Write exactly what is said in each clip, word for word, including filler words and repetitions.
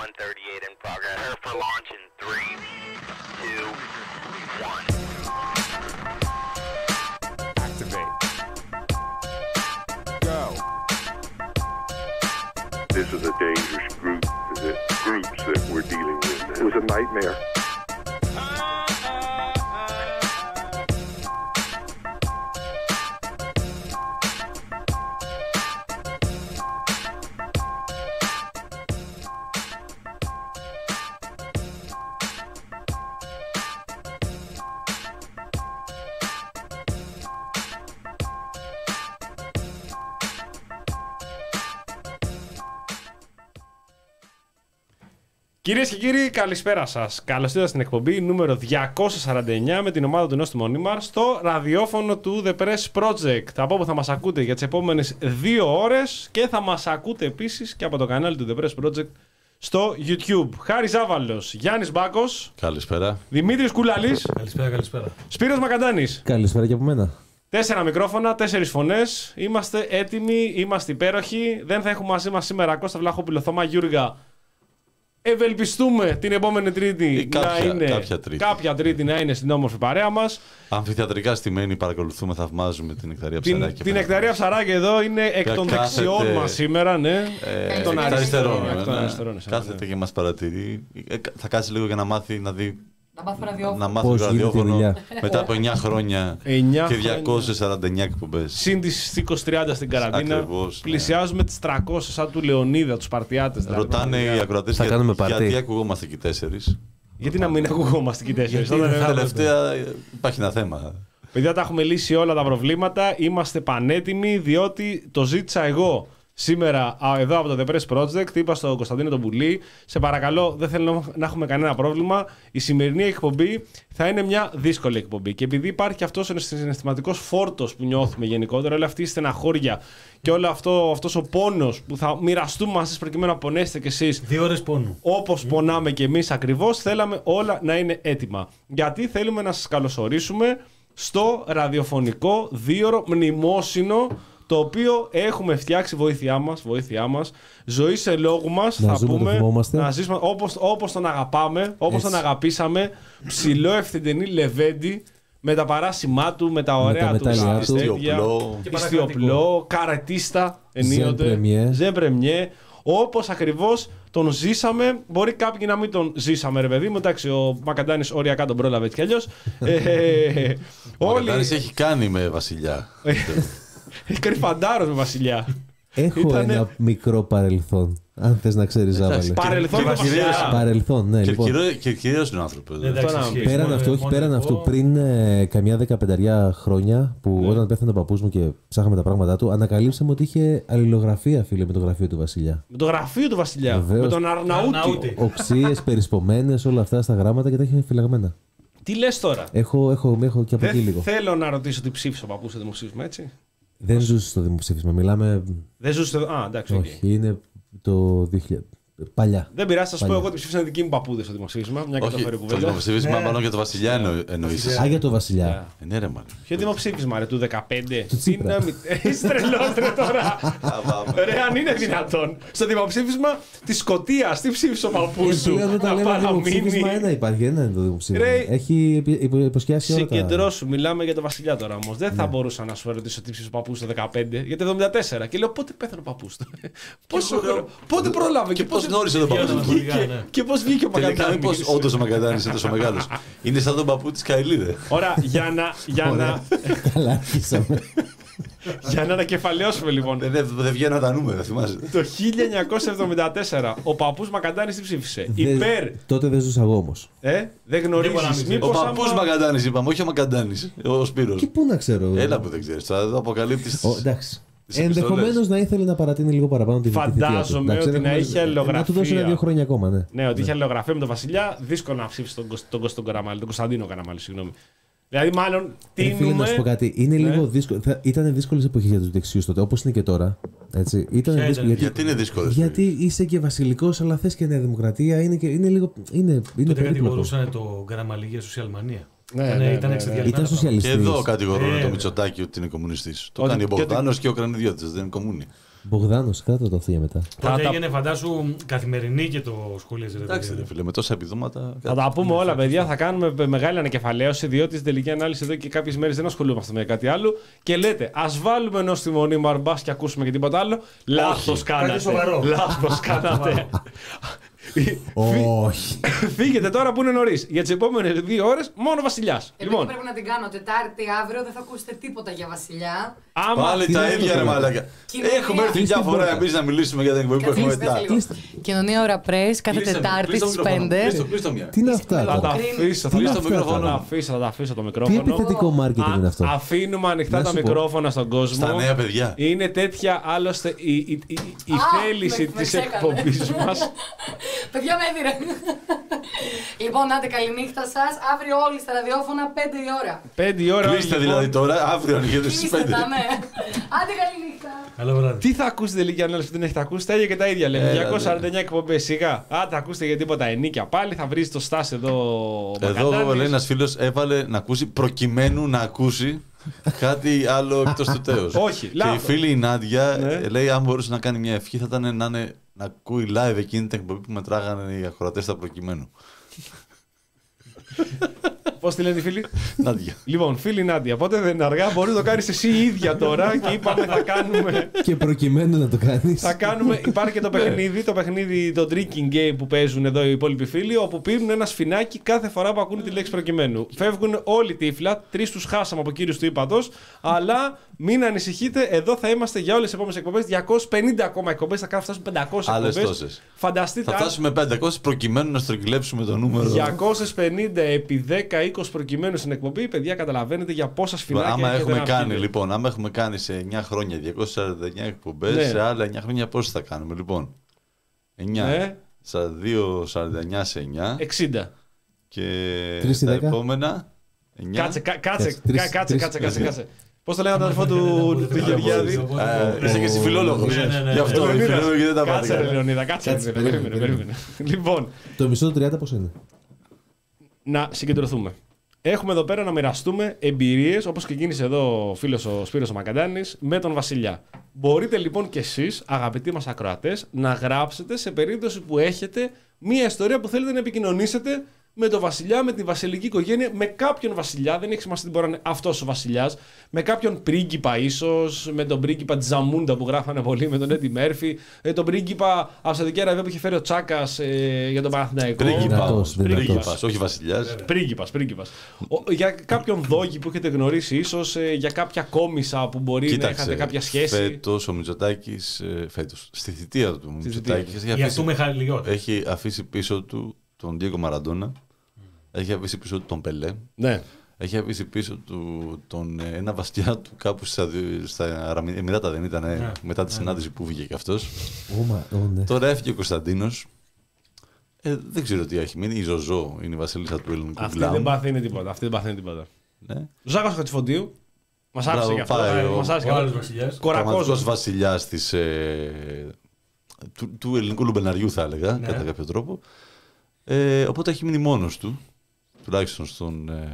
one thirty-eight in progress. Prepare for launch in three, two, one. Activate. Go. This is a dangerous group, the groups that we're dealing with. It was a nightmare. Κυρίες και κύριοι, καλησπέρα σας. Καλώς ήρθατε στην εκπομπή νούμερο διακόσια σαράντα εννιά με την ομάδα του Νόστιμου Μονίμαρ στο ραδιόφωνο του The Press Project. Από όπου θα μας ακούτε για τις επόμενες δύο ώρες και θα μας ακούτε επίσης και από το κανάλι του The Press Project στο YouTube. Χάρης Ζάβαλος, Γιάννης Μπάκος. Καλησπέρα. Δημήτρης Κουλαλής. Καλησπέρα, καλησπέρα. Σπύρος Μακαντάνης. Καλησπέρα και από μένα. Τέσσερα μικρόφωνα, τέσσερις φωνές. Είμαστε έτοιμοι, είμαστε υπέροχοι. Δεν θα έχουμε μαζί μας σήμερα Κώστα Βλάχοπουλο, Θωμά Γιούργα. Ευελπιστούμε την επόμενη Τρίτη κάποια, να είναι. Κάποια τρίτη. κάποια Τρίτη να είναι στην όμορφη παρέα μας. Αμφιθεατρικά στημένοι παρακολουθούμε, θαυμάζουμε την Νεκταρία Την, Ψαράκη. την Νεκταρία Ψαράκη εδώ είναι εκ των κάθεται, δεξιών μας σήμερα, ναι. Ε, εκ των αριστερών. Εκ των ναι. αριστερών. Κάθεται και μας παρατηρεί. Ε, θα κάτσει λίγο για να μάθει να δει. Να μάθω ραδιόφωνο. Να μάθει Πώς το γίνεται η ραδιόφωνο δουλειά. μετά από εννιά χρόνια εννιά και χρόνια. διακόσιες σαράντα εννιά εκπομπές. Συν τις είκοσι τριάντα στην καραντίνα. Ακριβώς, ναι. Πλησιάζουμε τις τριακόσιες σαν του Λεωνίδα, τους Σπαρτιάτες. Δηλαδή. Ρωτάνε οι ακροατές Θα για, κάνουμε παρτί. γιατί ακουγόμαστε και οι τέσσερις. Γιατί να μην ακουγόμαστε και οι τέσσερις. Γιατί Όταν- δεν θα- Τελευταία υπάρχει ένα θέμα. Παιδιά, τα έχουμε λύσει όλα τα προβλήματα. Είμαστε πανέτοιμοι, διότι το ζήτησα εγώ σήμερα α, εδώ από το The Press Project. Είπα στον Κωνσταντίνο τον Πουλή, σε παρακαλώ, δεν θέλω να έχουμε κανένα πρόβλημα. Η σημερινή εκπομπή θα είναι μια δύσκολη εκπομπή. Και επειδή υπάρχει και αυτός ο συναισθηματικός φόρτος που νιώθουμε γενικότερα, όλη αυτή η στεναχώρια και όλο αυτό, αυτός ο πόνος που θα μοιραστούμε μαζί σας προκειμένου να πονέσετε κι εσείς. Δύο ώρες πόνου. Όπως πονάμε κι εμείς ακριβώς, θέλαμε όλα να είναι έτοιμα. Γιατί θέλουμε να σας καλωσορίσουμε στο ραδιοφωνικό δίωρο μνημόσυνο, το οποίο έχουμε φτιάξει, βοήθειά μας, βοήθειά μας, ζωή σε λόγου μας, Να θα ζούμε, πούμε, το θυμόμαστε. να ζήσουμε όπως, όπως τον αγαπάμε, όπως Έτσι. τον αγαπήσαμε, ψηλό ευθυντενή Λεβέντη, με τα παράσημά του, με τα ωραία τα του μετάλλια του. τέτοια, Ιστιοπλό. Και ιστιοπλό, καρετίστα ενίοτε, Ζεμπρεμιέ. ζεμπρεμιέ, όπως ακριβώς τον ζήσαμε. Μπορεί κάποιοι να μην τον ζήσαμε, ρε παιδί μου. Εντάξει, ο Μακαντάνης οριακά τον πρόλαβε έτσι κι αλλιώς. ε, Ο όλοι. Μακαντάνης έχει κάνει με βασιλιά. Έχει κάνει φαντάρος με βασιλιά. Έχω Ήτανε- ένα μικρό παρελθόν. Αν θες να ξέρεις, Ζάβαλε. Παρελθόν και με κυρίως- βασιλιά. Παρελθόν, ναι, Και λοιπόν. κυρίως- Και κυρίως είναι άνθρωπος. Εντάξει, Τώρα, ισχύει. Πέραν Μόνο- αυτού, όχι μόνο πέραν εγώ- αυτού, πριν ε, καμιά δεκαπενταριά χρόνια που Ναι. όταν πέθανε ο παππούς μου και ψάχαμε τα πράγματά του, ανακαλύψαμε ότι είχε αλληλογραφία, φίλε, με το γραφείο του Βασιλιά. Με το γραφείο του βασιλιά. Βεβαίως. Με τον Αρναούτη. Αρναούτη. Οξύες, περισπομένες, όλα αυτά στα γράμματα και τα είχε φυλαγμένα. Τι λες τώρα. Έχω, έχω, έχω και από εκεί Δεν λίγο. θέλω να ρωτήσω τι ψήφισε ο παππούς στο δημοψήφισμα, έτσι. Δεν ζούσε στο δημοψήφισμα. Μιλάμε. Δεν ζούσε. Α, εντάξει, οκ. Όχι, είναι το δύο χιλιάδες. Παλιά. Δεν πειράζει, θα σα πω Παλιά. εγώ ότι ψήφισαν δικοί μου παππούδες στο δημοψήφισμα. Μια και το Όχι, φέρει το κουβέντα. δημοψήφισμα μάλλον για το βασιλιά εννο- εννοείς. Α, για το Βασιλιά. Ε, Ναι, ρε μάλλον. Ποιο δημοψήφισμα, ρε, του δεκαπέντε. Του Τσίπρα. Τι να μη- Είσαι τρελός, ρε, τώρα. Ρε, αν είναι δυνατόν. Στο δημοψήφισμα της Σκωτίας, τι ψήφισε ο παππούς Ε, σου. πλέον δεν τα Να λέμε παραμείνει. δημοψήφισμα, ένα υπάρχει, ένα είναι το δημοψήφισμα. Ρε, Έχει υπο- υπο- υποσκιάσει όλα τα... Συγκεντρώσου, μιλάμε για τον Βασιλιά τώρα όμως. Δεν Ναι. θα μπορούσα να σου ρωτήσω τι ψήφισε ο παππούς το δεκαπέντε, γιατί το εβδομήντα τέσσερα. Και λέω πότε πέθανε ο παππούς του. Πόσο χρόνο- Πότε πρόλαβε και Πώς πώς γνώρισε τον παππού Βγαίνονταν του. χωρικά, βγήκε. ναι. Και πώς βγήκε ο Τελικά μήπως Μακαντάνης. όντως ο Μακαντάνης είναι τόσο μεγάλος. Είναι σαν τον παππού της Καηλίδε. Ωραία, για να, για, να, Καλά, αρχίσαμε. για να ανακεφαλαιώσουμε λοιπόν. Δεν δεν- δεν βγαίνουν τα νούμερα, θυμάσαι. Το χίλια εννιακόσια εβδομήντα τέσσερα ο παππούς Μακαντάνης τι ψήφισε. Δεν- Υπέρ. Τότε δεν ζούσα εγώ όμως. Ε, δεν Δεν μπορεί να γνωρίζεις. μην Ο Μήπως παππούς άμα... Μακαντάνης είπαμε, όχι ο Μακαντάνης. Ο Σπύρος. Και πού να ξέρω. Έλα που δεν ξέρεις, θα το αποκαλύπτεις. Ο, εντάξει. τις Ενδεχομένως επιστολές. να ήθελε να παρατείνει λίγο παραπάνω τη θητεία του. Φαντάζομαι Εντάξει, ότι να ενδεχομένως- είχε αλληλογραφία. Να του δώσει ένα-δύο χρόνια ακόμα, ναι. Ναι, ότι είχε αλληλογραφία με τον Βασιλιά, δύσκολο να ψήφισε τον, Κωσ- τον, Κωσ- τον Καραμάλη, τον Κωνσταντίνο Καραμάλη, συγγνώμη. Δηλαδή, μάλλον Ρε φίλε, τίνουμε. να σου πω κάτι. Είναι Ναι. λίγο δύσκολο. Θα... Ήταν δύσκολε εποχέ για του δεξιού τότε, όπω είναι και τώρα. Έτσι. Ήταν Ποια δύσκολο. ήταν? Γιατί είναι δύσκολο. Γιατί είσαι και βασιλικό, αλλά θε και Νέα Δημοκρατία. Είναι, και... είναι λίγο. Είναι, είναι Τότε περίπλοκο. κατηγορούσαν τον Καραμαλή για σοσιαλμανία. Ναι, Ήταν, ναι, ήταν ναι, εξαιδιασμένο. Ήταν Και σοσιαλιστής. εδώ κατηγορούν Ε, το Μητσοτάκη ότι είναι κομμουνιστής. Το Ότι- κάνει ο και ότι- Μπογδάνος και ο Κρανιδιώτης, δεν είναι κομμούνι. Μπογδάνος, κάτω το αυτό για μετά. Τότε τα- έγινε φαντάσου καθημερινή και το σχολείο. Εντάξει, ρε φίλε, με τόσα επιδόματα. Θα τα πούμε όλα, παιδιά. Θα κάνουμε μεγάλη ανακεφαλαίωση, διότι στην τελική ανάλυση εδώ και κάποιες μέρες δεν ασχολούμαστε με κάτι άλλο. Και λέτε, ας βάλουμε ενός στη μονή μου αρμπάς και ακούσουμε και τίποτα άλλο. Λάθος κάνατε. σοβαρό. Λάθος κάνατε. Όχι. Φύγετε τώρα που είναι νωρίς. Για τις επόμενες δύο ώρες μόνο Βασιλιάς. Επειδή Λοιπόν, πρέπει να την κάνω Τετάρτη αύριο, δεν θα ακούσετε τίποτα για Βασιλιά. άμα. Πάλι τι τα να ίδια το ρε πω. μαλάκα. Κοινωνία. Έχουμε έρθει Κλείστε μια την φορά πόρτα. εμείς να μιλήσουμε για την εκπομπή που έχουμε Καθίστε μετά. λίγο. Κλείστε. Κοινωνία ώρα πρέσ, κάθε Κλείστε- Τετάρτη κλείστε το στις μικρόφωνο. πέντε. Κλείστε- κλείστε μια. Τι είναι αυτά Θα τα τώρα. αφήσω, θα Τι τα είναι αφήσω, αυτά θα τα τώρα? αφήσω, θα τα αφήσω το Τι μικρόφωνο. επιθετικό μάρκετινγκ Α- είναι αυτό. Αφήνουμε ανοιχτά Να τα σου πω. μικρόφωνα στον κόσμο. Στα νέα παιδιά. Είναι τέτοια άλλωστε η, η, η, η Α, θέληση με- με της ξέκανε. εκπομπής μας. Παιδιά με έδιρε. Λοιπόν, άντε καληνύχτα σας. Αύριο όλοι στα ραδιόφωνα πέντε η ώρα. Πέντε η ώρα. Κλείστε λοιπόν. δηλαδή τώρα, αύριο ανοίγεται στις Κλείστε πέντε. τα, ναι. Άντε καληνύχτα. Καλό βράδυ. Τι θα ακούσετε τελική ανάλυση που δεν έχετε ακούσει, τα ίδια και τα ίδια λέμε. Έλα, διακόσιες σαράντα εννιά εκπομπές σιγά. Αν τα ακούσετε για τίποτα ενίκια πάλι, θα βρει το Στάση εδώ. Εδώ Μακαντάνης. λέει ένας φίλος έβαλε να ακούσει προκειμένου να ακούσει κάτι άλλο εκτός του τέος. Όχι, Και η λάθος. φίλη η Νάντια Ναι. ε, λέει αν μπορούσε να κάνει μια ευχή θα ήταν να, είναι, να ακούει live εκείνη την εκπομπή που μετράγανε οι ακροατές στα προκειμένου. Πώς τη λένε οι φίλοι. Νάντια. Λοιπόν, φίλη Νάντια, οπότε δεν είναι αργά. Μπορεί να το κάνεις εσύ η ίδια τώρα και είπαμε θα κάνουμε. Και προκειμένου να το κάνεις. Θα κάνουμε, υπάρχει και το παιχνίδι, το παιχνίδι, το drinking game που παίζουν εδώ οι υπόλοιποι φίλοι, όπου πίνουν ένα σφινάκι κάθε φορά που ακούνε τη λέξη προκειμένου. Φεύγουν όλοι τύφλα, τρεις τους χάσαμε από κύριους του ύπατος, αλλά μην ανησυχείτε, εδώ θα είμαστε για όλες τις επόμενες εκπομπές, διακόσιες πενήντα ακόμα εκπομπές, θα φτάσουμε πεντακόσιες Άλλες εκπομπές. τόσες. Φανταστείτε, Θα αν φτάσουμε πεντακόσιες προκειμένου να στρογγυλέψουμε το νούμερο. διακόσιες πενήντα επί δέκα είκοσι προκειμένου στην εκπομπή, παιδιά, καταλαβαίνετε για πόσα σφινάκια Άμα έχετε έχουμε να κάνει, πιείτε. λοιπόν, άμα έχουμε κάνει σε εννιά χρόνια διακόσιες σαράντα εννιά εκπομπές, Ναι. σε άλλα εννιά χρόνια πόσες θα κάνουμε, λοιπόν. εννιά. Ναι. σαράντα δύο σαράντα εννιά σε εννιά. εξήντα. Και Τρεις ή τα δέκα. επόμενα. εννιά. Κάτσε, κα- κάτσε, Κάτσε, τρεις- κα- κάτσε, τρεις- κάτσε, κάτσε, τρεις- κάτσε. Πώς το λέγανε τον αδερφό του του Γεωργιάδη. Ε, Είσαι και εσύ φιλόλογος. Ναι, ναι, ναι. Γι' αυτό οι Λεωνίδας, φιλόλογοι δεν τα πάτε Κάτσε, ρε καλά. Λεωνίδα, κάτσε. Κάτσε, ρε, Περίμενε, περίμενε, περίμενε. Λοιπόν, Το μισό του τριάντα πώς είναι. να συγκεντρωθούμε. Έχουμε εδώ πέρα να μοιραστούμε εμπειρίες, όπως ξεκίνησε εδώ ο φίλος ο Σπύρος ο Μακαντάνης, με τον Βασιλιά. Μπορείτε λοιπόν κι εσείς, αγαπητοί μας ακροατές, να γράψετε σε περίπτωση που έχετε μία ιστορία που θέλετε να επικοινωνήσετε με τον Βασιλιά, με τη βασιλική οικογένεια, με κάποιον Βασιλιά. Δεν έχει σημασία τι μπορεί να είναι αυτός ο Βασιλιάς. Με κάποιον πρίγκιπα ίσως, με τον πρίγκιπα Τζαμούντα που γράφανε πολύ, με τον Έντι Μέρφυ, ε, τον πρίγκιπα από Σαουδική Αραβία που είχε φέρει ο Τσάκας ε, για τον Παναθηναϊκό. Πρίγκιπα. Δυνατός, δυνατός. Πρίγκιπας, όχι βασιλιάς. Πρίγκιπας, πρίγκιπας. Ο- Για κάποιον δόγι που έχετε γνωρίσει, ίσως ε, για κάποια κόμισα που μπορεί να είχατε κάποια σχέση. Φέτος ο Μητσοτάκης, ε, φέτος, στη θητεία του ο Στη Μητσοτάκης έχει Για αυτού αφήσει, Μιχαλιώτη. έχει αφήσει πίσω του τον Ντίγκο Μαραντόνα, έχει αφήσει πίσω του τον Πελέ, Ναι. έχει αφήσει πίσω του τον, ε, ένα βασιλιά του κάπου στα, δι- στα Αραμι- Εμιράτα δεν ήταν, ε, Ναι. μετά τη συνάντηση που βγήκε και αυτός. Ω, μα- ω, ναι. Τώρα έφυγε ο Κωνσταντίνος. Ε, δεν ξέρω τι έχει μείνει. Η Ζωζό είναι η βασίλισσα του ελληνικού Αυτή γκλάμ. δεν παθαίνει τίποτα. Αυτή δεν παθαίνει τίποτα. Ναι. Ο Ζάκος Χατζηφοντίου. Μας άρεσε Μπράβο, γι' αυτό. πάει ε, ο- Μας άρεσε Ο γι' άλλος αυτό. βασιλιάς. Πραγματικός Κορακόζος. βασιλιάς της, ε, του, του ελληνικού λουμπεναριού θα έλεγα, Ναι. κατά κάποιο τρόπο. Ε, οπότε έχει μείνει μόνος του, τουλάχιστον στον ε,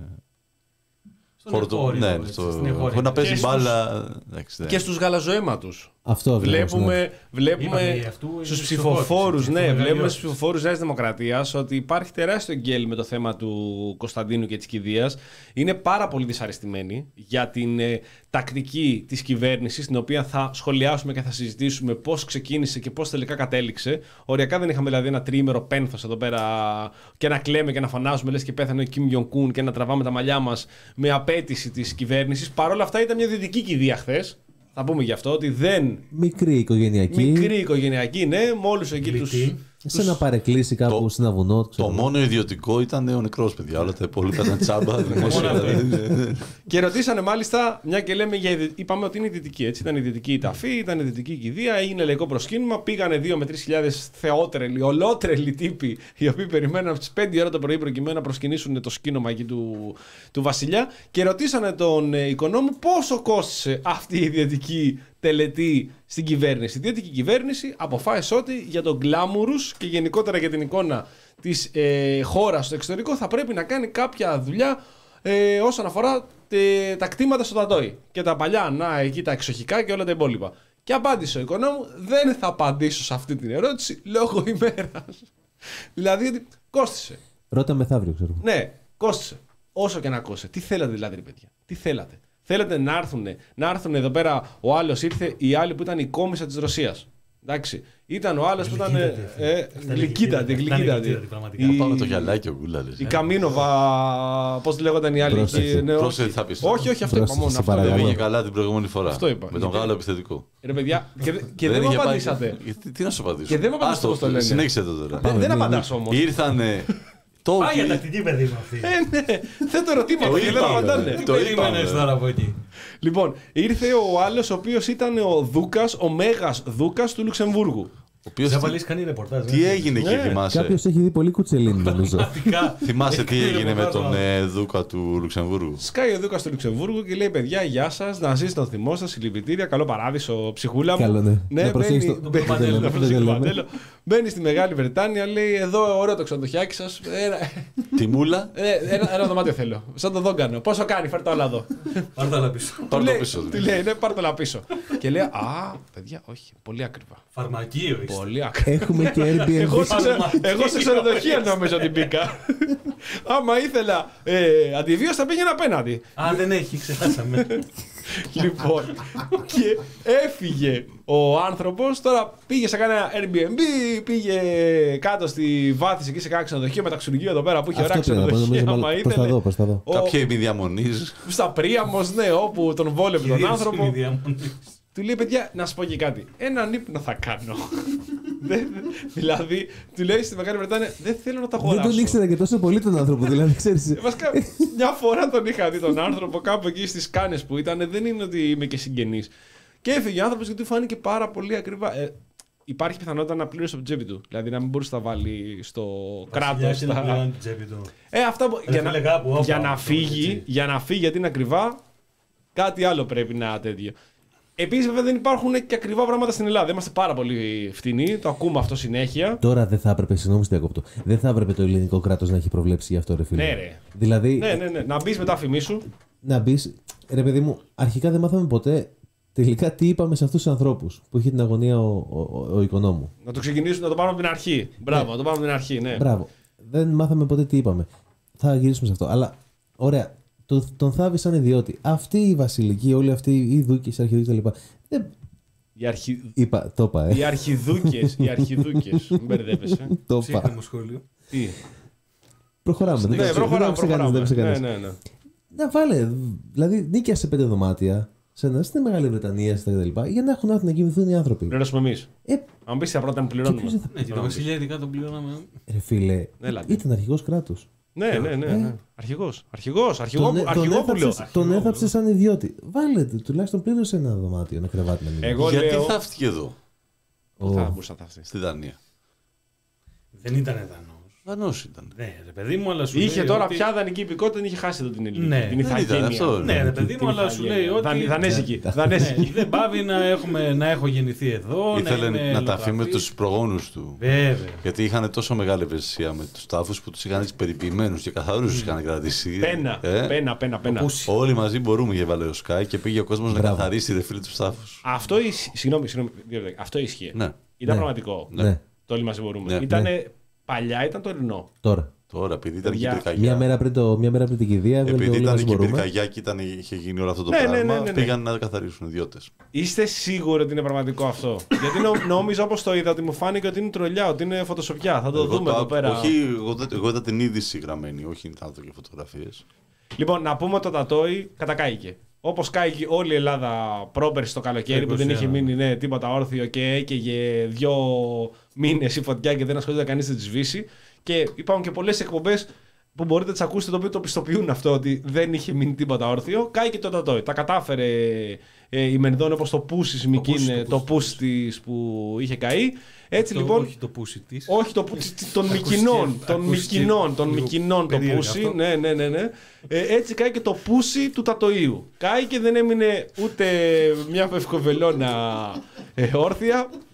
Στον χώρο του. εγχώριο, Ναι, έτσι, στο, στην εγχώρια. χωρίς να παίζει Και στους- μπάλα. εντάξει, ναι. Και στους γαλαζοαίματους. Αυτό ακριβώς, ναι. Βλέπουμε, βλέπουμε Είπαμε, αυτού είναι στους ψηφοφόρους, ψηφοφόρους, έτσι, ναι, αυτό βλέπουμε μεγαλειώτης. στους ψηφοφόρους Νέας Δημοκρατίας ότι υπάρχει τεράστιο γκέλ με το θέμα του Κωνσταντίνου και της κηδείας. Είναι πάρα πολύ δυσαρεστημένοι για την ε, τακτική της κυβέρνησης, την οποία θα σχολιάσουμε και θα συζητήσουμε πώς ξεκίνησε και πώς τελικά κατέληξε. Οριακά δεν είχαμε δηλαδή ένα τριήμερο πένθος εδώ πέρα και να κλαίμε και να φωνάζουμε λες και πέθανε ο Κιμ Γιον Κουν και να τραβάμε τα μαλλιά μας με απέτηση της κυβέρνησης. Παρ' όλα αυτά ήταν μια δυτική κηδεία χθες. Θα πούμε γι' αυτό ότι δεν. Μικρή οικογενειακή. Μικρή οικογενειακή, ναι, με όλους εκεί τους. Λιτή. Σε να παρεκκλήσει κάπου Το- στην Αβουνό. Το ξέρω. μόνο ιδιωτικό ήταν ο νεκρός, παιδιά. Όλα τα υπόλοιπα ήταν τσάμπα. δημόσια, Μόνο δηλαδή. Και ρωτήσανε μάλιστα, μια και λέμε για. ιδι- Είπαμε ότι είναι η δυτική, έτσι. Ήταν η δυτική η ταφή, ήταν η δυτική η κηδεία, έγινε λαϊκό προσκύνημα. Πήγανε δύο με τρεις χιλιάδες θεότρελοι, ολότρελοι τύποι, οι οποίοι περιμέναν στις πέντε ώρα το πρωί προκειμένου να προσκυνήσουν το σκήνομα εκεί του, του Βασιλιά. Και ρωτήσανε τον ε, οικονόμου πόσο κόστησε αυτή η ιδιωτική τελετή στην κυβέρνηση. Η ιδιωτική κυβέρνηση αποφάσισε ότι για τον γκλάμουρους και γενικότερα για την εικόνα της ε, χώρας στο εξωτερικό θα πρέπει να κάνει κάποια δουλειά ε, όσον αφορά τε, τα κτήματα στο Τατόι. Και τα παλιά, να, εκεί τα εξοχικά και όλα τα υπόλοιπα. Και απάντησε ο οικονόμου, δεν θα απαντήσω σε αυτή την ερώτηση λόγω ημέρας. Δηλαδή, κόστησε. Ρώτα μεθαύριο, ξέρω. Ναι, κόστησε. Όσο και να κόστησε. Τι θέλατε δηλαδή, ρε παιδιά. Τι θέλατε. Θέλετε να έρθουν, να έρθουν εδώ πέρα, ο άλλος ήρθε, οι άλλοι που ήταν η κόμισσα της Ρωσίας. Εντάξει. Ήταν ο άλλος που ήταν. Γλυκύτατη, γλυκύτατη. Πάμε το γυαλάκι ο Γκούλαλης. Η Καμίνοβα, πώς λέγονταν οι άλλοι. Πρόσεξε. Ναι, Πρόσεξε, όχι. θα πεις. όχι, όχι, αυτό είπα Πρόσεξε, μόνο. σε Αυτό Δεν παρακαλώ. πήγε καλά την προηγούμενη φορά. Αυτό είπα. Με τον Γάλλο επιθετικό. Ρε παιδιά, και, και δεν μου είχε πάει- απαντήσατε. Γιατί- Τι να σου απαντήσω. Και δεν μου απαντήσατε Άστο, πώς το λένε. Συνέχισε το τώρα. Δεν- Δεν ναι, απαντάς όμως. Ήρθανε. Το Πάει για τακτική παιδί μου αυτή. Ε, ναι, θέτω ερωτήματα Το και δεν είπαμε. απαντάνε. Τι το περίμενες είπαμε. τώρα από εκεί. Λοιπόν, ήρθε ο άλλος ο οποίος ήταν ο Δούκας, ο Μέγας Δούκας του Λουξεμβούργου. Ο οποίος Δεν τι- βάλεις κανεί ρεπορτάζ. Τι έγινε εκεί, Ναι. θυμάσαι. Κάποιο έχει δει πολύ κουτσελίνη, νομίζω. Πραγματικά. Θυμάσαι τι Έχει έγινε με ρεπορτάζ, τον ε, Δούκα του Λουξεμβούργου. Σκάει ο Δούκας του Λουξεμβούργου και λέει: Παιδιά, γεια σας, να ζήσει τον θυμό σας, συλληπιτήρια, καλό παράδεισο, ψυχούλα μου. Καλό, ναι. Να προσέχεις μπαίνει, το- μπαίνει- το μαντέλο, να δεν προσέχεις το το λέμε. μαντέλο. Μπαίνει στη Μεγάλη Βρετάνια, λέει: Εδώ ωραίο το ξενοδοχιάκι σας. Ένα, Τη μούλα, ε, ένα, ένα δωμάτιο θέλω. Σαν το δόγκανο. Πόσο κάνει, φέρ το άλλο εδώ. Πάρ' τα άλλα πίσω. πάρ' Του το λέει- πίσω. Του λέει: Ναι, πάρ' το όλα πίσω. Και λέει: Α, παιδιά, όχι, πολύ ακριβά. Φαρμακείο είστε. Πολύ ακριβά. Έχουμε και Airbnb. Εγώ σε, ξε- Φαρμακείο. εγώ σε ξενοδοχεία νόμιζα ότι μπήκα. Άμα ήθελα ε, αντιβίωση θα πήγαινα απέναντι. Α, δεν έχει, ξεχάσαμε. Λοιπόν, και έφυγε ο άνθρωπος. Τώρα πήγε σε κανένα Airbnb, πήγε κάτω στη βάθηση εκεί σε κάνα ξενοδοχείο με ταξιουργείο εδώ πέρα που είχε Αυτό ωραία πήγα να πω, ξενοδοχεία. νομίζω, Άμα μάλλον- προς τα ήθελε. δω, προς τα δω. Ο- Κάποια ημιδιαμονή. Στα Πρίαμος, ναι, όπου τον βόλευε τον Κυρίως άνθρωπο. είναι η διαμονή. Του λέει, παιδιά, να σου πω και κάτι. Έναν ύπνο θα κάνω. Δεν- δηλαδή, του λέει στη Μεγάλη Βρετάνια, δεν θέλω να τα Δεν αγοράσω. τον ήξερα και τόσο πολύ τον άνθρωπο, δηλαδή, ξέρεις. Βασικά, μια φορά τον είχα δει τον άνθρωπο κάπου εκεί στις Κάνες που ήταν. Δεν είναι ότι είμαι και συγγενής. Και έφυγε ο άνθρωπος γιατί του φάνηκε πάρα πολύ ακριβά. Ε, υπάρχει πιθανότητα να πλήρωσε από την τσέπη του. Δηλαδή να μην μπορούσε να τα βάλει στο κράτος. Βασιλιάς είναι στα- πλέον την τσέπη του. Ε, αυτά που- Ρε για, φίλε, να, κάπου, όπα, για να όπα, φύγει, έτσι. για να φύγει γιατί είναι ακριβά, κάτι άλλο πρέπει να τέτοιο. Επίσης, βέβαια, δεν υπάρχουν και ακριβά πράγματα στην Ελλάδα. Είμαστε πάρα πολύ φτηνοί, το ακούμε αυτό συνέχεια. Τώρα δεν θα έπρεπε, συγγνώμη, στη διακόπτω. Δεν θα έπρεπε το ελληνικό κράτος να έχει προβλέψει γι' αυτό, ρε φίλε. Ναι, ρε. Δηλαδή, Ναι, ναι, ναι. Να μπει με τα φημί σου. να μπει. Ρε παιδί μου, αρχικά δεν μάθαμε ποτέ τελικά τι είπαμε σε αυτούς τους ανθρώπους που είχε την αγωνία ο, ο, ο, ο οικονόμου. Να το ξεκινήσουμε, να το πάμε από την αρχή. Μπράβο, να το πάμε από την αρχή, ναι. Μπράβο. Δεν μάθαμε ποτέ τι είπαμε. Θα γυρίσουμε σε αυτό. Αλλά, ωραία. Το, τον θάβει σαν ιδιώτη. Αυτή η βασιλική, όλοι αυτοί οι δούκες, οι αρχιδούκες κτλ. Δεν. Οι, αρχι... Είπα, το είπα, ε. οι αρχιδούκες, οι αρχιδούκες. Μην μπερδεύεσαι. Το είπα. Ψύχρεμο σχόλιο. Τι. Προχωράμε. δεν Ναι, ξέρω, δεν προχωράμε, άκουσε κανείς, δεν προχωράμε. άκουσε Ναι, κανείς. ναι, ναι. Να βάλε. Δηλαδή, νίκιασε πέντε δωμάτια σε ένα, στη Μεγάλη Βρετανία στα κτλ. Για να έχουν άδεια να κοιμηθούν οι άνθρωποι. Πληρώσουμε εμείς. Ε, Αν μπεις τα πρώτα, και ποιος πληρώνουμε. δεν θα. Ναι, και το βασιλιά ειδικά τον πληρώναμε. Ρε φίλε, Έλατε. ήταν αρχηγός κράτους. Ναι, ναι, ναι. ναι. Αρχηγός. Αρχηγός. Αρχηγό, Τον, ε- τον, αρχηγόπουλο. έθαψες, τον έθαψε σαν ιδιώτη. Βάλε, του, τουλάχιστον πλήρωσε ένα δωμάτιο, ένα κρεβάτι να μείνει. Εγώ Γιατί λέω. θαύτηκε εδώ, Πού θα μπορούσα να θαυστεί. στη Δανία. Δεν ήταν δανός. Δανός ήταν. Ναι, ρε παιδί μου, αλλά σου Είχε λέει τώρα ότι- πια δανεική υπηκότητα, την είχε χάσει εδώ την ελληνική. Ναι. Την Δεν ήταν ηθαγένεια. αυτό. Ναι, ρε παιδί μου, αλλά σου λέει ότι. Δαν- Δανέζικη. Ναι, Δανέζικη. δεν πάβει να, έχουμε, να έχω γεννηθεί εδώ. Ήθελε είναι να τα αφήνει με αλλοδαπής. τους προγόνους του. Βέβαια. Γιατί είχαν τόσο μεγάλη ευαισθησία με τους τάφους που τους είχαν έτσι περιποιημένους και καθαρούς τους είχαν κρατήσει. Πένα, Ε, πένα, πένα, πένα. Πούσι. Όλοι μαζί μπορούμε για βάλε ο Sky και πήγε ο κόσμος να Μπράβο. καθαρίσει ρε φίλε τους τάφους. Αυτό ισχύει. Συγγνώμη, συγγνώμη. δύο λεπτά. Αυτό ισχύει. Ναι. Ήταν Ναι. πραγματικό. Ναι, Το όλοι μαζί μπορούμε. Ναι. Ήτανε παλιά, ήταν τωρινό. τώρα. Τώρα, επειδή ήταν και η Για- πυρκαγιά. Μια μέρα πριν, το, μια μέρα πριν την κηδεία, έβγαλε Επειδή όλοι ήταν μαζί και η μπορούμε. πυρκαγιά και ήταν, είχε γίνει όλο αυτό το Ναι, ναι, πράγμα, ναι, ναι, ναι. πήγαν να καθαρίσουν ιδιώτες. Είστε σίγουροι ότι είναι πραγματικό αυτό? Γιατί νο, νόμιζα όπως το είδα ότι μου φάνηκε ότι είναι τρολιά, ότι είναι φωτοσοπιά. Θα το Εγώ δούμε το εδώ άκου- πέρα. Όχι, εγώ, δεν- εγώ είδα την είδηση γραμμένη, όχι να δω και φωτογραφίες. Λοιπόν, να πούμε ότι το Τατόι κατακάηκε. Όπως κάηκε όλη η Ελλάδα πρόπερση το καλοκαίρι που δεν είχε μείνει ναι, τίποτα όρθιο και έκαιγε δύο μήνες η φωτιά και δεν ασχολείται κανείς να τη σβήσει. Και υπάρχουν και πολλές εκπομπές που μπορείτε να τις ακούσετε το οποίο το πιστοποιούν αυτό ότι δεν είχε μείνει τίποτα όρθιο. Κάηκε το Τατόι. Τα κατάφερε ε, η Μενδώνη όπως το πούσι Μικίνε, το πούσι της που είχε καεί. Έτσι Το- λοιπόν. Όχι το πούσι της. Όχι το πούσι των Μικινών. Των ακούστηκε Μικινών, των λίγο Μικινών το περίεργο πούσι. αυτό. Ναι, ναι, ναι. ναι. Ε, έτσι κάει και το πούσι του Τατοΐου. Κάει και δεν έμεινε ούτε μια φευκοβελώνα ε, όρθια.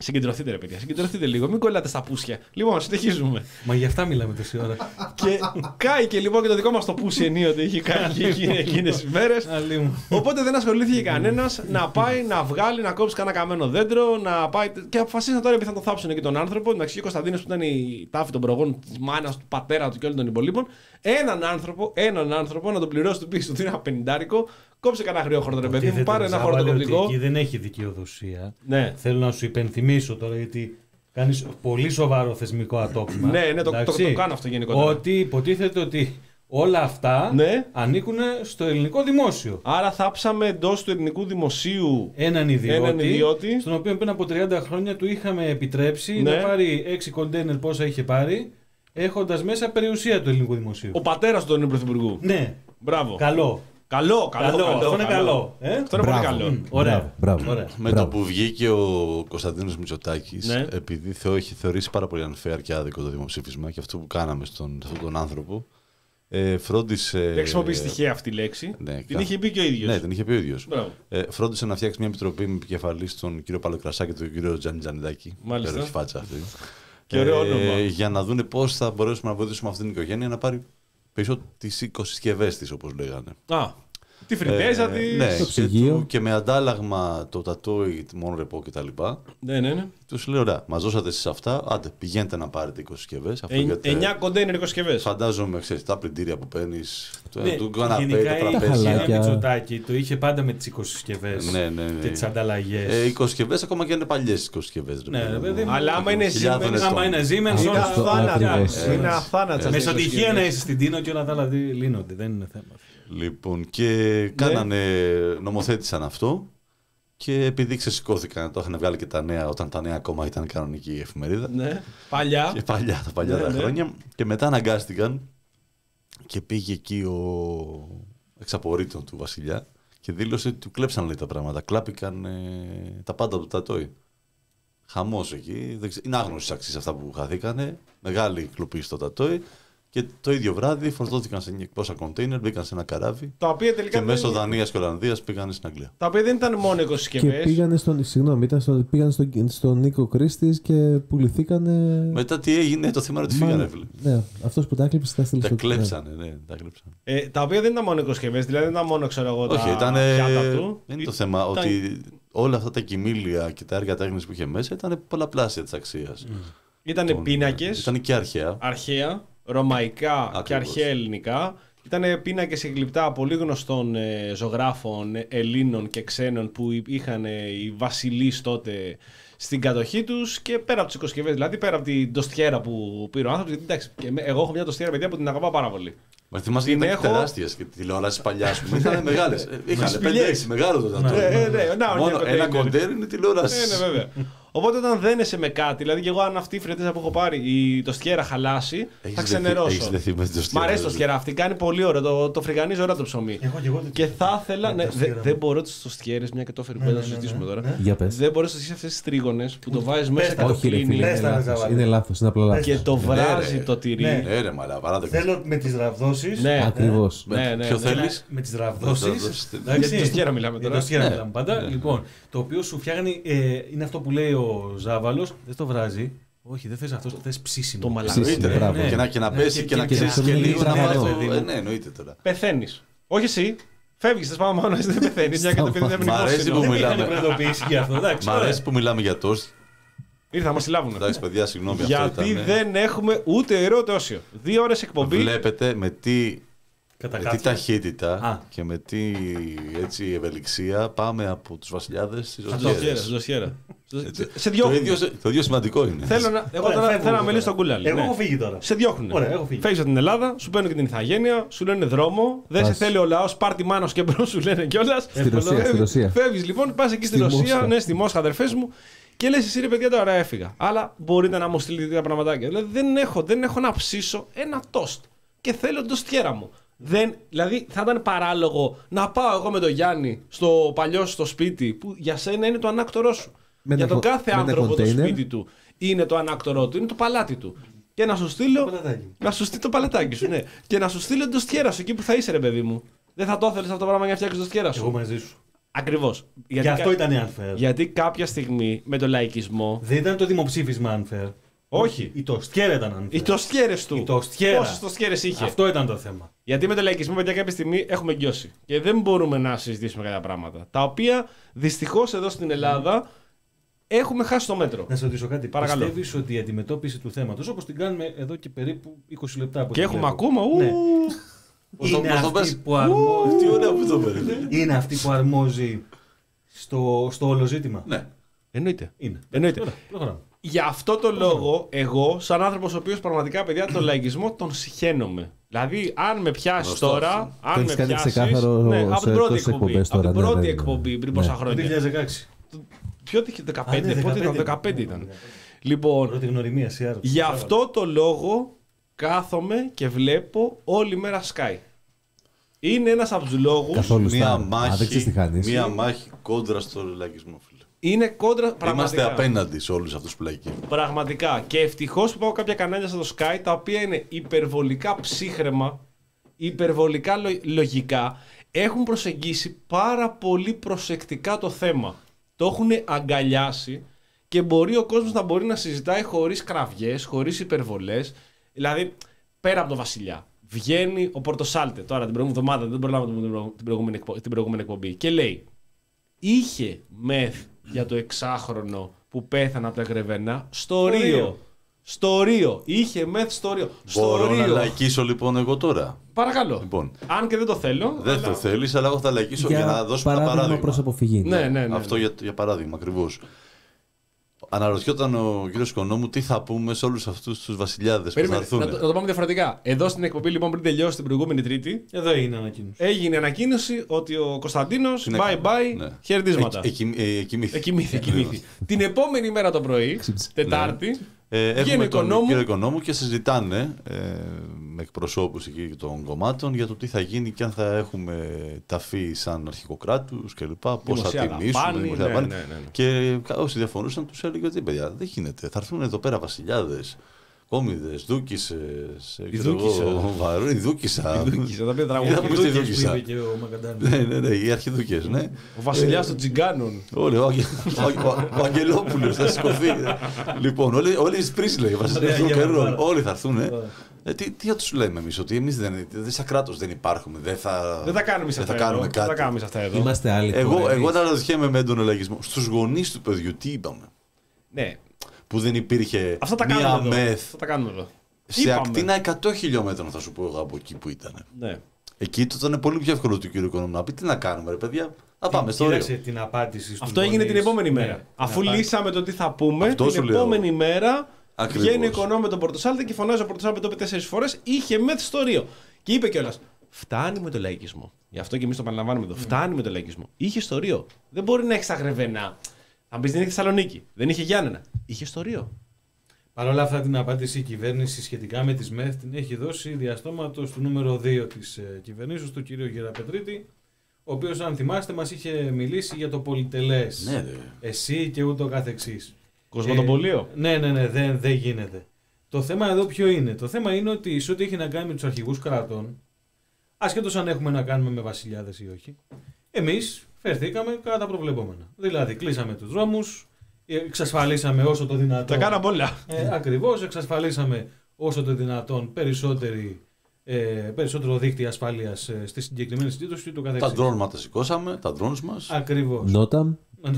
Συγκεντρωθείτε, ρε παιδιά, συγκεντρωθείτε λίγο. Μην κολλάτε στα πούσια. Λοιπόν, συνεχίζουμε. Μα γι' αυτά μιλάμε τόση ώρα. Και κάηκε λοιπόν και το δικό μας το πούσι ενίοτε είχε κάνει και εκείνες τις μέρες. Αλλή μου. Οπότε δεν ασχολήθηκε κανένας να πάει να βγάλει, να κόψει κανένα καμένο δέντρο, να πάει. Και αποφασίσαν τώρα επειδή θα τον θάψουν και τον άνθρωπο. Εντάξει, και ο Κωνσταντίνος που ήταν η τάφη των προγόνων τη μάνα του, πατέρα του και όλων των υπολείπων. Έναν άνθρωπο, έναν άνθρωπο να τον πληρώσει του πίσω του ένα πενηντάρικο, κόψε κανένα αγριόχορτο ρε παιδί μου, πάρε ένα χορτοκοπτικό. Εκεί δεν έχει δικαιοδοσία. Ναι. Θέλω να σου υπενθυμίσω τώρα γιατί κάνεις πολύ σοβαρό θεσμικό ατόπιμα. Ναι, ναι, το, το, το, το κάνω αυτό γενικότερα. Ότι υποτίθεται ότι όλα αυτά ναι. ανήκουν στο ελληνικό δημόσιο. Άρα θάψαμε εντός του ελληνικού δημοσίου έναν ιδιώτη, έναν ιδιώτη, στον οποίο πριν από τριάντα χρόνια του είχαμε επιτρέψει ναι. να πάρει έξι κοντέινερ πόσα είχε πάρει, έχοντας μέσα περιουσία του ελληνικού δημοσίου. Ο πατέρας του ελληνικού πρωθυπουργού. Ναι. Μπράβο. Καλό. Καλό, καλό, καλό, καλό, αυτό είναι καλό. Ε? Αυτό είναι Μπράβο. πολύ καλό. Mm, ωραία. Μπράβο. Ωραία. Με Μπράβο. το που βγήκε ο Κωνσταντίνος Μητσοτάκης, Ναι. επειδή θεό έχει θεωρήσει πάρα πολύ unfair και άδικο το δημοψήφισμα και αυτό που κάναμε στον, σε αυτόν τον άνθρωπο, ε, φρόντισε. Δεν χρησιμοποιεί τυχαία αυτή τη λέξη. Ναι, την κα- είχε πει και ο ίδιος. Ναι, την είχε πει ο ίδιος. Μπράβο. Ε, φρόντισε να φτιάξει μια επιτροπή με επικεφαλή τον κύριο Παλοκρασά και τον κύριο Τζάνι Τζανιδάκη. Μάλιστα. Υπέροχη φάτσα αυτή. Και ωραίο όνομα. Για να δούνε πώς θα μπορέσουμε να βοηθήσουμε αυτήν την οικογένεια να πάρει πίσω τις οικοσυσκευές της, όπως λέγανε. Α, τη φρυδέζα Ε, τη. ναι, Το και, ψυγείο. του- και με αντάλλαγμα το τατόι, τη μόνο ρεπό κτλ. Ναι, ναι, ναι. Του λέει: Ωραία, μα δώσατε εσείς αυτά. Άντε, πηγαίνετε να πάρετε οικοσυσκευές. Αυτό γιατί, εννιά κοντέινερ οικοσκευές. φαντάζομαι, ξέρεις, τα πλυντήρια που παίρνει, το, Ναι, του καναπέ, γενικά τα η τραπέζια. χαλάκια. οικογένεια Μητσοτάκη το είχε πάντα με τις οικοσυσκευές Ναι, ναι, ναι. και τις ανταλλαγές. Ε, οικοσυσκευές, ακόμα και είναι παλιές οικοσυσκευές. Ναι, ρε παιδί μου. Αλλά άμα είναι Χιλιάδων Siemens, ετών. Άμα είναι Siemens, Είναι όλα Αυτό αθάνατα. ακριβώς. Είναι αθάνατα. με αυτές οι σωτυχία οικοσκευές. να είσαι στην Τίνο και όλα τα άλλα δι- λύνονται. Δεν είναι θέμα. Λοιπόν, και κάνανε, νομοθέτησαν αυτό. Και επειδή ξεσηκώθηκαν, το είχαν βγάλει και τα νέα, όταν τα νέα ακόμα ήταν κανονική η εφημερίδα. Ναι, παλιά. Και παλιά, τα παλιά Ναι, τα ναι. χρόνια. Και μετά αναγκάστηκαν και πήγε εκεί ο εξαπορρίτων του βασιλιά και δήλωσε ότι του κλέψαν λέει, τα πράγματα. Κλάπηκαν ε, τα πάντα του τατόι. Χαμός εκεί. Δεν ξέ- Είναι άγνωσης αξίες αυτά που χαθήκανε. Μεγάλη κλοπή στο τατόι. Και το ίδιο βράδυ φορτώθηκαν σε πόσα κοντέινερ, μπήκαν σε ένα καράβι. Τα οποία τελικά. Και δεν- μέσω Δανίας και Ολλανδίας πήγαν στην Αγγλία. Τα οποία δεν ήταν μόνο Και οικοσκευές. πήγανε στον, συγγνώμη, ήταν στο, πήγανε στον, στον Νίκο Κρίστης και πουληθήκανε. Μετά τι έγινε, το θέμα είναι ότι φύγανε. φίλε. Ναι, αυτός που τα έκλειψε τα έστειλε Τα στο κλέψανε, ναι, τα κλέψανε. Ε, τα οποία δεν ήταν μόνο οικοσκευές, δηλαδή δεν ήταν μόνο ξέρω εγώ τα Όχι, ήταν. πιάτα του. Δεν είναι το θέμα Ήταν- ότι όλα αυτά τα κοιμήλια και τα έργα τέχνης που είχε μέσα ήταν πολλαπλάσια της αξίας. Ήταν Τον- πίνακες, Ήταν και αρχαία. αρχαία, ρωμαϊκά και Ακριβώς. αρχαία ελληνικά. Ήταν πίνακες και γλυπτά πολύ γνωστών ε, ζωγράφων ε, Ελλήνων και ξένων που υ- είχαν ε, οι βασιλείς τότε στην κατοχή τους και πέρα από τις οικοσκευές, δηλαδή πέρα από την τοστιέρα που πήρε ο άνθρωπος. Γιατί εντάξει, και με- εγώ έχω μια τοστιέρα παιδιά που την αγαπάω πάρα πολύ. Μα θυμάσαι Την γιατί ήταν έχω- τεράστιες και τηλεόρασεις παλιά, ας πούμε. Ήταν μεγάλες. Ε, Είχαν σπηλιές. πέντε έξι μεγάλο το τατό. Ε, ε, ναι, να, Μόνο μια ένα κοντέινερ. κοντέρ είναι τηλεόραση. Ναι, ναι, βέβαια. Οπότε όταν δένεσαι με κάτι, δηλαδή και εγώ αν αυτή η φρετέζα που έχω πάρει η τοστιέρα χαλάσει, Έχεις θα δεθεί- ξενερώσω. έχεις δεθεί με την τοστιέρα, Μ' αρέσει το δηλαδή. στιέρα αυτή, κάνει πολύ ωραίο, το, το φρυγανίζει ωραίο το ψωμί. Εγώ και εγώ δεν Και θα ήθελα. Με Ναι, τα δε- στιέρα δεν μου. μπορώ τις τοστιέρες, μια και το έφερε που Ναι, να ναι, το ναι, συζητήσουμε ναι. τώρα. Για πες. Δεν μπορώ να στήσει αυτές τις τρίγωνες που το βάζεις μέσα και το Όχι, ρε κλείνει. φίλε, Πες είναι τα, λάθος. Ζαβάλη. Είναι λάθος, είναι απλά λάθος. Και το βράζει ρε. το τυρί. Ναι. Ναι, ρε, μαλά, παράδειγμα. Θέλω με τις ραβδόσεις. Ναι. Ακριβώς. Με- Ναι, ναι, Ποιο ναι. θέλεις? Με τις Με τις ραβδόσεις. ραβδόσεις. Εντάξει. Για την τοστιέρα μιλάμε Για τώρα. το στιέρα Ναι. μιλάμε πάντα. Λοιπόν, το οποίο σου φτιάχνει, ε, είναι αυτό που λέει ο Ζάβαλος, δεν το βράζει. Όχι, δεν θες αυτό, θες ψήσιμο. Το μαλακό. Ψήσιμο, Εννοείται, ρε. μπράβο. Και να, και να Ναι, πέσει και- και να και- ξέρεις και και να λίγο. μην να τραβάει, το- παιδί μου. ε, Ναι, εννοείται τώρα. Πεθαίνεις. Όχι εσύ. Φεύγεις, θες πάμε μόνο, εσύ δεν πεθαίνεις. Μια και το παιδί δεν Μ' αρέσει είναι που Δεν μιλάμε. είχαν προειδοποιήσει για αυτό, εντάξει. Μ' ωραία. αρέσει που μιλάμε για τόστ. Ήρθα να μας συλλάβουν. Εντάξει, παιδιά, συγγνώμη, αυτό Γιατί ήταν. δεν έχουμε ούτε ιερό τόσιο. Δύο ώρες εκπομπή. Βλέπετε με τι, με τι Κατακάθια. ταχύτητα Α. και με τι έτσι, ευελιξία πάμε από τους βασιλιάδες στις Δοσιέρα, οσιέρες. δοσιέρα. Έτσι. Σε Το διώχνουν. ίδιο, το ίδιο σημαντικό είναι. Θέλω να, εγώ Ωραία, τώρα φεύγω θέλω να εγώ μιλήσω στον τώρα. κουλάλι. Εγώ ναι. έχω φύγει τώρα. Σε διώχνουν. Ωραία, έχω φύγει. Φεύγεις από την Ελλάδα, σου παίρνουν και την ηθαγένεια, σου λένε δρόμο, δεν σε Πας. θέλει ο λαός, πάρτι μάνος και μπρος σου λένε κιόλα. Στη Ρωσία, στη Ρωσία. Φεύγεις λοιπόν, πας εκεί στη, Στη Ρωσία, Μόσχα. ναι, στη Μόσχα, αδερφές μου, και λες εσύ ρε παιδιά τώρα έφυγα. Αλλά μπορείτε να μου στείλετε τα πραγματάκια. Δηλαδή δεν έχω, δεν έχω να ψήσω ένα τόστ και θέλω την τοστιέρα μου. Δεν, δηλαδή θα ήταν παράλογο να πάω εγώ με τον Γιάννη στο παλιό στο σπίτι που για σένα είναι το ανάκτορό σου. Με για ένα τον κο- κάθε με ένα άνθρωπο το κοντέινερ. σπίτι του είναι το ανάκτορό του, είναι το παλάτι του. Και να σου στείλω. παλατάκι μου. Να σου στείλω το παλατάκι σου, ναι. Και να σου στείλω την τοστιέρα σου εκεί που θα είσαι, ρε παιδί μου. Δεν θα το ήθελε αυτό το πράγμα για να φτιάξει την τοστιέρα Εγώ σου. μαζί σου. Ακριβώς. Γι' αυτό ήταν unfair. Γιατί κάποια στιγμή με τον λαϊκισμό. Δεν ήταν το δημοψήφισμα unfair. Όχι. Η τοστιέρα ήταν unfair. Οι τοστιέρες του. Η τοστιέρα. Πόσες τοστιέρες είχε. Αυτό ήταν το θέμα. Γιατί με τον λαϊκισμό, παιδιά, κάποια στιγμή έχουμε γκιώσει. Και δεν μπορούμε να συζητήσουμε κάποια πράγματα. Τα οποία δυστυχώς εδώ στην Ελλάδα έχουμε χάσει το μέτρο. Να σε ρωτήσω κάτι. Παρακαλώ. Πιστεύεις ότι η αντιμετώπιση του θέματος, όπως την κάνουμε εδώ και περίπου είκοσι λεπτά. Και έχουμε ακόμα. Ου, Ναι. Πώς το- Είναι πώς το αυτή πες? που αρμόζει. Τι ωραία που το παίρνει. Είναι αυτή που αρμόζει στο, στο όλο ζήτημα. Ναι. Εννοείται. Είναι. Εννοείται. Ωραία, προχωράμε. Γι' αυτό το λόγο, εγώ, σαν άνθρωπος ο οποίος πραγματικά, παιδιά, τον λαϊκισμό τον συχαίνομαι. Δηλαδή, αν με πιάσει Γνωστό τώρα, αυτό. αν Το με έχεις κάνει πιάσει. ξεκάθαρο Ναι, από σε την πρώτη τόσες εκπομπή. εκπομπές Από τώρα, την ναι, πρώτη ναι, ναι. εκπομπή πριν Ναι. πόσα Το δύο χρόνια. χιλιάδες δεκαέξι. Ποιο είχε δεκαπέντε, Α, ναι, πότε ήταν, δεκαπέντε. δεκαπέντε ήταν. Λοιπόν, Πρώτη γνωριμία, Σιάρ. γι' αυτό το λόγο κάθομαι και βλέπω όλη μέρα Sky. Είναι ένας από τους λόγους. Καθόλου Μία στάρ. Α, δεν ξέρεις τι μάχη, χάνεις. μία μάχη κόντρα στο λαϊκισμό, φίλε. Είναι κόντρα πραγματικά. Είμαστε απέναντι σε όλους αυτούς που λαϊκοί. Πραγματικά. Και ευτυχώς που πάω κάποια κανάλια στο Sky τα οποία είναι υπερβολικά ψύχρεμα, υπερβολικά λο- λογικά, έχουν προσεγγίσει πάρα πολύ προσεκτικά το θέμα. Το έχουν αγκαλιάσει και μπορεί ο κόσμος να μπορεί να συζητάει χωρίς κραυγές, χωρίς υπερβολές. Δηλαδή, πέρα από το Βασιλιά, βγαίνει ο Πορτοσάλτε τώρα την προηγούμενη εβδομάδα, δεν προλάβαμε την προηγούμενη, εκπο- την προηγούμενη εκπομπή, και λέει: είχε μεθ για το εξάχρονο που πέθανε από τα Γρεβενά στο Ρίο. Ρίο. Στο Ρίο. Είχε μεθ στο Ρίο. Στο Μπορώ να Ρίο. λαϊκίσω λοιπόν εγώ τώρα. Παρακαλώ. Λοιπόν. Αν και δεν το θέλω. Δεν αλλά- το θέλεις, αλλά εγώ θα λαϊκίσω για, να δώσω ένα παράδειγμα παράδειγμα. προς αποφυγή. Ναι, ναι, ναι. ναι. Αυτό για, για παράδειγμα ακριβώς. Αναρωτιόταν ο κύριος Οικονόμου τι θα πούμε σε όλους αυτούς τους βασιλιάδες που θα Περίμενε, έρθουν. να, το, να το πάμε διαφορετικά. Εδώ στην εκπομπή, λοιπόν, πριν τελειώσει την προηγούμενη Τρίτη, Εδώ είναι ανακοίνωση. έγινε ανακοίνωση ότι ο Κωνσταντίνος Τι να bye κάνουμε, bye, ναι. χαιρετίσματα. Ε, εκοι- ε, εκοιμήθη. Εκοιμήθη, εκοιμήθη. Την επόμενη μέρα το πρωί, Τετάρτη, Ε, βγαίνει έχουμε ο τον Οικονόμου. κύριο Οικονόμου και συζητάνε ε, με εκπροσώπους εκεί των κομμάτων για το τι θα γίνει και αν θα έχουμε ταφή σαν αρχικό κράτους κλπ. Πώς θα Δημοσία τιμήσουμε. δαπάνη, δημοσία ναι, δαπάνη. ναι, ναι, ναι. Και όσοι διαφωνούσαν τους έλεγε ότι παιδιά δεν γίνεται. Θα έρθουν εδώ πέρα βασιλιάδες, κόμιδες, δούκισσες, ε, ξέρω δούκισσα. εγώ, βαρύ, η δούκισσα. η Δούκισσα, τα οποία Είδα τραγουδούν. που στη Που δούκισσα. είπε και ο Μακαντάνης. Ναι, ναι, ναι, οι αρχιδούκες, ναι. Ο βασιλιάς των Τζιγκάνων. Όλοι, ο, Αγγε- ο, ο, ο Αγγελόπουλος θα σηκωθεί. Λοιπόν, όλοι, όλοι οι Σπρίσλεοι, βασιλιάς των Ωραία, καιρών, πάρα. όλοι θα έρθουν. Ε. Ε, τι, τι θα τους λέμε εμείς, ότι εμείς δεν, δεν, σαν κράτος δεν υπάρχουμε, δεν θα, Δεν θα κάνουμε σε δεν αυτά θα κάνουμε εδώ. Δεν θα κάτι. κάνουμε σε αυτά εδώ. Είμαστε άλλοι. Εγώ, τώρα, εγώ εμείς. αναρωτιέμαι με έντονο λαϊκισμό. Στους γονείς του παιδιού τι είπαμε, Ναι, που δεν υπήρχε αυτά τα μία κάνουμε εδώ. μεθ Αυτά τα κάνουμε εδώ. σε Είπαμε. ακτίνα εκατό χιλιόμετρων, θα σου πω εγώ, από εκεί που ήταν. Ναι. Εκεί το ήταν πολύ πιο εύκολο του κύριου Οικονόμου να πει τι να κάνουμε, ρε παιδιά. Θα πάμε στο Ρίο. Κοίταξε την απάντηση στους Αυτό έγινε γονείς. την επόμενη Ναι, μέρα. την Αφού απάντηση. λύσαμε το τι θα πούμε, Αυτό την σου λέω. επόμενη μέρα Ακριβώς. βγαίνει ο Οικονόμου με τον Πορτοσάλτε και φωνάζει ο Πορτοσάλτε, το είπε τέσσερις φορές, είχε μεθ στο Ρίο. Και είπε κιόλας: φτάνει με το λαϊκισμό. Γι' αυτό και εμείς το παραλαμβάνουμε εδώ. Φτάνει με το λαϊκισμό. Είχε στο Ρίο. Δεν μπορεί να έχει στα Γρεβενά. Θα μπει, δεν είχε Θεσσαλονίκη. Δεν είχε Γιάννενα. Είχε στο Ρίο. Παρ' όλα αυτά την απάντηση η κυβέρνηση σχετικά με τις ΜΕΘ την έχει δώσει διαστόματος του νούμερο δύο της ε, κυβερνήσεως, του κ. Γεραπετρίτη, ο οποίος, αν θυμάστε, μας είχε μιλήσει για το πολυτελές. Ναι, ρε. Εσύ και ούτω καθεξής. Κοσμοτοπολείο. Ε, ναι, ναι, ναι, δεν, δεν γίνεται. Το θέμα εδώ ποιο είναι? Το θέμα είναι ότι σε ό,τι έχει να κάνει με τους αρχηγούς κρατών, ασχέτως αν έχουμε να κάνουμε με βασιλιάδες ή όχι, εμείς φερθήκαμε κατά τα προβλεπόμενα. Δηλαδή, κλείσαμε τους δρόμους, εξασφαλίσαμε όσο το δυνατόν. Τα κάναμε όλα. Ε, ακριβώς, εξασφαλίσαμε όσο το δυνατόν περισσότερη, ε, περισσότερο δίκτυο ασφάλειας ε, στη συγκεκριμένη συντήτωση του Τα καθεξής. ντρόν μας τα σηκώσαμε, τα drones μας. Ακριβώς. Νόταμ.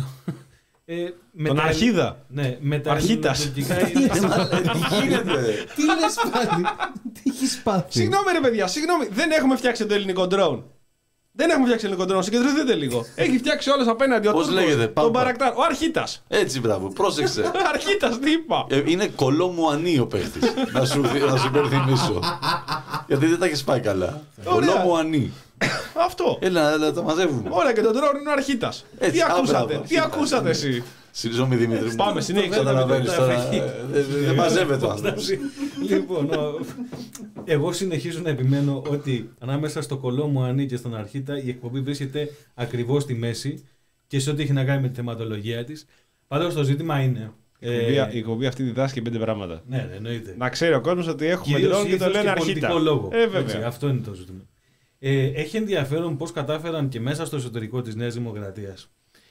Ε, με Τον τα- Αρχίδα. Ναι, με τα Αρχίτας. ελληνοτουρκικά Τι γίνεται. Τι λες πάλι. Τι έχεις πάθει. Συγγνώμη, ρε παιδιά, συγγνώμη. Δεν έχουμε φτιάξει το ελληνικό drone. Δεν έχουμε φτιάξει ελληνικό drone. Συγκεντρωθείτε λίγο. Έχει φτιάξει όλο απέναντι ο Πώς Τούρκος, λέγεται, τον Πάμπα. Μπαρακτάρ. Ο Αρχίτας. Έτσι, μπράβο, πρόσεξε. Αρχίτας, τι είπα. Ε, είναι κολόμουανί ο παίχτης. να, σου, να σου υπενθυμίσω. Γιατί δεν τα έχεις πάει καλά. Ωραία. Κολόμουανί. Αυτό. Έλα, έλα, τα μαζεύουμε. Όλα και τον drone είναι ο Αρχίτας. Έτσι, Τι α, ακούσατε, μπράβο, τι Αρχίτας. ακούσατε εσύ. Συγγνώμη, Δημήτρη. μου. Πάμε, συνέχισε. Καταλαβαίνεις Τα τώρα. φεγγί. ε, Δεν δεν μαζεύεται ο άνθρωπος. Λοιπόν, ο- εγώ συνεχίζω να επιμένω ότι ανάμεσα στο Κολόμουανί και στον Αρχίτα η εκπομπή βρίσκεται ακριβώς στη μέση και σε ό,τι έχει να κάνει με τη θεματολογία της. Πάντως το ζήτημα είναι. Η εκπομπή- Η εκπομπή αυτή διδάσκει πέντε πράγματα. Ναι, ναι, εννοείται. Να ξέρει ο κόσμος ότι έχουμε Κυρίως drone και το ήθος λένε και Αρχίτα. πολιτικό λόγο. Ε, Έτσι, βέβαια. αυτό είναι το ζήτημα. Ε, έχει ενδιαφέρον πώς κατάφεραν και μέσα στο εσωτερικό της Νέας Δημοκρατίας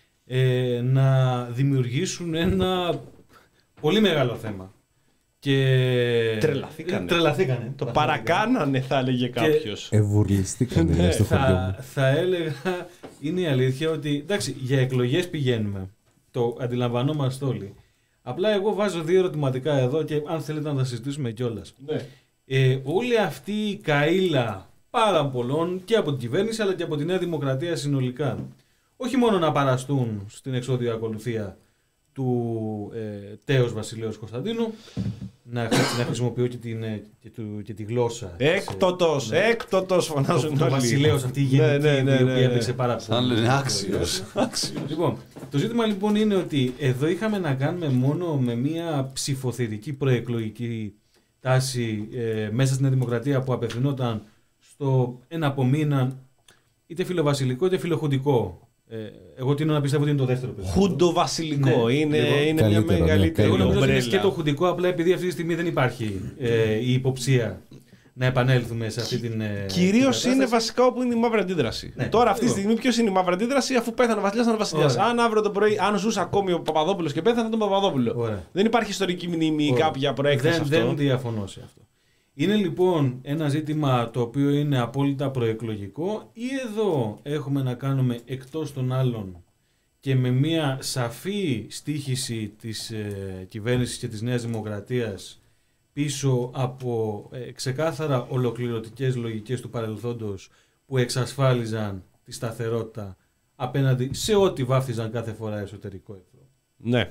ε, να δημιουργήσουν ένα πολύ μεγάλο θέμα. Και... Τρελαθήκανε. Τρελαθήκανε. Το παρακάνανε, θα έλεγε κάποιος. Ευουρλιστήκανε στο χωριό μου. θα, θα έλεγα, είναι η αλήθεια ότι, εντάξει, για εκλογές πηγαίνουμε. Το αντιλαμβανόμαστε όλοι. Απλά εγώ βάζω δύο ερωτηματικά εδώ και αν θέλετε να τα συζητήσουμε κιόλας. Ναι. Ε, όλη αυτή η καήλα πάρα πολλών και από την κυβέρνηση αλλά και από τη Νέα Δημοκρατία συνολικά, όχι μόνο να παραστούν στην εξώδιο ακολουθία του ε, τέος Βασιλέως Κωνσταντίνου, να, να χρησιμοποιώ και, την, ε, και, του, και τη γλώσσα. Έκτοτος, ναι. έκτοτος φωνάζουν το, όλοι. το Βασιλέος, αυτή η γενική, ναι, ναι, ναι, η οποία ναι, ναι. έπαιξε πάρα πολύ. Σαν λένε άξιος. Λοιπόν, το ζήτημα λοιπόν είναι ότι εδώ είχαμε να κάνουμε μόνο με μια ψηφοθετική προεκλογική τάση ε, μέσα στην Δημοκρατία που απευθυνόταν στο ένα από μήνα είτε φιλοβασιλικό είτε φιλοχουντικό. Ε, εγώ τείνω να πιστεύω ότι είναι το δεύτερο παιδί. Χουντοβασιλικό. Ναι. Είναι, Λοιπόν, είναι καλύτερο, μια ναι, μεγαλύτερη Εγώ νομίζω ότι είναι και ομπρέλα. το χουντικό, απλά επειδή αυτή τη στιγμή δεν υπάρχει ε, η υποψία να επανέλθουμε σε αυτή την. Ε, Κυρίως την είναι κατάσταση. βασικά όπου είναι η μαύρη αντίδραση. Ναι. Τώρα, αυτή τη Λοιπόν. στιγμή, ποιος είναι η μαύρη αντίδραση, αφού πέθανε ο Βασιλιάς, ήταν ο Βασιλιάς. Ωραία. Αν αύριο το πρωί, αν ζούσε ακόμη ο Παπαδόπουλος και πέθανε, τον Παπαδόπουλο. Ωραία. Δεν υπάρχει ιστορική μνήμη ή Ωραία. κάποια προέκταση δεν, αυτό. δεν διαφωνώ σε αυτό. Είναι λοιπόν ένα ζήτημα το οποίο είναι απόλυτα προεκλογικό ή εδώ έχουμε να κάνουμε εκτός των άλλων και με μια σαφή στίχηση της ε, κυβέρνησης και της Νέας Δημοκρατίας πίσω από ε, ξεκάθαρα ολοκληρωτικές λογικές του παρελθόντος που εξασφάλιζαν τη σταθερότητα απέναντι σε ό,τι βάφτιζαν κάθε φορά εσωτερικό εχθρό. Ναι.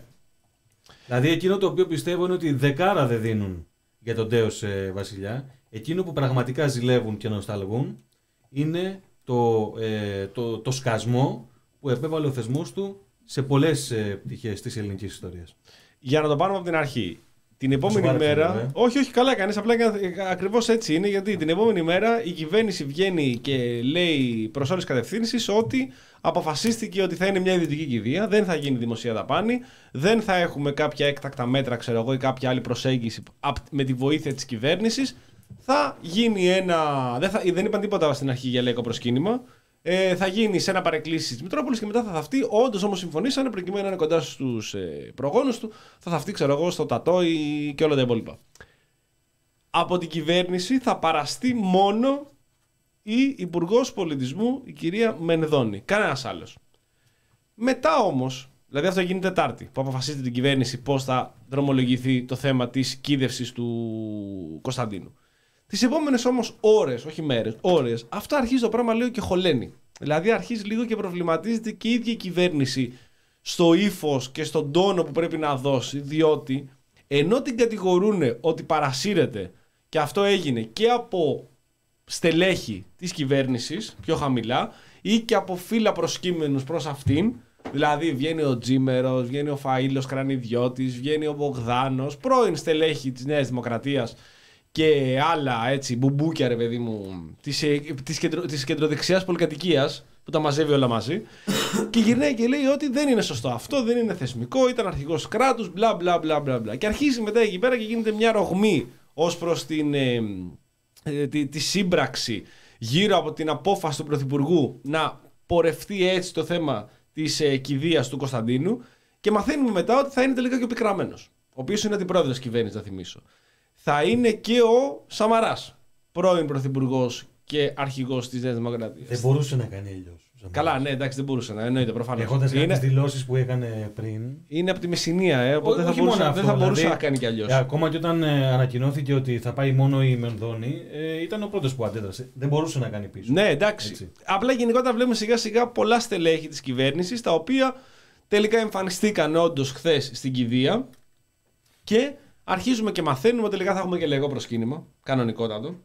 Δηλαδή εκείνο το οποίο πιστεύω είναι ότι δεκάρα δεν δίνουν για τον τέος ε, βασιλιά. Εκείνο που πραγματικά ζηλεύουν και νοσταλγούν είναι το, ε, το, το σκασμό που επέβαλε ο θεσμός του σε πολλές ε, πτυχές της ελληνικής ιστορίας. Για να το πάρουμε από την αρχή. Την επόμενη Σοβαρά μέρα. ξέρω, ε. Όχι, όχι, καλά κανείς. Απλά ακριβώς έτσι είναι. Γιατί την επόμενη μέρα η κυβέρνηση βγαίνει και λέει προς όλες τις κατευθύνσεις ότι αποφασίστηκε ότι θα είναι μια ιδιωτική κηδεία, δεν θα γίνει δημοσία δαπάνη, δεν θα έχουμε κάποια έκτακτα μέτρα, ξέρω εγώ, ή κάποια άλλη προσέγγιση με τη βοήθεια της κυβέρνησης. Θα γίνει ένα. Δεν, θα... δεν είπαν τίποτα στην αρχή για λαϊκό προσκύνημα. Ε, θα γίνει σε ένα παρεκκλήσι τη Μητρόπολης και μετά θα θαυτεί. Όντως όμως συμφωνήσανε προκειμένου να είναι κοντά στους ε, προγόνους του, θα θαυτεί, ξέρω εγώ, στο Τατό ή και όλα τα υπόλοιπα. Από την κυβέρνηση θα παραστεί μόνο η Υπουργός Πολιτισμού, η κυρία Μενδώνη. Κανένας άλλος. Μετά όμως, δηλαδή αυτό γίνει Τετάρτη, που αποφασίζεται την κυβέρνηση πώς θα δρομολογηθεί το θέμα της κοίδευσης του Κωνσταντίνου. Τις επόμενες όμως ώρες, όχι μέρες, ώρες, αυτό αρχίζει το πράγμα λίγο και χωλαίνει. Δηλαδή αρχίζει λίγο και προβληματίζεται και η ίδια η κυβέρνηση στο ύφος και στον τόνο που πρέπει να δώσει, διότι ενώ την κατηγορούν ότι παρασύρεται, και αυτό έγινε και από στελέχη της κυβέρνησης πιο χαμηλά ή και από φύλλα προσκύμενους προς αυτήν, δηλαδή βγαίνει ο Τζίμερος, βγαίνει ο Φαΐλος Κρανιδιώτης, βγαίνει ο Μπογδάνος, πρώην στελέχη της Νέας Δημοκρατίας και άλλα έτσι μπουμπούκια ρε παιδί μου της, της, κεντρο, της κεντροδεξιάς πολυκατοικίας που τα μαζεύει όλα μαζί και γυρνάει και λέει ότι δεν είναι σωστό αυτό, δεν είναι θεσμικό, ήταν αρχηγός κράτους, μπλα μπλα μπλα μπλα μπλα. Και αρχίζει μετά εκεί πέρα και γίνεται μια ρογμή ως προς την, ε, ε, τη, τη σύμπραξη γύρω από την απόφαση του Πρωθυπουργού να πορευτεί έτσι το θέμα της ε, κηδείας του Κωνσταντίνου και μαθαίνουμε μετά ότι θα είναι τελικά και ο Πικραμένος, ο οποίος είναι αντιπρόεδρος της κυβέρνησης, να θυμίσω. Θα είναι και ο Σαμαράς, πρώην πρωθυπουργός και αρχηγός της Νέας Δημοκρατίας. Δεν μπορούσε να κάνει αλλιώς. Καλά, ναι, εντάξει, δεν μπορούσε να εννοείται προφανώς. Έχοντας κάνει είναι, τις δηλώσεις που έκανε πριν. είναι από τη Μεσσηνία, ε, οπότε Ό, θα όχι μπορούσε, μόνο δεν αυτό, θα μπορούσε δηλαδή, να κάνει κι αλλιώς. Ε, ακόμα και όταν ε, ανακοινώθηκε ότι θα πάει μόνο η Μενδώνη, ε, ήταν ο πρώτος που αντέδρασε. Δεν μπορούσε να κάνει πίσω. Ναι, εντάξει. Έτσι. Απλά γενικότερα βλέπουμε σιγά σιγά πολλά στελέχη της κυβέρνησης, τα οποία τελικά εμφανιστήκαν όντως χθες στην κηδεία και αρχίζουμε και μαθαίνουμε ότι τελικά θα έχουμε και λαϊκό προσκύνημα, κανονικότατο.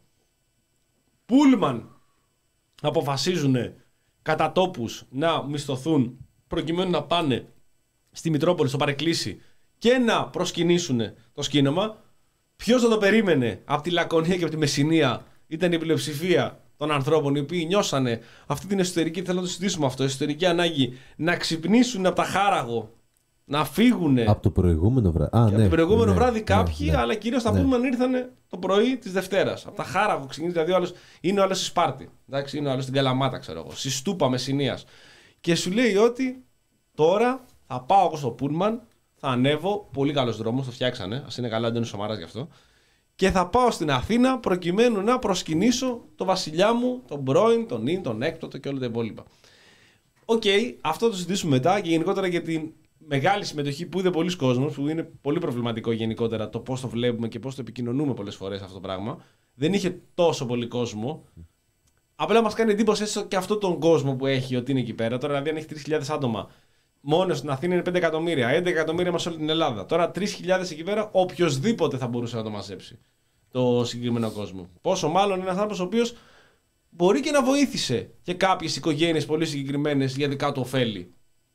Πούλμαν αποφασίζουν κατά τόπους να μισθωθούν προκειμένου να πάνε στη Μητρόπολη, στο παρεκκλήσι και να προσκυνήσουν το σκήνωμα. Ποιος θα το περίμενε? Από τη Λακωνία και από τη Μεσσηνία ήταν η πλειοψηφία των ανθρώπων οι οποίοι νιώσανε αυτή την εσωτερική, θέλω να το συζητήσουμε αυτό, εσωτερική ανάγκη να ξυπνήσουν από τα χάραγο να φύγουν. Από το προηγούμενο βράδυ. Α, Από ναι, το προηγούμενο ναι, βράδυ ναι, κάποιοι, ναι. αλλά κυρίως τα Ναι. Πούλμαν ήρθαν το πρωί της Δευτέρας. Από τα Χάραγο ξεκινήσει, δηλαδή ο άλλος, είναι ο άλλος στη Σπάρτη. Εντάξει, είναι ο άλλος στην Καλαμάτα, ξέρω εγώ. Στη Στούπα Μεσσηνίας. Και σου λέει ότι τώρα θα πάω εγώ στο Πούλμαν, θα ανέβω. Πολύ καλός δρόμος, το φτιάξανε. Ας είναι καλά, ο Αντώνης Σαμαράς γι' αυτό. Και θα πάω στην Αθήνα προκειμένου να προσκυνήσω τον βασιλιά μου, τον πρώην, τον ίν, τον έκτοτο και όλα τα υπόλοιπα. Οκ, okay, αυτό το συζητήσουμε μετά και γενικότερα για την μεγάλη συμμετοχή που είδε πολλοί κόσμος, που είναι πολύ προβληματικό γενικότερα το πώς το βλέπουμε και πώς το επικοινωνούμε πολλές φορές αυτό το πράγμα. Δεν είχε τόσο πολύ κόσμο. Απλά μας κάνει εντύπωση έστω και αυτόν τον κόσμο που έχει ότι είναι εκεί πέρα. Τώρα, δηλαδή, αν έχει τρεις χιλιάδες άτομα, μόνο στην Αθήνα είναι πέντε εκατομμύρια, έντεκα εκατομμύρια μας όλη την Ελλάδα. Τώρα, τρεις χιλιάδες εκεί πέρα, οποιοδήποτε θα μπορούσε να το μαζέψει το συγκεκριμένο κόσμο. Πόσο μάλλον ένας άνθρωπος ο οποίος μπορεί και να βοήθησε και κάποιες οικογένειες πολύ συγκεκριμένες για δικά του ωφέλη.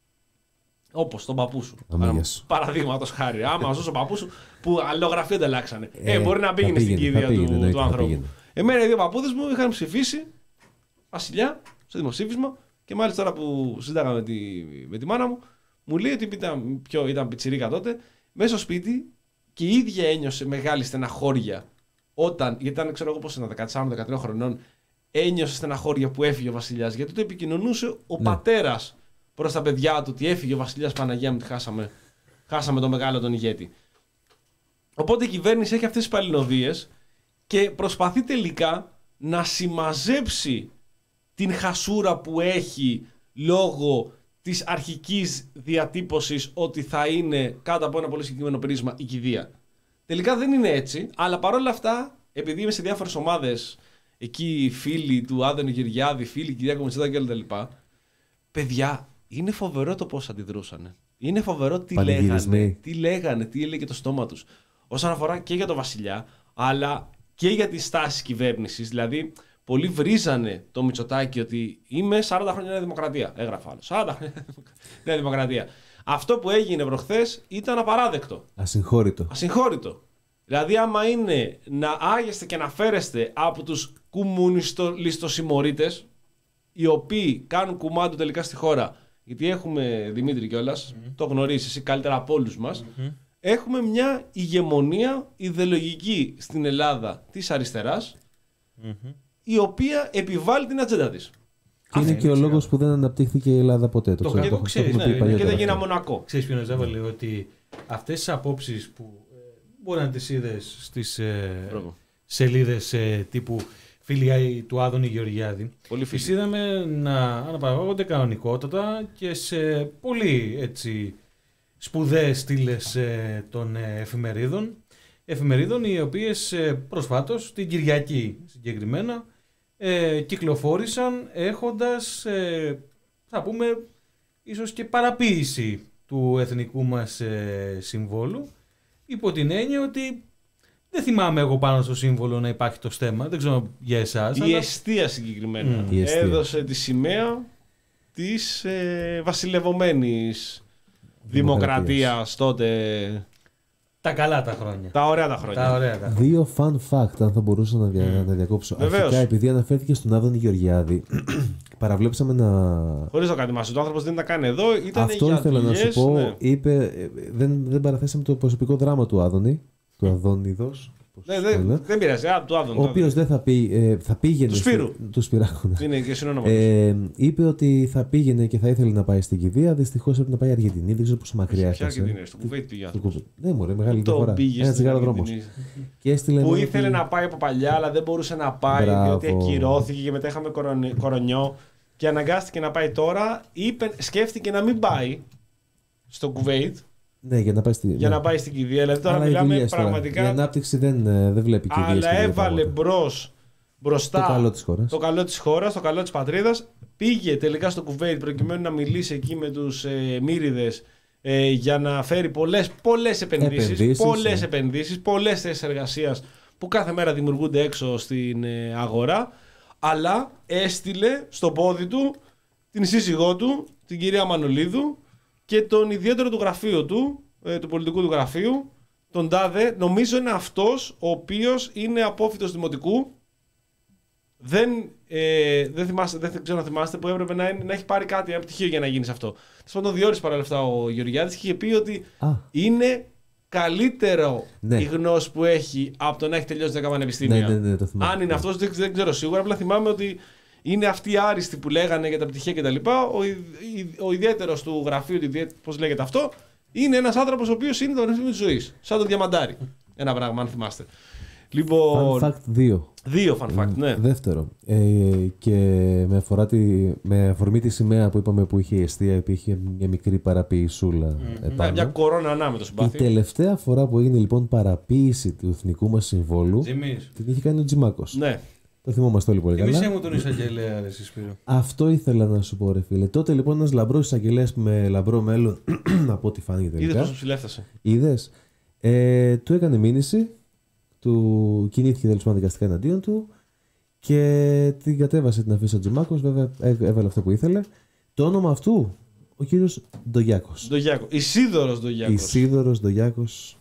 Όπως τον παππού σου. Αμίγιας. Παραδείγματος χάρη. Άμα ζούσε ο παππού σου που αλληλογραφία ανταλλάξανε. Ε, Ε, μπορεί να θα πήγαινε στην πήγαινε, θα κηδεία πήγαινε, του, εννοείται, του θα ανθρώπου. πήγαινε. Εμένα οι δύο παππούδες μου είχαν ψηφίσει βασιλιά στο δημοψήφισμα και μάλιστα τώρα που συζητάγαμε με τη, με τη μάνα μου, μου λέει ότι ήταν, πιο, ήταν πιτσιρίκα τότε, μέσα στο σπίτι και η ίδια ένιωσε μεγάλη στεναχώρια όταν, γιατί ήταν ξέρω εγώ πώς ήταν, δεκατέσσερα δεκατρία χρονών, ένιωσε στεναχώρια που έφυγε ο βασιλιάς, γιατί το επικοινωνούσε ο Ναι. πατέρας προς τα παιδιά του ότι έφυγε ο βασιλιάς, Παναγία μου, τη χάσαμε, χάσαμε τον μεγάλο τον ηγέτη. Οπότε η κυβέρνηση έχει αυτές τις παλινοδίες και προσπαθεί τελικά να συμμαζέψει την χασούρα που έχει λόγω της αρχικής διατύπωσης ότι θα είναι κάτω από ένα πολύ συγκεκριμένο πρίσμα η κηδεία. Τελικά δεν είναι έτσι, αλλά παρόλα αυτά, επειδή είμαι σε διάφορες ομάδες, εκεί φίλοι του Άδωνη Γεωργιάδη, φίλοι Κυριάκου Μητσοτάκη και όλα τα λοιπά, παιδιά, είναι φοβερό το πώς αντιδρούσαν. Είναι φοβερό τι λέγανε, Πανηγυρισμοί. τι λέγανε, τι έλεγε το στόμα τους. Όσον αφορά και για τον βασιλιά, αλλά και για τη στάση κυβέρνησης. Δηλαδή, πολλοί βρίζανε το Μητσοτάκη ότι είμαι σαράντα χρόνια Νέα Δημοκρατία. Έγραφα άλλο. σαράντα χρόνια Νέα Δημοκρατία. Αυτό που έγινε προχθές ήταν απαράδεκτο. Ασυγχώρητο. Ασυγχώρητο. Δηλαδή, άμα είναι να άγεστε και να φέρεστε από τους κομμουνιστολιστοσημωρίτες, οι οποίοι κάνουν κουμάντο τελικά στη χώρα, γιατί έχουμε Δημήτρη κιόλας, mm-hmm. το γνωρίζεις εσύ καλύτερα από όλους μας, mm-hmm. έχουμε μια ηγεμονία ιδεολογική στην Ελλάδα της αριστεράς, mm-hmm. η οποία επιβάλλει την ατζέντα της. Και είναι και ο λόγος που δεν αναπτύχθηκε η Ελλάδα ποτέ. Το ξέρω, και το εγώ έχουμε- ξέρεις, το έχουμε ναι, πει ναι, Και παλιότερα δεν γίνα αυτό. Μονακό. Ξέρεις ποιο είναι Ζάβαλε, ότι αυτές τις απόψεις που ε, μπορεί να τις είδες στις ε, Μπράβο. σελίδες ε, τύπου φίλοι του Άδωνη Γεωργιάδη, Πολύ τις φίλοι. είδαμε να αναπαραγωγούνται κανονικότατα και σε πολύ έτσι σπουδαίες στήλες ε, των ε, εφημερίδων. Εφημερίδων οι οποίες ε, προσφάτως, την Κυριακή συγκεκριμένα, ε, κυκλοφόρησαν έχοντας, ε, θα πούμε, ίσως και παραποίηση του εθνικού μας ε, συμβόλου, υπό την έννοια ότι δεν θυμάμαι εγώ πάνω στο σύμβολο να υπάρχει το στέμμα, δεν ξέρω για εσάς. Η αλλά... εστία συγκεκριμένα Mm. Η εστία. έδωσε τη σημαία της ε, βασιλευωμένης δημοκρατίας τότε, Τα καλά τα χρόνια. τα ωραία τα χρόνια. Τα ωραία τα χρόνια. Δύο fun fact, αν θα μπορούσα να, δια, να τα διακόψω. Βεβαίως. Αρχικά, επειδή αναφέρθηκε στον Άδωνη Γεωργιάδη, παραβλέψαμε να. Χωρίς το κάτι μας. Ο άνθρωπος δεν τα κάνει εδώ, ήταν Αυτό για ήθελα να σου δουλειές, πω. ναι. Είπε, ε, δεν, δεν παραθέσαμε το προσωπικό δράμα του Άδωνη, του Αδόνιδος. πώς Ναι, το δεν, λένε, δεν πειράζει, α, του Άδων. ο οποίο δεν θα, πει, ε, θα πήγαινε. Του Σπύρου. στο- Του Σπυράκου. ναι. Είναι και συνόνομα. του. Ε, είπε ότι θα πήγαινε και θα ήθελε να πάει στην κηδεία. Δυστυχώ έπρεπε να πάει Αργεντινή. Δεν ξέρω πόσο μακριά Ποια έφτασε. Αργεντινή, στο Κουβέιτ πήγε. Στο Κουβέιτ. Ναι, μωρέ, μεγάλη Το διαφορά. πήγε Ένα στην τσιγάρο δρόμο. Αργεντινή. Και έστειλε. Που ένα ήθελε ότι- να πάει από παλιά, αλλά δεν μπορούσε να πάει, Μπράβο. διότι ακυρώθηκε και μετά είχαμε κορονι- κορονιό και αναγκάστηκε να πάει τώρα. Είπε, σκέφτηκε να μην πάει στο Κουβέιτ Ναι, για να πάει στη. για ναι. να πάει στην κηδεία. Δηλαδή τώρα Αλλά οι μιλάμε δουλειές τώρα. Η πραγματικά. ανάπτυξη δεν, ε, δεν βλέπει κηδείες Αλλά και τέτοια έβαλε πράγματα. μπρος, μπροστά Το καλό της χώρας. το καλό της χώρας, το καλό της πατρίδας. Πήγε τελικά στο Κουβέιτ προκειμένου να μιλήσει εκεί με τους ε, μύριδες ε, για να φέρει πολλές, πολλές επενδύσεις, Επενδύσεις, πολλές ναι. επενδύσεις, πολλές θέσεις εργασίας που κάθε μέρα δημιουργούνται έξω στην ε, αγορά. Αλλά έστειλε στο πόδι του την σύζυγό του, την κυρία Μανολίδου, και τον ιδιαίτερο του γραφείου του, ε, του πολιτικού του γραφείου, τον Τάδε. Νομίζω είναι αυτός ο οποίος είναι απόφοιτος δημοτικού, δεν, ε, δεν, θυμάστε, δεν ξέρω να θυμάστε που έπρεπε να, είναι, να έχει πάρει κάτι, ένα πτυχίο για να γίνει αυτό. Τέλος πάντων, διόρισε παρόλα αυτά ο Γεωργιάδης και είχε πει ότι Α. είναι καλύτερο Ναι. η γνώση που έχει από το να έχει τελειώσει δέκα πανεπιστήμια. Ναι, ναι, ναι, το θυμάμαι. Αν είναι αυτός, δεν, δεν ξέρω σίγουρα. Απλά θυμάμαι ότι είναι αυτοί οι άριστοι που λέγανε για τα πτυχία κτλ. Ο, ο, ο ιδιαίτερος του γραφείου, πώς λέγεται αυτό, είναι ένας άνθρωπος ο οποίος είναι το πανεπιστήμιο της ζωής. Σαν το διαμαντάρι. Ένα πράγμα, αν θυμάστε. Λοιπόν. Fun fact δύο. Δύο fun fact, ναι. Δεύτερο. Ε, και με, αφορά τη, με αφορμή τη σημαία που είπαμε που είχε η εστία, υπήρχε μια μικρή παραποίησούλα Mm. επάνω. Μια κορώνα ανάμετο Η συμπάθει. τελευταία φορά που έγινε λοιπόν παραποίηση του εθνικού μας συμβόλου Τζιμής. την είχε κάνει ο Τζιμάκος. Ναι. Το θυμόμαστε όλοι πολύ Θυμήσέ καλά. μου τον εισαγγελέα, ρε Σπύρο. Αυτό ήθελα να σου πω, ρε φίλε. Τότε λοιπόν ένας λαμπρός εισαγγελέας με λαμπρό μέλλον, από ό,τι φάνηκε Είδε τελικά. πόσο ψηλά έφτασε. Είδες. Ε, του έκανε μήνυση, του κινήθηκε τέλος πάντων δικαστικά εναντίον του και την κατέβασε την αφήσα ο Τζιμάκος. Βέβαια έ- έβαλε αυτό που ήθελε. Το όνομα αυτού, ο κύριος Ντογιάκος. Ντογιάκο. Ισίδωρος Ντογιάκος. Ισίδωρος Ντογιάκος.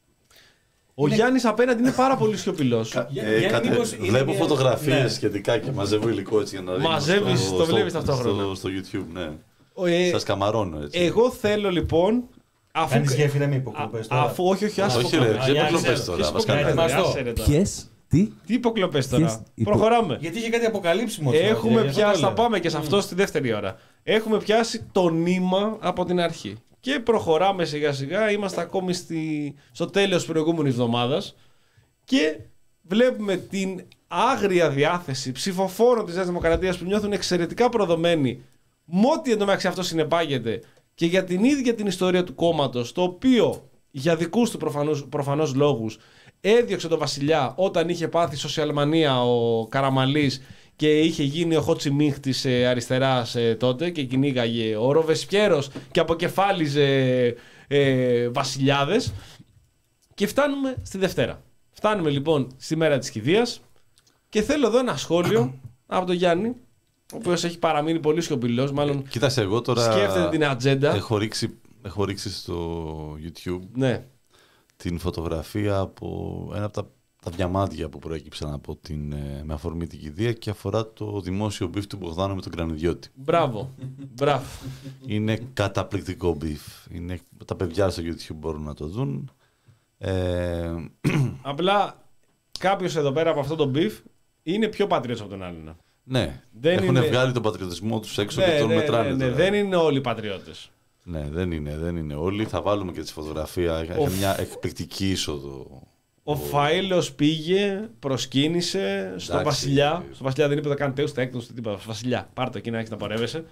Ο Γιάννης απέναντι είναι πάρα πολύ σιωπηλός. Ε, Γιάννη, κατε- μήπως είναι Βλέπω μια- φωτογραφίες ναι. σχετικά και μαζεύω υλικό έτσι για να ρίχνω Μαζεύεις, στο- το στο- βλέπεις ταυτόχρονα. Στο, στο YouTube, ναι. Ο, ε, Σας καμαρώνω έτσι. εγώ θέλω λοιπόν. Αφού, Κάνεις γέφυρα με υποκλοπές α- τώρα. αφού όχι, όχι, άσε Όχι ρε, υποκλοπές. δεν Α, υποκλοπές ξέρω. τώρα. Ποιες μας υποκλοπές, κάνετε. ετοιμαστώ. Άσε ρε τώρα. Ποιες, τι, Τι υποκλοπές Ποιες τώρα. υπο- Προχωράμε. Γιατί είχε κάτι αποκαλύψιμο. τώρα, Έχουμε και αυτό πιάσει, το θα λέω. πάμε και σε αυτό στη δεύτερη ώρα. Έχουμε πιάσει το νήμα από την αρχή. Και προχωράμε σιγά σιγά. Είμαστε ακόμη στη, στο τέλος της προηγούμενης εβδομάδας. Και βλέπουμε την άγρια διάθεση ψηφοφόρων της Νέας Δημοκρατίας που νιώθουν εξαιρετικά προδομένοι με ό,τι εντωμεταξύ αυτό συνεπάγεται και για την ίδια την ιστορία του κόμματος, το οποίο για δικούς του προφανώς, προφανώς λόγους έδιωξε τον Βασιλιά όταν είχε πάθει σοσιαλμανία ο Καραμαλής και είχε γίνει ο Χοτσιμίχ της ε, αριστεράς ε, τότε και κυνήγαγε ο Ροβεσπιέρος και αποκεφάλιζε ε, βασιλιάδες. Και φτάνουμε στη Δευτέρα. Φτάνουμε λοιπόν στη μέρα της κηδείας και θέλω εδώ ένα σχόλιο από τον Γιάννη, ο οποίος έχει παραμείνει πολύ σιωπηλός, μάλλον Κοίταξε, εγώ τώρα σκέφτεται την ατζέντα. έχω ρίξει, έχω ρίξει στο YouTube Ναι. την φωτογραφία από ένα από τα, τα διαμάντια που προέκυψαν από την, ε, με αφορμή την κηδεία και αφορά το δημόσιο μπιφ του Μπογδάνου με τον Κρανιδιώτη. Μπράβο. Μπράβο. Είναι καταπληκτικό μπιφ. Είναι, τα παιδιά στο YouTube μπορούν να το δουν. Ε, Απλά κάποιος εδώ πέρα από αυτό το μπιφ είναι πιο πατριώτης από τον άλλον. ναι, Δεν έχουν είναι- βγάλει τον πατριωτισμό τους έξω Ναι, και τον ναι, μετράνε ναι, ναι, τώρα. δεν είναι όλοι πατριώτες. Ναι, δεν είναι, δεν είναι όλοι. Θα βάλουμε και τη φωτογραφία. Έχει Ο- μια εκπληκτική είσοδο. Ο Φαΐλος πήγε, προσκύνησε στον Εντάξει. Βασιλιά. Στον Βασιλιά δεν είπε θα κάνει τέους, θα έκδοση, τίποτα. Στο Βασιλιά, πάρ' το εκεί να έχεις να πορεύεσαι.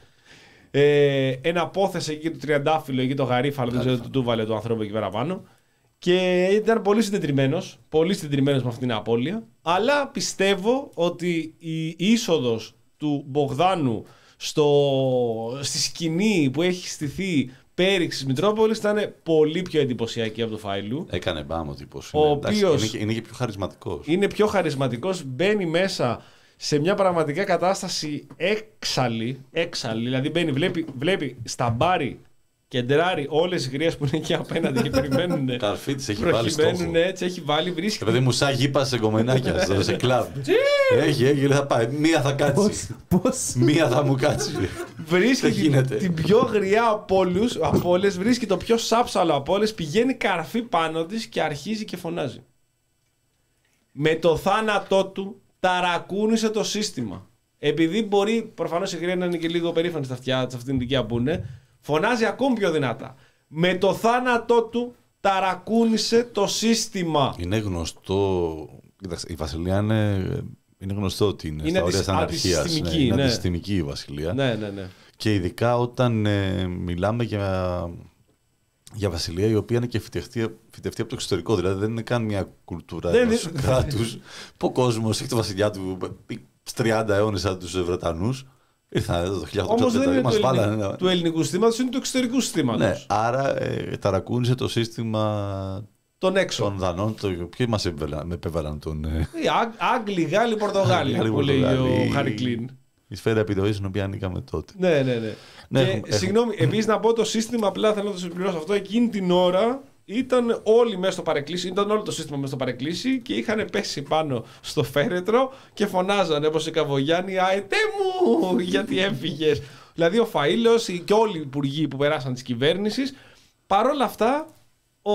Ε, ένα απόθεσε εκεί το τριαντάφυλλο, εκεί το γαρίφαλο, δεν ξέρω τι του βάλε το ανθρώπου εκεί πέρα πάνω. Και ήταν πολύ συντετριμμένος, πολύ συντετριμμένος με αυτήν την απώλεια. Αλλά πιστεύω ότι η είσοδος του Μπογδάνου στο, στη σκηνή που έχει στηθεί πέριξης Μητρόπολης ήταν πολύ πιο εντυπωσιακή από το Φαΐλου. Έκανε μπάμ ο τύπος. Ο Είναι, εντάξει, οποίος- είναι, και- είναι και πιο χαρισματικός. Είναι πιο χαρισματικός, μπαίνει μέσα σε μια πραγματικά κατάσταση έξαλλη, έξαλλη δηλαδή μπαίνει, βλέπει, βλέπει στα μπάρι κεντράρει όλες τις γρίες που είναι εκεί απέναντι και περιμένουν. Καρφί της έχει βάλει στόχο. Προκειμένουν έτσι, έχει βάλει, βρίσκει. Και παιδί μου, σαν γήπα σε κομμενάκια στο σε κλαμπ. Έχει, έχει, λέει, θα πάει. Μία θα κάτσει. Πώς, πώς. Μία θα μου κάτσει. Βρίσκει Δεν την, γίνεται. την πιο γριά από όλους, από όλες, βρίσκει το πιο σάψαλο από όλες, πηγαίνει καρφί πάνω της και αρχίζει και φωνάζει. Με το θάνατό του ταρακούνησε το σύστημα. Επειδή μπορεί προφανώς η γρία να είναι και λίγο περήφανη στα αυτιά της, αυτήν την ηλικία που είναι, φωνάζει ακόμη πιο δυνατά. Με το θάνατό του ταρακούνησε το σύστημα. Είναι γνωστό. Κοίταξε, η Βασιλεία είναι, είναι γνωστό ότι είναι, Είναι στα όρια αντισ- της αναρχίας. αντισυστημική, Ναι, είναι ναι. αντισυστημική η Βασιλεία. Ναι, ναι, ναι. Και ειδικά όταν ε, μιλάμε για, για βασιλεία η οποία είναι και φυτευτεί, φυτευτεί από το εξωτερικό. Δηλαδή δεν είναι καν μια κουλτούρα Δεν ενός είναι- κράτους που ο κόσμος έχει το βασιλιά του τριάντα αιώνες σαν τους Βρετανούς. Ήρθαν εδώ το χίλια Όμως οκτακόσια δεν είναι μας του, βάλανε ελληνικού, ένα- του ελληνικού συστήματος, είναι του εξωτερικού συστήματος. Ναι, άρα ε, ταρακούνησε το σύστημα Τον έξω. των Δανών. Το, ποιοι μας επέβαλαν, με επέβαλαν τον... ε, Οι Άγ- Άγγλοι, Γάλλοι, Πορτογάλοι Γάλλοι, που λέει Πορτογάλοι. ο Χάρι Κλίν. η σφαίρα επιρροής στην οποία ανήκαμε τότε. Ναι, ναι, ναι. Ναι, και, έχουμε- συγγνώμη, επίσης να πω το σύστημα, απλά θέλω να το συμπληρώσω αυτό. Εκείνη την ώρα ήταν όλοι μέσα στο παρεκκλήσι, ήταν όλο το σύστημα μέσα στο παρεκκλήσι και είχαν πέσει πάνω στο φέρετρο και φωνάζανε όπως η Καβογιάννη «Αετέ μου, γιατί έφυγες». Δηλαδή ο Φαΐλος και όλοι οι υπουργοί που περάσαν της κυβέρνησης, παρόλα αυτά ο,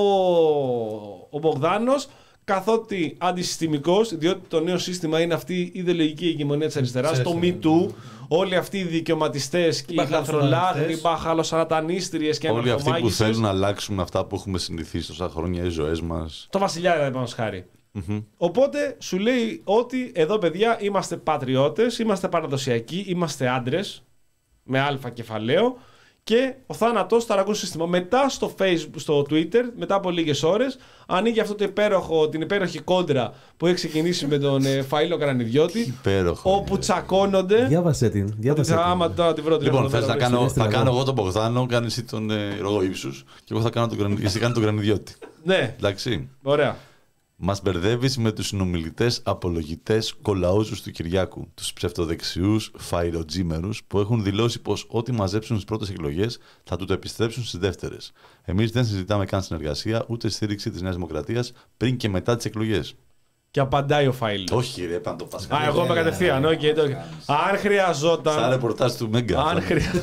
ο Μπογδάνος, καθότι αντισυστημικός, διότι το νέο σύστημα είναι αυτή η ιδεολογική ηγεμονία της αριστεράς, το Me Too, όλοι αυτοί οι δικαιωματιστές και οι λαθρολάτροι, οι μπαχαλοσαρατανίστριες και όλοι αυτοί που θέλουν να αναρχομάγισσες. αλλάξουν αυτά που έχουμε συνηθίσει τόσα χρόνια οι ζωές μας. Το βασιλιά, δηλαδή, πάνω χάρη. Mm-hmm. Οπότε σου λέει ότι εδώ, παιδιά, είμαστε πατριώτες, είμαστε παραδοσιακοί, είμαστε άντρες με αλφα κεφαλαίο και ο θάνατος ταρακούν σύστημα. Μετά στο Facebook, στο Twitter, μετά από λίγες ώρες, ανοίγει αυτό το υπέροχο, την υπέροχη κόντρα που έχει ξεκινήσει με τον ε, Φαΐλο Καρανιδιώτη. Υπέροχο. Όπου τσακώνονται. Διάβασέ την. Διάβασέ την. Άμα τώρα τη βρω, Λοιπόν, θες να κάνω, Συνέστηνα θα κάνω εγώ. εγώ τον Μπογδάνο, κάνει εσύ τον ε, Ρογό Ήψους και εγώ θα κάνω τον, Κρανι- εσύ κάνει τον Κρανιδιώτη. Ναι, Εντάξει. ωραία. Μας μπερδεύεις με τους συνομιλητές απολογητές κολαούζους του Κυριάκου, τους ψευτοδεξιούς φαϊροτζήμερους που έχουν δηλώσει πως ό,τι μαζέψουν στις πρώτες εκλογές θα του το επιστρέψουν στις δεύτερες. Εμείς δεν συζητάμε καν συνεργασία ούτε στήριξη της Νέας Δημοκρατίας πριν και μετά τις εκλογές. Και απαντάει ο Φαΐλος. Όχι, ρε, πάνω το πας. Α, εγώ είμαι κατευθείαν. οκ, το- Αν χρειαζόταν. Σαν ρεπορτάζ του Μέγκα. Αν αυτό. χρεια...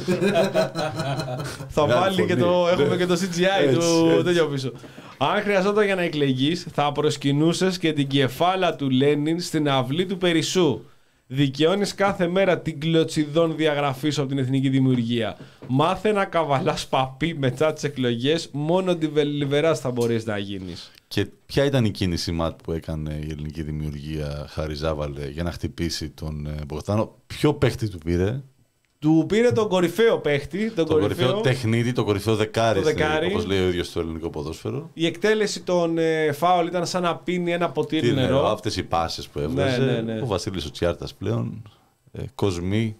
θα Μεγάλη βάλει και φωνή. το. Έχουμε Ναι. και το σι τζι άι Έτσι, του έτσι. τέτοιο πίσω. Αν χρειαζόταν για να εκλεγείς, θα προσκυνούσες και την κεφάλα του Λένιν στην αυλή του Περισσού. Δικαιώνεις κάθε μέρα την κλωτσιδόν διαγραφή σου από την εθνική δημιουργία. Μάθε να καβαλάς παπί μετά τις εκλογές, μόνο την Βελιβεράς θα μπορείς να γίνεις. Και ποια ήταν η κίνηση ΜΑΤ που έκανε η ελληνική δημιουργία Χαριζάβαλε για να χτυπήσει τον ε, Μπογδάνο? Ποιο παίχτη του πήρε? Του πήρε τον κορυφαίο παίχτη, τον Το κορυφαίο κορυφαίο. τεχνίτη, το κορυφαίο δεκάρι, Το δεκάρι. όπως λέει ο ίδιος στο ελληνικό ποδόσφαιρο. Η εκτέλεση των ε, φάουλ ήταν σαν να πίνει ένα ποτήρι Τι νερό. νερό, αυτές οι πάσες που έβγαζε. Ναι, ναι, ναι. Ο Βασίλης ο Τσιάρτας πλέον. Ε, Κοσμή,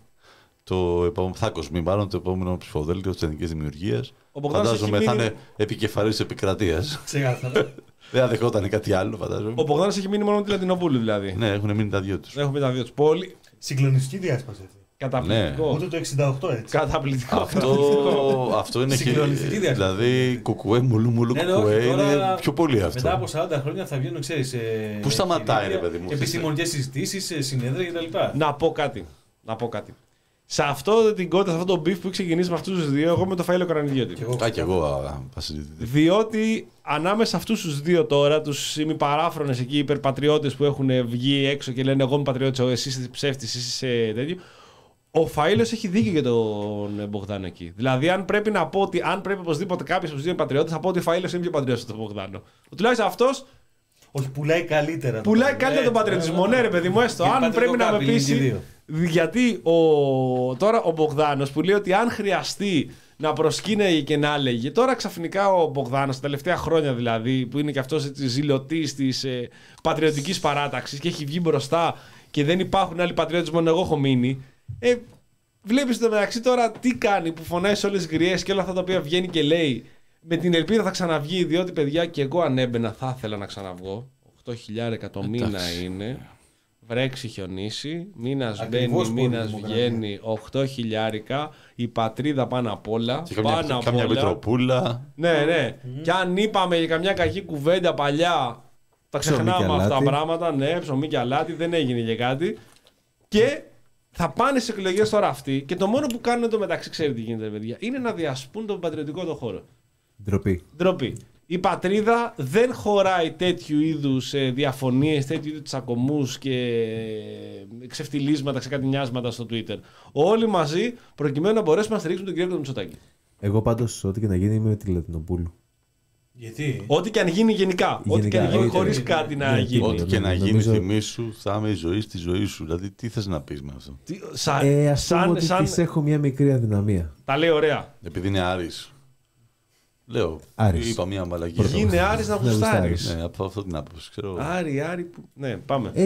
το επόμενο, θα Κοσμή μάλλον, το επόμενο ψηφοδέλτιο της ελληνικής δημιουργίας. Ο Μπογδάνος Φαντάζομαι έχει θα μείνει- είναι επικεφαλής της επικρατείας. Ξεκάθαρα. Δεν θα δεχόταν κάτι άλλο, φαντάζομαι. Ο Μπογδάνος έχει μείνει μόνο με τη Λατινοπούλου δηλαδή. Ναι, έχουν μείνει τα δυο τους. Έχουμε τα δύο του. Πολύ Συγκλονιστική διάσπαση αυτή. καταπληκτικό. Ούτε το εξήντα οκτώ έτσι. Καταπληκτικό. Αυτό, αυτό είναι και. Συγκλονιστική διάσταση. Δηλαδή, κουκουέ, μουλού, μουλού, Ναι, ναι, κουκουέ όχι, τώρα είναι πιο πολύ αυτό. Μετά από σαράντα χρόνια θα βγαίνουν, ξέρεις, ε, Πού σταματάει, εγχειρίδια, ρε παιδί μου, επιστημονικές συζητήσεις, ε, συνέδρια κτλ. Να πω κάτι. Να πω κάτι. Σε αυτό την κότα, σε αυτό το μπιφ που έχει ξεκινήσει με αυτού του δύο, εγώ με το Φαΐλο Καρανιδιώτη. Και εγώ. Α, κι εγώ α, θα συζητήσω. Διότι ανάμεσα αυτού του δύο τώρα, του ημιπαράφρονες εκεί υπερπατριώτες που έχουν βγει έξω και λένε εγώ είμαι πατριώτης, εσύ είσαι ψεύτης, εσύ είσαι τέτοιο. Ο Φαΐλος έχει δίκιο για τον Μπογδάνο εκεί. Δηλαδή, αν πρέπει να πω ότι αν πρέπει οπωσδήποτε κάποιο από του δύο είναι πατριώτης, θα πω ότι ο Φαΐλος είναι πιο πατριώτης από τον Μπογδάνο. Τουλάχιστον αυτό Όχι, πουλάει καλύτερα. το πουλάει πράγμα. καλύτερα τον Έτσι, πατριωτισμό. ναι, Ναι, ρε παιδί μου, έστω. Και Αν πατρικό πρέπει να με κάπηλ είναι και πείσει. δύο. Γιατί ο, τώρα ο Μπογδάνος που λέει ότι αν χρειαστεί να προσκύνεγε και να έλεγε. Τώρα ξαφνικά ο Μπογδάνος, τα τελευταία χρόνια δηλαδή, που είναι και αυτός ζηλωτής της ε, πατριωτικής παράταξης και έχει βγει μπροστά και δεν υπάρχουν άλλοι πατριώτες, μόνο εγώ έχω μείνει. Ε, Βλέπεις το μεταξύ τώρα τι κάνει που φωνάει σε όλες τις γριές και όλα αυτά τα οποία βγαίνει και λέει. Με την ελπίδα θα ξαναβγεί, διότι παιδιά και εγώ αν έμπαινα θα ήθελα να ξαναβγώ. οκτώ χιλιάδες το μήνα είναι. Βρέξει, χιονίσει, μήνας Ακριβώς μπαίνει, μήνας πολύ βγαίνει, οκτώ χιλιάρικα, η πατρίδα πάνω απ' όλα. Και καμιά, πάνω απ' καμιά όλα. μητροπούλα. Ναι, ναι. Και αν είπαμε για καμιά κακή κουβέντα παλιά, τα Ψωμί και ξεχνάμε αυτά τα αλάτι. πράγματα. Ναι, ψωμί και αλάτι, δεν έγινε και κάτι. Και θα πάνε σε εκλογές τώρα αυτοί και το μόνο που κάνουν το μεταξύ, ξέρετε τι γίνεται, παιδιά, είναι να διασπούν τον πατριωτικό το χώρο. Ντροπή. Ντροπή. Η πατρίδα δεν χωράει τέτοιου είδους ε, διαφωνίες, τέτοιου είδους τσακωμούς και ε, ξεφτιλίσματα, ξεκατηνιάσματα στο Twitter. Όλοι μαζί προκειμένου να μπορέσουμε να στηρίξουμε τον κύριο Μητσοτάκη. Εγώ πάντως, ό,τι και να γίνει, είμαι με τη Λατινοπούλου. Γιατί. Ό,τι και αν γίνει γενικά. Ό,τι και αν Γενικά, γίνει είτε- χωρίς είτε- κάτι να ναι, γίνει. Ό,τι και να Νομίζω- γίνει, θυμίσου, θα είμαι η ζωή στη ζωή σου. Δηλαδή, τι θες να πεις με αυτό? Τι- Σα, Ε, ας πούμε σαν, ότι σαν, της έχω μια μικρή αδυναμία. τα λέει ωραία. Επειδή είναι Άρης. Λέω, Άρης. είπα μία μαλακία. Γίνε Άρης να Να γουστάρεις. γουστάρεις. Ναι, από αυτό την άποψη, ξέρω. Άρη, Άρη που... Ναι, πάμε. Ε,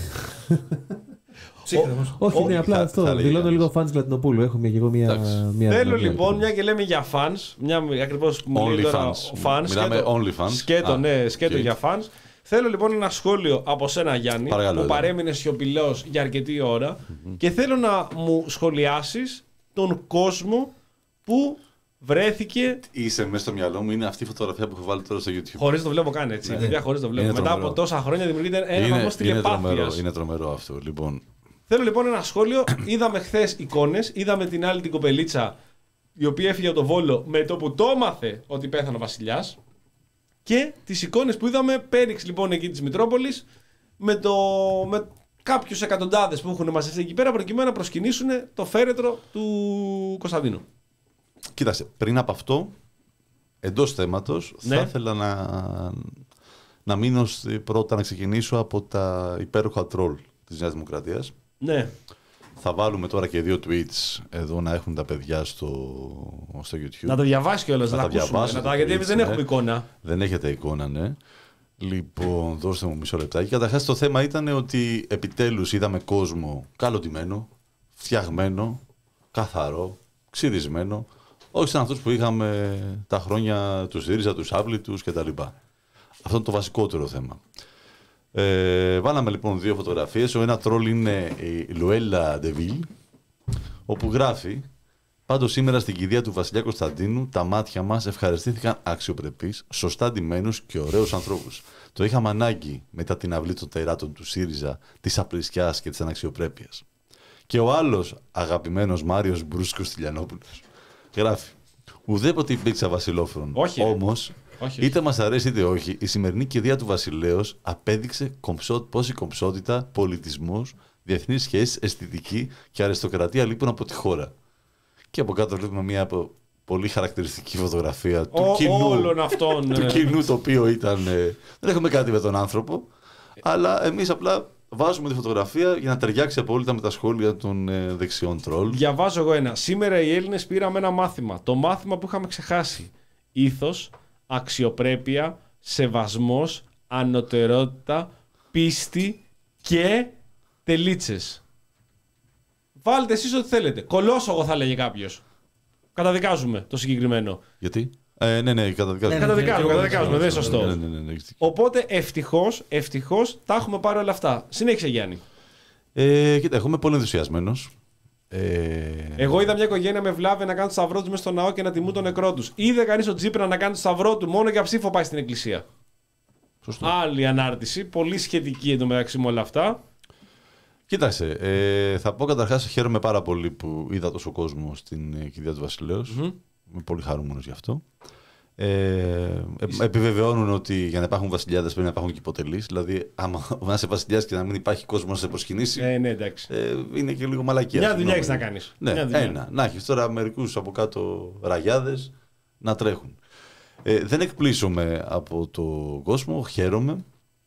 Ψύχρεμος. όχι, Όχι, ναι, απλά θα- αυτό. θα έλεγε Δηλώνω κανείς. λίγο φαν της Λατινοπούλου. Έχω μια, και εγώ μια, Εντάξει. μια Θέλω αδυναμία, λοιπόν, μια και λέμε για fans, μια ακριβώς που μου λέει Only τώρα fans. ο fans, Μιλάμε σκέτο- only fans. Σκέτο, Α, ναι, σκέτο οκ. για fans. Θέλω λοιπόν ένα σχόλιο από σένα, Γιάννη, Παρακαλώ, που έλα. παρέμεινε σιωπηλός για αρκετή ώρα και θέλω να μου σχολιάσεις τον κόσμο που βρέθηκε. Είσαι μέσα στο μυαλό μου, είναι αυτή η φωτογραφία που έχω βάλει τώρα στο YouTube. Χωρίς να το βλέπω καν έτσι. Ναι. Χωρίς να το βλέπω. Είναι Μετά τρομερό. από τόσα χρόνια δημιουργείται ένα βαθμό είναι, είναι, τρομερό, τηλεπάθειας. είναι τρομερό αυτό. Λοιπόν, Θέλω λοιπόν ένα σχόλιο. Είδαμε χθες εικόνες. Είδαμε την άλλη την κοπελίτσα η οποία έφυγε από το Βόλο με το που το έμαθε ότι πέθανε ο βασιλιάς. Και τις εικόνες που είδαμε πέριξ λοιπόν εκεί της Μητρόπολης με, το, με κάποιους εκατοντάδες που έχουν μαζευτεί εκεί πέρα προκειμένου να προσκυνήσουν το φέρετρο του Κωνσταντίνου. κοίταξε, πριν από αυτό, εντός θέματος, Ναι. θα ήθελα να, να μείνω στη- πρώτα να ξεκινήσω από τα υπέροχα τρόλ της Νέας Δημοκρατίας. Ναι. Θα βάλουμε τώρα και δύο tweets εδώ να έχουν τα παιδιά στο, στο YouTube. Να το διαβάσει κιόλας, Θα να τα τα ακούσουμε. διαβάσω Να το τα, γιατί tweets, εμείς δεν ναι. έχουμε εικόνα. Δεν έχετε εικόνα, ναι. Λοιπόν, δώστε μου μισό λεπτάκι. Καταρχάς το θέμα ήταν ότι επιτέλους είδαμε κόσμο καλωτημένο, φτιαγμένο, καθαρό, ξυρισμένο. Όχι σαν αυτούς που είχαμε τα χρόνια του ΣΥΡΙΖΑ, τους άβλητους κτλ. Αυτό είναι το βασικότερο θέμα. Ε, βάλαμε λοιπόν δύο φωτογραφίες. Ο ένα τρόλ είναι η Λουέλα Ντεβίλ, όπου γράφει: Πάντως σήμερα στην κηδεία του Βασιλιά Κωνσταντίνου τα μάτια μας ευχαριστήθηκαν αξιοπρεπείς, σωστά ντυμένους και ωραίους ανθρώπους. Το είχαμε ανάγκη μετά την αυλή των τεράτων του ΣΥΡΙΖΑ, της απληστιάς και της αναξιοπρέπειας. Και ο άλλος αγαπημένος Μάριος Μπρούσκος Τηλιανόπουλος γράφει: Ουδέποτε υπήρξα βασιλόφρον. Όχι, ρε. Όμως, Όχι, είτε μας αρέσει είτε όχι, η σημερινή κηδεία του Βασιλέως απέδειξε κομψό, πώς η κομψότητα, πολιτισμός, διεθνείς σχέσεις, αισθητική και αριστοκρατία λείπουν από τη χώρα. Και από κάτω βλέπουμε μια από- πολύ χαρακτηριστική φωτογραφία του Ο- κοινού, όλων αυτών, του ε. κοινού το οποίο ήταν... ε, δεν έχουμε κάτι με τον άνθρωπο, αλλά εμείς απλά βάζουμε τη φωτογραφία για να ταιριάξει απόλυτα με τα σχόλια των ε, δεξιών τρόλ. Διαβάζω εγώ ένα. Σήμερα οι Έλληνες πήραμε ένα μάθημα. Το μάθημα που είχαμε ξεχάσει. Ήθος, αξιοπρέπεια, σεβασμός, ανωτερότητα, πίστη και τελίτσες. Βάλτε εσείς ό,τι θέλετε. Κολόσογο θα λέγε κάποιος. Καταδικάζουμε το συγκεκριμένο. Γιατί? Ε, ναι, ναι, καταδικάζουμε. Ναι, Καταδικάζουμε, και εγώ καταδικάζουμε. Δεν είναι δεν σωστό. Ναι, ναι, ναι, ναι, έχεις δίκιο. Οπότε ευτυχώς, ευτυχώς τα έχουμε πάρει όλα αυτά. Συνέχισε Γιάννη. Ε, κοίτα, εγώ είμαι πολύ ενθουσιασμένος. Ε, Εγώ είδα μια οικογένεια με βλάβη να κάνει το σταυρό του μέσα στο ναό και να τιμούν τον νεκρό του. Είδε κανεί τον Τσίπρα να κάνει το σταυρό του μόνο για ψήφο πάει στην εκκλησία. Σωστό. Άλλη ανάρτηση, πολύ σχετική εντωμεταξύ με όλα αυτά. Κοίταξε, ε, θα πω καταρχάς χαίρομαι πάρα πολύ που είδα τόσο κόσμο στην ε, κηδεία του βασιλεως Είμαι πολύ χαρούμενος γι' αυτό. Ε, ε, επιβεβαιώνουν ότι για να υπάρχουν βασιλιάδες πρέπει να υπάρχουν και υποτελείς. Δηλαδή, άμα να είσαι βασιλιάς και να μην υπάρχει κόσμο να σε προσκυνήσει, Ε, ναι, εντάξει. ε, είναι και λίγο μαλακία. Μια συγγνώμη. δουλειά έχεις να κάνεις. Ναι, Μια δουλειά. ένα. Να έχεις τώρα μερικούς από κάτω ραγιάδες να τρέχουν. Ε, δεν εκπλήσωμαι από το κόσμο, χαίρομαι.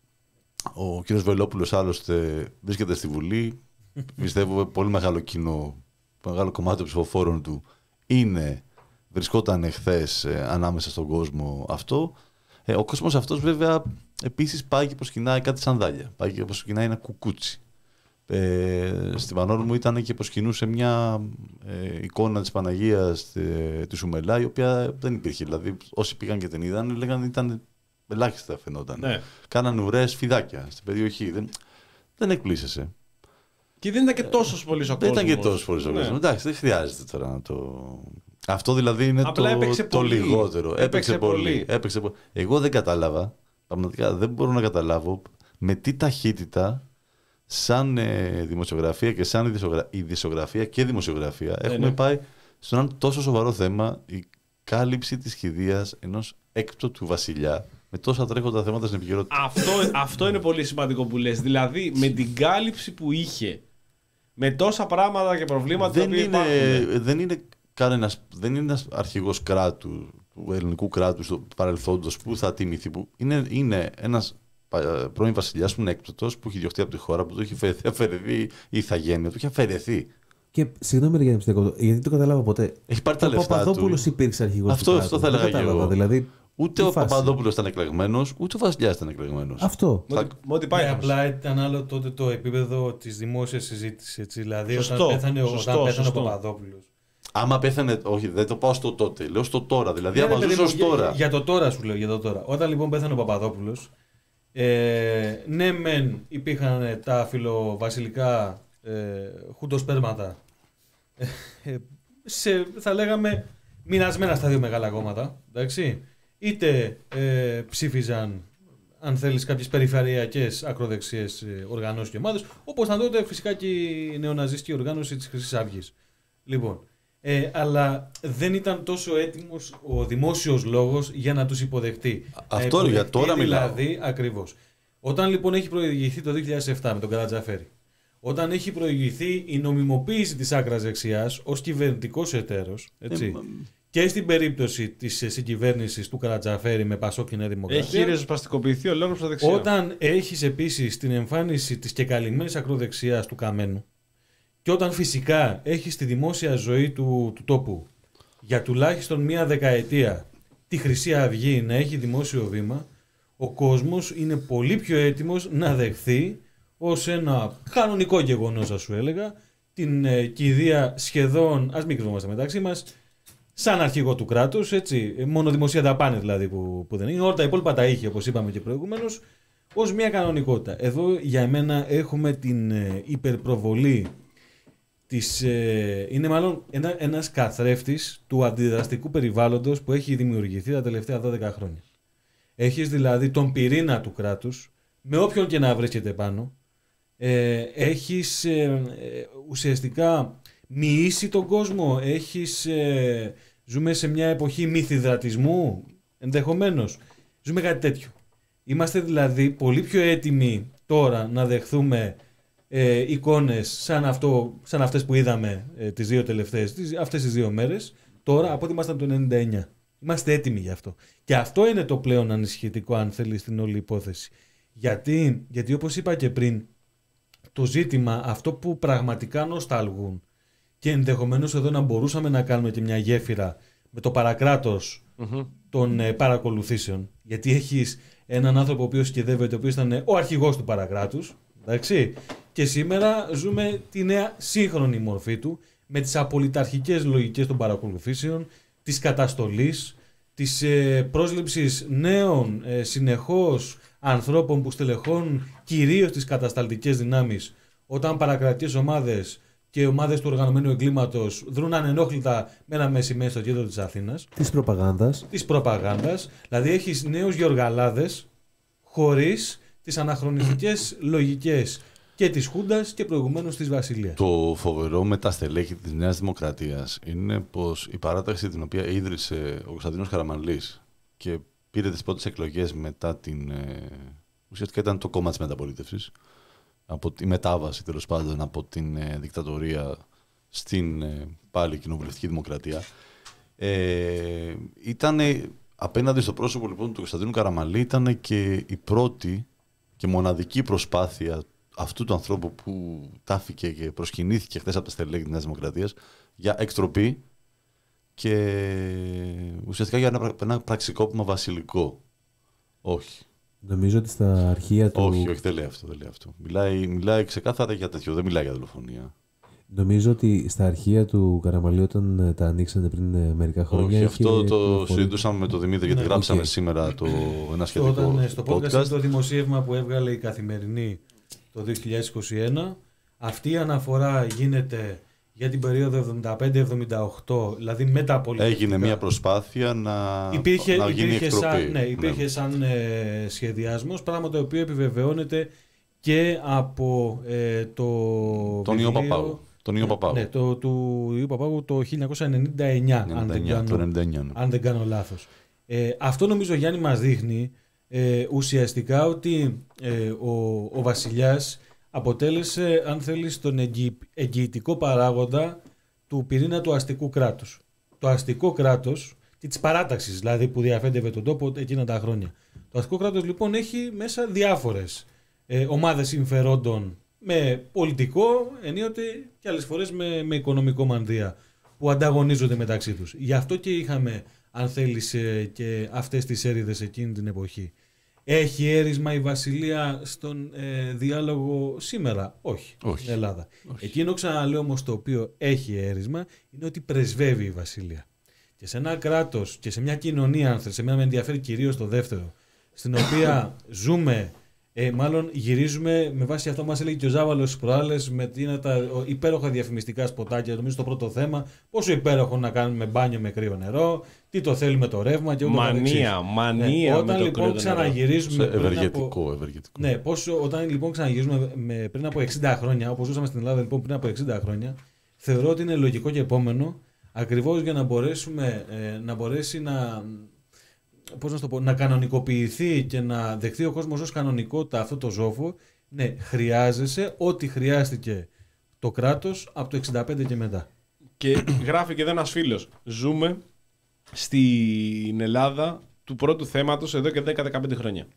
Ο κύριος Βελόπουλος άλλωστε βρίσκεται στη Βουλή. Πιστεύω πολύ μεγάλο κοινό, μεγάλο κομμάτι των ψηφοφόρων του είναι, βρισκόταν εχθές ε, ανάμεσα στον κόσμο αυτό. Ε, ο κόσμος αυτός βέβαια επίσης πάει και προσκυνάει κάτι σανδάλια. Πάει και προσκυνάει ένα κουκούτσι. Ε, στη Βανόρ μου ήταν και προσκυνούσε μια ε, εικόνα της Παναγίας ε, του Σουμελά, η οποία δεν υπήρχε. Δηλαδή όσοι πήγαν και την είδαν λέγανε ήταν ελάχιστα φαινόταν. Ναι. Κάνανε ουρές φιδάκια στην περιοχή. Δεν, δεν εκπλήσεσαι. Και δεν ήταν και τόσο πολύ ο Δεν κόσμος. ήταν και τόσο πολύ ο Ναι. κόσμος. Εντάξει, δεν χρειάζεται τώρα να το. Αυτό δηλαδή είναι Απλά το, έπαιξε το πολύ. λιγότερο. Έπαιξε Έπαιξε πολύ. πολύ. Έπαιξε πολύ. Εγώ δεν κατάλαβα. Πραγματικά δεν μπορώ να καταλάβω με τι ταχύτητα σαν ε, δημοσιογραφία και σαν ειδησιογρα- ειδησιογραφία και δημοσιογραφία έχουμε ναι. πάει στο ένα τόσο σοβαρό θέμα, η κάλυψη της κηδείας ενός έκπτωτου βασιλιά με τόσα τρέχοντα θέματα στην επικαιρότητα. Αυτό, αυτό είναι πολύ σημαντικό που λες. Δηλαδή με την κάλυψη που είχε, με τόσα πράγματα και προβλήματα δεν, τα οποία είναι, υπάρχουν. δεν είναι κανένας, δεν είναι ένας αρχηγός κράτου, του ελληνικού κράτους του παρελθόντος που θα τιμηθεί. Που είναι, είναι ένας πα- πρώην βασιλιάς που είναι έκπτωτος, που έχει διωχτεί από τη χώρα, που του έχει φε- αφαιρεθεί η ηθαγένεια, του έχει αφαιρεθεί. Και συγγνώμη για να πιστεύω, γιατί δεν το κατάλαβα ποτέ. Έχει πάρει τα Ο λεφτά Παπαδόπουλος του. υπήρξε αρχηγός Αυτό- του αυτό κράτους. θα έλεγα Δεν και κατάλαβα, εγώ. Δηλαδή, Ούτε τι ο φάση. Παπαδόπουλος ήταν εκλεγμένος, ούτε ο βασιλιάς ήταν εκλεγμένος. Αυτό. Με ότι- με ότι πάει Ναι, χαμός. απλά ήταν άλλο τότε το επίπεδο της δημόσιας συζήτησης. Έτσι. Δηλαδή, Σωστό, όταν πέθανε, ο- σωστό, όταν πέθανε σωστό. ο Παπαδόπουλος. Άμα πέθανε, όχι, δεν το πάω στο τότε, λέω στο τώρα. Δηλαδή, Ναι, άμα ρε, παιδί ζούσε μου, ως για- τώρα. Για το τώρα σου λέω, για το τώρα. Όταν λοιπόν πέθανε ο Παπαδόπουλος, ε, ναι μεν υπήρχαν τα φιλοβασιλικά ε, χουντοσπέρματα, ε, σε, θα λέγαμε, μοιρασμένα στα δύο μεγάλα κόμματα. Εντάξει. Είτε ε, ψήφιζαν, αν θέλεις, κάποιες περιφερειακές ακροδεξιές ε, οργανώσεις και ομάδες, όπως ήταν τότε φυσικά και η νεοναζιστική οργάνωση της Χρυσής Αυγής. Λοιπόν, ε, αλλά δεν ήταν τόσο έτοιμος ο δημόσιος λόγος για να τους υποδεχτεί. Αυτό ε, για τώρα μιλάω. Δηλαδή, ακριβώς. Όταν λοιπόν έχει προηγηθεί το δύο χιλιάδες επτά με τον Καρατζαφέρη, όταν έχει προηγηθεί η νομιμοποίηση της άκρας δεξιάς ως κυβερνητικός εταίρος, έτσι, ε, και στην περίπτωση της συγκυβέρνησης του Καρατζαφέρη με Πασόκ και Νέα Δημοκρατία, έχει ριζοσπαστικοποιηθεί ο λόγος στα δεξιά. όταν έχεις επίσης την εμφάνιση της κεκαλυμμένης ακροδεξιάς του Καμένου, και όταν φυσικά έχει στη δημόσια ζωή του, του τόπου για τουλάχιστον μία δεκαετία τη Χρυσή Αυγή να έχει δημόσιο βήμα, ο κόσμος είναι πολύ πιο έτοιμος να δεχθεί ως ένα κανονικό γεγονός, ας σου έλεγα, την ε, κηδεία σχεδόν, ας μην κρυβόμαστε μεταξύ μας, σαν αρχηγό του κράτους, έτσι, μόνο δημοσία δαπάνη δηλαδή που, που δεν είναι, όλα τα υπόλοιπα τα είχε, όπως είπαμε και προηγουμένως, ως μια κανονικότητα. Εδώ για μένα έχουμε την ε, υπερπροβολή της, ε, είναι μάλλον ένα, ένας καθρέφτης του αντιδραστικού περιβάλλοντος που έχει δημιουργηθεί τα τελευταία δώδεκα χρόνια. Έχεις δηλαδή τον πυρήνα του κράτους, με όποιον και να βρίσκεται πάνω, ε, έχεις ε, ε, ουσιαστικά μοιήσει τον κόσμο, έχεις, ε, ζούμε σε μια εποχή μυθιδρατισμού, ενδεχομένως, ζούμε κάτι τέτοιο. Είμαστε δηλαδή πολύ πιο έτοιμοι τώρα να δεχθούμε ε, εικόνες σαν, αυτό, σαν αυτές που είδαμε ε, τις δύο τελευταίες, τις, αυτές τις δύο μέρες, τώρα από ότι ήμασταν το ενενήντα εννιά. Είμαστε έτοιμοι γι' αυτό. Και αυτό είναι το πλέον ανησυχητικό, αν θέλει, στην όλη υπόθεση. Γιατί, γιατί όπως είπα και πριν, το ζήτημα, αυτό που πραγματικά νοσταλγούν, και ενδεχομένως εδώ να μπορούσαμε να κάνουμε και μια γέφυρα με το παρακράτος mm-hmm. των ε, παρακολουθήσεων, γιατί έχεις έναν άνθρωπο ο οποίος σχεδεύεται, ο οποίος ήταν ο αρχηγός του παρακράτους, εντάξει, και σήμερα ζούμε τη νέα σύγχρονη μορφή του, με τις απολυταρχικές λογικές των παρακολουθήσεων, της καταστολής, της ε, πρόσληψης νέων ε, συνεχώς ανθρώπων που στελεχώνουν κυρίως τις κατασταλτικές δυνάμεις, όταν παρακρατικές ομάδες και ομάδες του οργανωμένου εγκλήματος δρούν ανενόχλητα με ένα μεσημέρι στο κέντρο της Αθήνας. Της προπαγάνδας. Της προπαγάνδας. Δηλαδή έχεις νέους γεωργαλάδες χωρίς τις αναχρονιστικές λογικές και της Χούντας και προηγουμένως της Βασιλείας. Το φοβερό με τα στελέχη της Νέας Δημοκρατίας είναι πως η παράταξη την οποία ίδρυσε ο Κωνσταντίνος Καραμανλής και πήρε τις πρώτες εκλογές μετά την... Ε, ουσιαστικά ήταν το κόμμα της μεταπολίτευσης, από τη μετάβαση τέλος πάντων από την ε, δικτατορία στην ε, πάλι κοινοβουλευτική δημοκρατία. Ε, ήταν απέναντι στο πρόσωπο λοιπόν του Κωνσταντίνου Καραμανλή, ήταν και η πρώτη και μοναδική προσπάθεια αυτού του ανθρώπου που τάφηκε και προσκυνήθηκε χθες από τα στελέχη της Νέας Δημοκρατίας για εκτροπή και ουσιαστικά για ένα, ένα πραξικόπημα βασιλικό. Όχι. Νομίζω ότι στα αρχεία του... Όχι, όχι, δεν λέει αυτό. Δεν λέει αυτό. Μιλάει, μιλάει ξεκάθαρα για τέτοιο, δεν μιλάει για δολοφονία. Νομίζω ότι στα αρχεία του Καραμανλή, όταν τα ανοίξανε πριν μερικά χρόνια... Όχι, αυτό το συζητούσαμε με τον Δημήτρη, γιατί ναι, γράψαμε okay. σήμερα το, ένα σχετικό Όταν, στο podcast. podcast το δημοσίευμα που έβγαλε η Καθημερινή το δύο χιλιάδες είκοσι ένα, αυτή η αναφορά γίνεται για την περίοδο εβδομήντα πέντε εβδομήντα οκτώ, δηλαδή μεταπολιτικά. Έγινε μια προσπάθεια να, υπήρχε, να γίνει υπήρχε εκτροπή. Σαν, ναι, υπήρχε ναι. σαν ε, σχεδιασμός, πράγμα το οποίο επιβεβαιώνεται και από ε, το τον Ιω Παπάγου. Τον Ιω Παπάγου. Ναι, το, του Ιω Παπάγου το χίλια εννιακόσια ενενήντα εννιά, αν, δεν κάνω, ενενήντα εννιά, ναι. αν δεν κάνω λάθος. Ε, αυτό νομίζω, Γιάννη, μας δείχνει ε, ουσιαστικά ότι ε, ο, ο βασιλιάς αποτέλεσε, αν θέλεις, τον εγγυ... εγγυητικό παράγοντα του πυρήνα του αστικού κράτους. Το αστικό κράτος και της παράταξης, δηλαδή, που διαφέντευε τον τόπο εκείνα τα χρόνια. Το αστικό κράτος, λοιπόν, έχει μέσα διάφορες ε, ομάδες συμφερόντων με πολιτικό, ενίοτε και άλλες φορές με, με οικονομικό μανδύα, που ανταγωνίζονται μεταξύ τους. Γι' αυτό και είχαμε, αν θέλεις, ε, και αυτές τις έρηδες εκείνη την εποχή. Έχει έρισμα η Βασιλεία στον ε, διάλογο σήμερα? Όχι, Όχι. στην Ελλάδα. Όχι. Εκείνο, ξαναλέω όμως, το οποίο έχει έρισμα είναι ότι πρεσβεύει η Βασιλεία. Και σε ένα κράτος και σε μια κοινωνία, αν θέλεις, σε μια με ενδιαφέρει κυρίως το δεύτερο, στην οποία ζούμε Ε, μάλλον γυρίζουμε με βάση αυτό που μας έλεγε και ο Ζάβαλος στις προάλλες με τι είναι τα υπέροχα διαφημιστικά σποτάκια. Νομίζω στο πρώτο θέμα, πόσο υπέροχο να κάνουμε μπάνιο με κρύο νερό, τι το θέλουμε το ρεύμα και ούτω καθεξής. Μανία, μανία. Ναι, όταν με το λοιπόν ξαναγυρίζουμε. Ευεργετικό, από... ευεργετικό. Ναι, πόσο, όταν λοιπόν ξαναγυρίζουμε με, πριν από εξήντα χρόνια, όπως ζούσαμε στην Ελλάδα λοιπόν πριν από εξήντα χρόνια, θεωρώ ότι είναι λογικό και επόμενο ακριβώς για να μπορέσουμε ε, να μπορέσει να. Πώς να, το πω, να κανονικοποιηθεί και να δεχθεί ο κόσμος ως κανονικότητα αυτό το ζόφο, ναι, χρειάζεσαι ό,τι χρειάστηκε το κράτος από το εξήντα πέντε και μετά. Και γράφει και εδώ ένας φίλος. Ζούμε στην Ελλάδα του πρώτου θέματος εδώ και δέκα με δεκαπέντε χρόνια.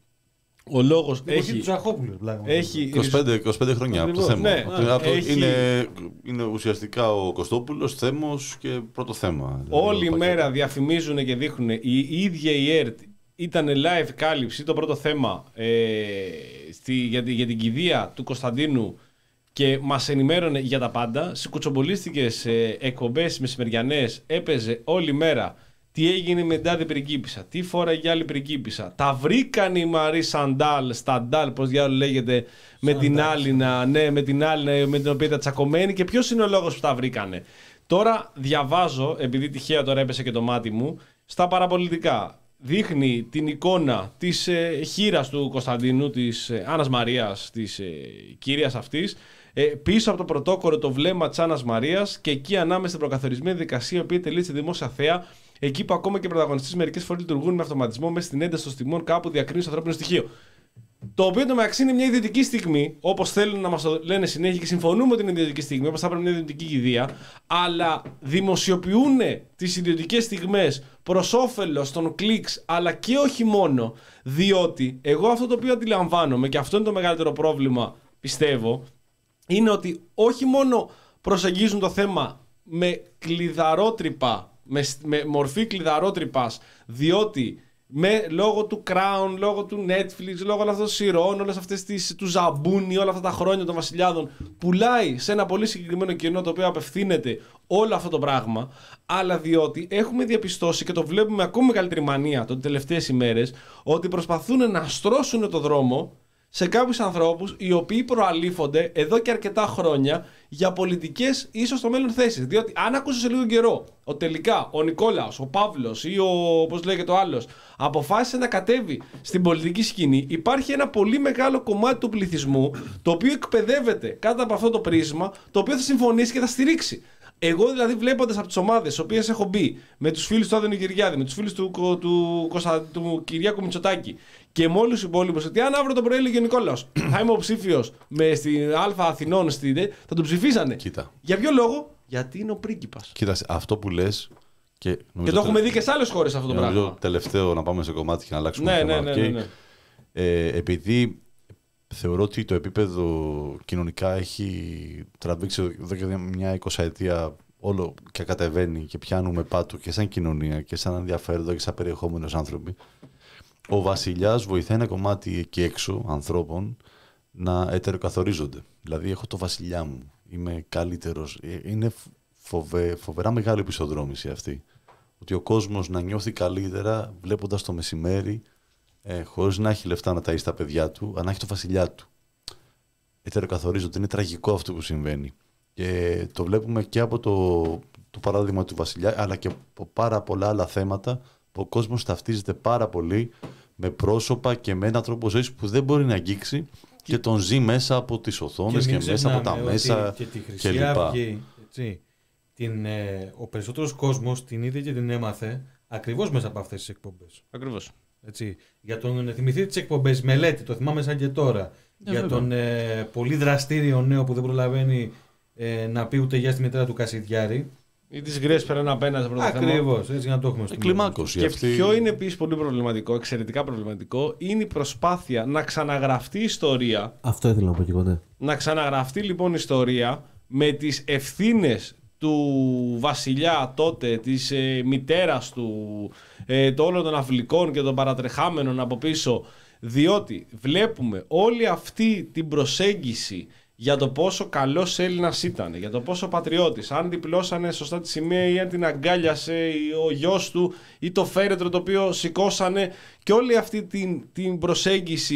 Ο λόγος έχει... Του Ζαχόπουλου, έχει είκοσι πέντε, είκοσι πέντε χρόνια από το θέμα. Ναι, από το, έχει... είναι, είναι ουσιαστικά ο Κωστόπουλος, Θέμος και πρώτο θέμα. Όλη δηλαδή, μέρα διαφημίζουν και δείχνουν. Η ίδια η ΕΡΤ ήταν live κάλυψη το πρώτο θέμα ε, στη, για, τη, για την κηδεία του Κωνσταντίνου και μας ενημέρωνε για τα πάντα. Σε κουτσομπολίστικες ε, εκπομπές μεσημεριανές έπαιζε όλη μέρα. Τι έγινε με την τάδε πριγκίπισσα, τι φόραγε άλλη πριγκίπισσα. Τα βρήκαν οι Μαρί Σαντάλ, Σταντάλ, πώς διάλογο λέγεται, με την άλλη, ναι, με την άλλη με την οποία ήταν τσακωμένη και ποιος είναι ο λόγος που τα βρήκανε. Τώρα διαβάζω, επειδή τυχαία τώρα έπεσε και το μάτι μου, στα παραπολιτικά. Δείχνει την εικόνα της ε, χήρας του Κωνσταντίνου, της ε, Άννας Μαρίας, της ε, κυρίας αυτής, ε, πίσω από το πρωτόκολλο το βλέμμα της Άννας Μαρίας και εκεί ανάμεσα στην προκαθορισμένη δικασία, η οποία τελείται δημόσια θέα. Εκεί που ακόμα και οι πρωταγωνιστές μερικές φορές λειτουργούν με αυτοματισμό μέσα στην ένταση των τιμών, κάπου διακρίνουν στο ανθρώπινο στοιχείο. Το οποίο το μεταξύ είναι μια ιδιωτική στιγμή, όπως θέλουν να μας το λένε συνέχεια και συμφωνούμε ότι είναι ιδιωτική στιγμή, όπως θα πρέπει να είναι ιδιωτική κηδεία, αλλά δημοσιοποιούν τις ιδιωτικές στιγμές προς όφελος των κλικς, αλλά και όχι μόνο, διότι εγώ αυτό το οποίο αντιλαμβάνομαι και αυτό είναι το μεγαλύτερο πρόβλημα, πιστεύω, είναι ότι όχι μόνο προσεγγίζουν το θέμα με κλειδαρότρυπα. Με, με μορφή κλειδαρότρυπας, διότι με, λόγω του Crown, λόγω του Netflix, λόγω όλων αυτών των σειρών, όλες αυτές τις, του Ζαμπούνι, όλα αυτά τα χρόνια των βασιλιάδων, πουλάει σε ένα πολύ συγκεκριμένο κοινό το οποίο απευθύνεται όλο αυτό το πράγμα, αλλά διότι έχουμε διαπιστώσει και το βλέπουμε με ακόμη μεγαλύτερη μανία τις τελευταίες ημέρες, ότι προσπαθούν να στρώσουν το δρόμο σε κάποιους ανθρώπους οι οποίοι προαλήφονται εδώ και αρκετά χρόνια για πολιτικές ίσως στο μέλλον θέσεις. Διότι αν ακούσω σε λίγο καιρό ότι τελικά ο Νικόλαος, ο Παύλος ή ο, πώς λέγεται ο άλλος, αποφάσισε να κατέβει στην πολιτική σκηνή, υπάρχει ένα πολύ μεγάλο κομμάτι του πληθυσμού το οποίο εκπαιδεύεται κάτω από αυτό το πρίσμα, το οποίο θα συμφωνήσει και θα στηρίξει. Εγώ δηλαδή, βλέποντας από τις ομάδες στις οποίες έχω μπει, με τους φίλους του Άδωνη Γεωργιάδη, με τους φίλους του, του, του, του, του Κυριάκου Μητσοτάκη και με όλους τους υπόλοιπους, ότι αν αύριο το πρωί έλεγε ο Νικόλαος θα είμαι υποψήφιος στην Α Αθηνών, στη, θα τον ψηφίσανε. Κοίτα. Για ποιο λόγο? Γιατί είναι ο πρίγκιπας. Κοίτα, αυτό που λες. Και, και το έχουμε δει και σε άλλες χώρες αυτό το πράγμα. Νομίζω τελευταίο να πάμε σε κομμάτι και να αλλάξουμε ναι, θέμα. Ναι, ναι, ναι, ναι. Ε, επειδή θεωρώ ότι το επίπεδο κοινωνικά έχει τραβήξει εδώ και μια εικοσαετία όλο και κατεβαίνει και πιάνουμε πάτο και σαν κοινωνία και σαν ενδιαφέροντα και σαν περιεχόμενος άνθρωποι. Ο βασιλιάς βοηθάει ένα κομμάτι εκεί έξω ανθρώπων να ετεροκαθορίζονται. Δηλαδή έχω το βασιλιά μου, είμαι καλύτερος. Είναι φοβε, φοβερά μεγάλη επεισοδρόμηση αυτή. Ότι ο κόσμος να νιώθει καλύτερα βλέποντας το μεσημέρι ε, χωρίς να έχει λεφτά να ταΐσει τα παιδιά του, αλλά να έχει το βασιλιά του. Ετεροκαθορίζονται. Είναι τραγικό αυτό που συμβαίνει. Και το βλέπουμε και από το, το παράδειγμα του βασιλιά, αλλά και από πάρα πολλά άλλα θέματα που ο κόσμος ταυτίζεται πάρα πολύ με πρόσωπα και με έναν τρόπο ζωής που δεν μπορεί να αγγίξει και, και τον ζει μέσα από τις οθόνες και, και μέσα από τα μέσα και τη Χρυσή Αυγή, έτσι, την, ε, ο περισσότερος κόσμος την είδε και την έμαθε ακριβώς μέσα από αυτές τις εκπομπές. Ακριβώς. Έτσι, για τον θυμηθείτε τις εκπομπές Μελέτη, το θυμάμαι σαν και τώρα, yeah, για τον ε, πολύ δραστήριο νέο που δεν προλαβαίνει ε, να πει ούτε γεια στη μητέρα του Κασιδιάρη. Ή τις γριές πέραν απέναντι στο πρώτο θέμα. Ακριβώς, έτσι να το έχουμε στο κλιμάκωση. Και αυτή... ποιο είναι επίσης πολύ προβληματικό, εξαιρετικά προβληματικό, είναι η προσπάθεια να ξαναγραφτεί η ιστορία. Αυτό ήθελα να πω και εγώ, ναι. Να ξαναγραφτεί λοιπόν η ιστορία με τις ευθύνες του βασιλιά τότε, της ε, μητέρας του, ε, το όλων των αυλικών και των παρατρεχάμενων από πίσω, διότι βλέπουμε όλη αυτή την προσέγγιση για το πόσο καλός Έλληνας ήταν, για το πόσο πατριώτης, αν διπλώσανε σωστά τη σημαία ή αν την αγκάλιασε ο γιος του ή το φέρετρο το οποίο σηκώσανε, και όλη αυτή την, την προσέγγιση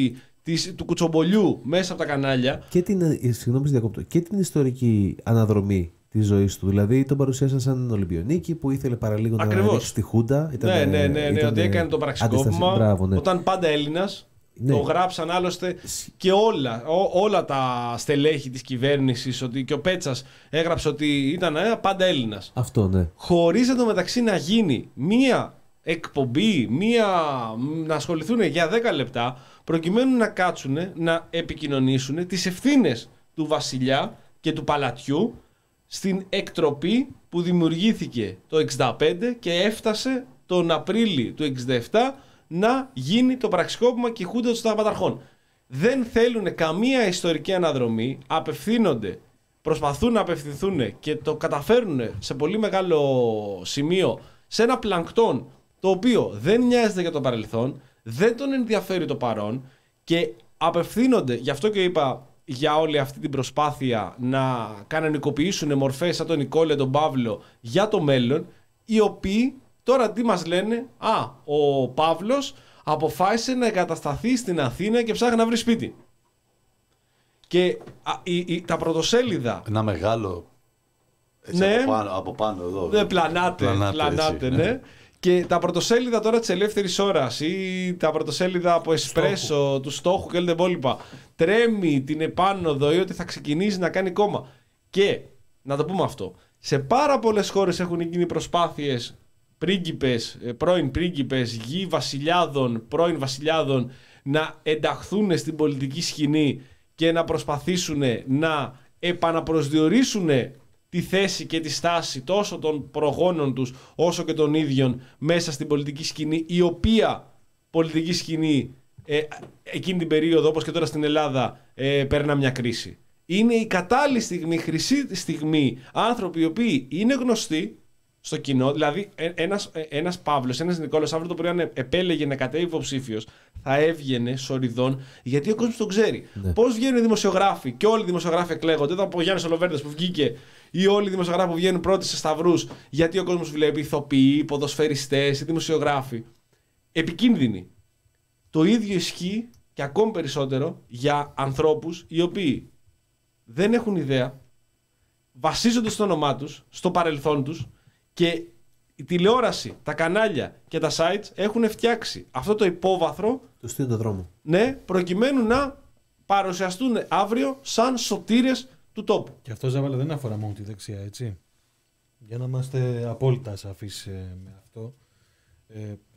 της, του κουτσομπολιού μέσα από τα κανάλια. Και την, ε, συγγνώμη, διακόπτω, και την ιστορική αναδρομή της ζωής του. Δηλαδή τον παρουσίασαν σαν έναν Ολυμπιονίκη που ήθελε παραλίγο να ρίξει στη Χούντα. Ήταν, ναι, ναι, ναι, ναι, ότι έκανε το πραξικόπημα. Μπράβο, ναι. Όταν πάντα Έλληνας. Ναι. Το γράψαν άλλωστε και όλα, ό, όλα τα στελέχη της κυβέρνησης, ότι και ο Πέτσας έγραψε ότι ήταν ε, πάντα Έλληνας. Αυτό, ναι. Χωρίς εντωμεταξύ να γίνει μία εκπομπή, μία, να ασχοληθούν για δέκα λεπτά, προκειμένου να κάτσουν, να επικοινωνήσουν τις ευθύνες του βασιλιά και του παλατιού στην εκτροπή που δημιουργήθηκε το εξήντα πέντε και έφτασε τον Απρίλιο του εξήντα επτά να γίνει το πραξικόπημα και η Χούντα των Σταματαρχών. Δεν θέλουν καμία ιστορική αναδρομή, απευθύνονται, προσπαθούν να απευθυνθούν και το καταφέρουν σε πολύ μεγάλο σημείο σε ένα πλανκτόν το οποίο δεν νοιάζεται για το παρελθόν, δεν τον ενδιαφέρει το παρόν και απευθύνονται, γι' αυτό και είπα για όλη αυτή την προσπάθεια να κανονικοποιήσουν μορφές σαν τον Νικόλαιο, τον Παύλο για το μέλλον, οι οποίοι τώρα τι μας λένε, α, ο Παύλος αποφάσισε να εγκατασταθεί στην Αθήνα και ψάχνει να βρει σπίτι. Και α, η, η, τα πρωτοσέλιδα... Ένα μεγάλο... Έτσι, ναι, από, πάνω, από πάνω εδώ. Ναι, πλανάτε, πλανάτε, πλανάτε ναι. ναι. Και τα πρωτοσέλιδα τώρα της Ελεύθερης Ώρας ή τα πρωτοσέλιδα από Εσπρέσο, του Στόχου και όλα τα υπόλοιπα, τρέμει την επάνωδο ή ότι θα ξεκινήσει να κάνει κόμμα. Και, να το πούμε αυτό, σε πάρα πολλές χώρες έχουν γίνει προσπάθειες πρίγκιπες, πρώην πρίγκιπες, γη βασιλιάδων, πρώην βασιλιάδων να ενταχθούν στην πολιτική σκηνή και να προσπαθήσουν να επαναπροσδιορίσουν τη θέση και τη στάση τόσο των προγόνων τους όσο και των ίδιων μέσα στην πολιτική σκηνή, η οποία πολιτική σκηνή ε, εκείνη την περίοδο, όπως και τώρα στην Ελλάδα, ε, περνά μια κρίση. Είναι η κατάλληλη στιγμή, χρυσή στιγμή, άνθρωποι οι οποίοι είναι γνωστοί στο κοινό, δηλαδή ένας, ένας Παύλος, ένας Νικόλαος αύριο το πρωί αν επέλεγε να κατέβει υποψήφιος, θα έβγαινε σοριδών γιατί ο κόσμος τον ξέρει. Ναι. Πώς βγαίνουν οι δημοσιογράφοι και όλοι οι δημοσιογράφοι εκλέγονται, εδώ από ο Γιάννης Ολοβέρδας που βγήκε, ή όλοι οι δημοσιογράφοι που βγαίνουν πρώτοι σε σταυρούς, γιατί ο κόσμος βλέπει ηθοποιοί, ποδοσφαιριστές, δημοσιογράφοι. Επικίνδυνοι. Το ίδιο ισχύει και ακόμη περισσότερο για ανθρώπους οι οποίοι δεν έχουν ιδέα, βασίζονται στο όνομά τους, στο παρελθόν τους. Και η τηλεόραση, τα κανάλια και τα sites έχουν φτιάξει αυτό το υπόβαθρο, του στείλουν το δρόμο. Ναι, προκειμένου να παρουσιαστούν αύριο σαν σωτήρες του τόπου. Και αυτό, Ζάβαλα, δεν αφορά μόνο τη δεξιά, έτσι. Για να είμαστε απόλυτα σαφείς ε, με αυτό. Ε,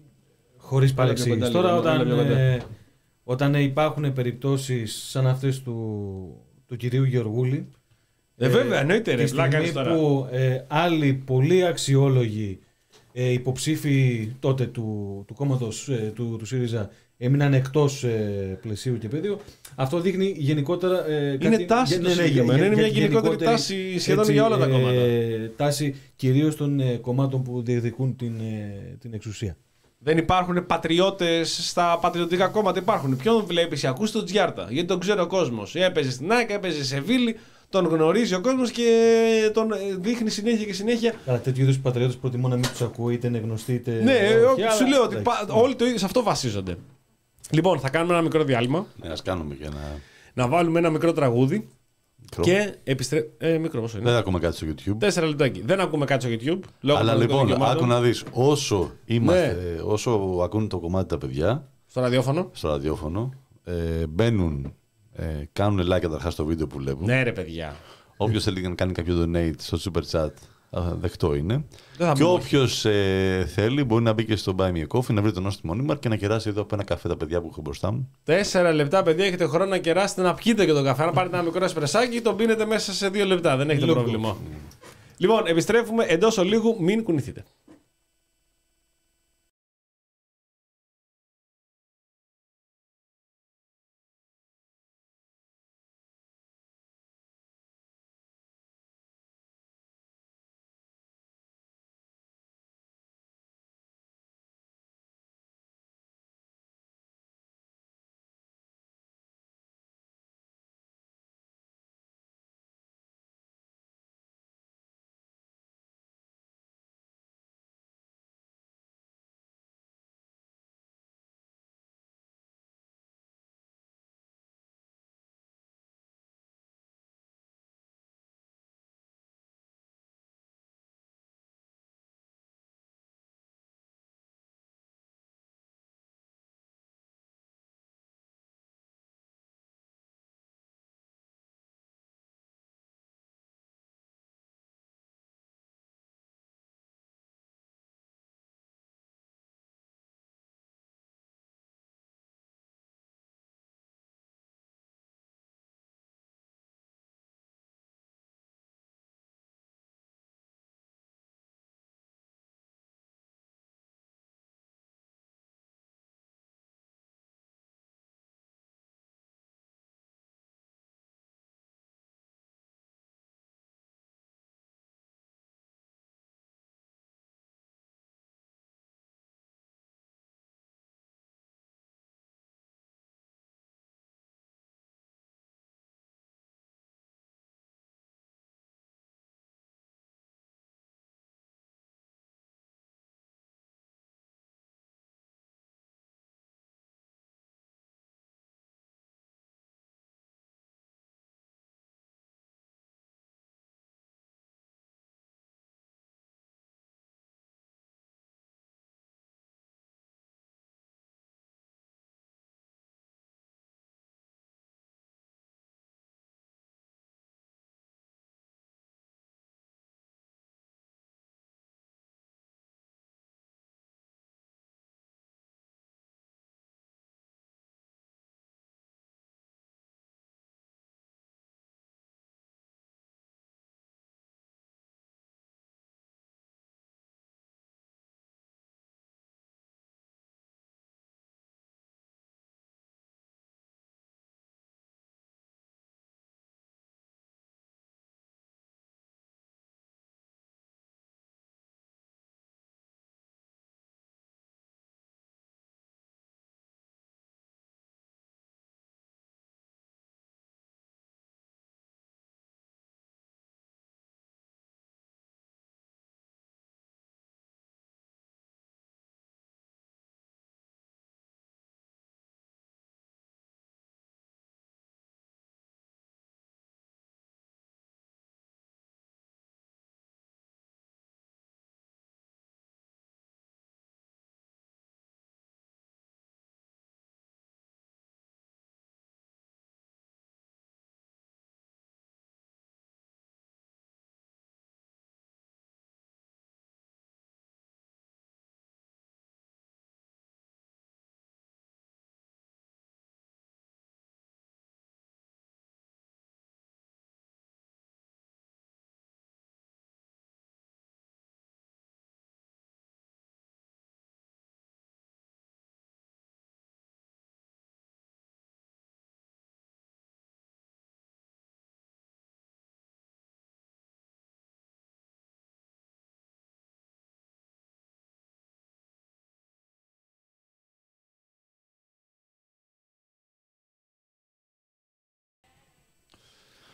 χωρίς παρεξήγηση. Τώρα όταν, ε, όταν υπάρχουν περιπτώσεις σαν αυτές του, του κυρίου Γεωργούλη, Ε, βέβαια, εννοείται ρε, τη στιγμή που ε, άλλοι πολύ αξιόλογοι ε, υποψήφοι τότε του, του κόμματος ε, του, του ΣΥΡΙΖΑ έμειναν εκτός ε, πλαισίου και πεδίου, αυτό δείχνει γενικότερα ε, είναι κάτι, τάση ναι, το ναι, συγκεκριμένο, είναι μια γενικότερη γενικότερη τάση σχεδόν έτσι, για όλα τα κόμματα. Ε, τάση κυρίως των ε, κομμάτων που διεκδικούν την, ε, την εξουσία. Δεν υπάρχουν πατριώτες στα πατριωτικά κόμματα, υπάρχουν. Ποιον βλέπεις, ακούς τον Τζιάρτα, γιατί τον ξέρει ο κόσμος. Έπαιζε στην ΑΕΚ, έπαιζε σε Βίλη. Τον γνωρίζει ο κόσμος και τον δείχνει συνέχεια και συνέχεια. Καλά, τέτοιου είδους πατριώτες προτιμώ να μην τους ακούει, είτε είναι γνωστοί είτε. Ναι, όχι, σου αλλά... λέω ότι εντάξει, πα... όλοι το ίδιο, σε αυτό βασίζονται. Λοιπόν, θα κάνουμε ένα μικρό διάλειμμα. Ναι, ας κάνουμε και ένα. Να βάλουμε ένα μικρό τραγούδι. Μικρό. Και επιστρέφουμε. Ε, μικρό, πόσο είναι. Δεν ακούμε κάτι στο YouTube. Τέσσερα λεπτάκι. Δεν ακούμε κάτι στο YouTube. Λόγω Αλλά των λοιπόν, δικαιωμάτων. άκου να δεις. Όσο, είμαστε, όσο ακούν το κομμάτι τα παιδιά Στο ραδιόφωνο. στο ραδιόφωνο, ε, μπαίνουν, ε, κάνουν like καταρχάς στο βίντεο που βλέπουν. Ναι, ρε παιδιά. Όποιος θέλει να κάνει κάποιο donate στο super chat, δεκτό είναι. Δεν θα Και πούμε όποιος ε, θέλει μπορεί να μπει και στο Buy Me a Coffee, να βρει τον νόστιμο Νίμαρ και να κεράσει εδώ από ένα καφέ τα παιδιά που έχω μπροστά μου. Τέσσερα λεπτά, παιδιά, έχετε χρόνο να κεράσετε, να πιείτε και τον καφέ. Να πάρετε ένα μικρό εσπρεσάκι, τον πίνετε μέσα σε δύο λεπτά. Δεν έχετε Λόγω. πρόβλημα. Λοιπόν, επιστρέφουμε εντός ολίγου, μην κουνηθείτε.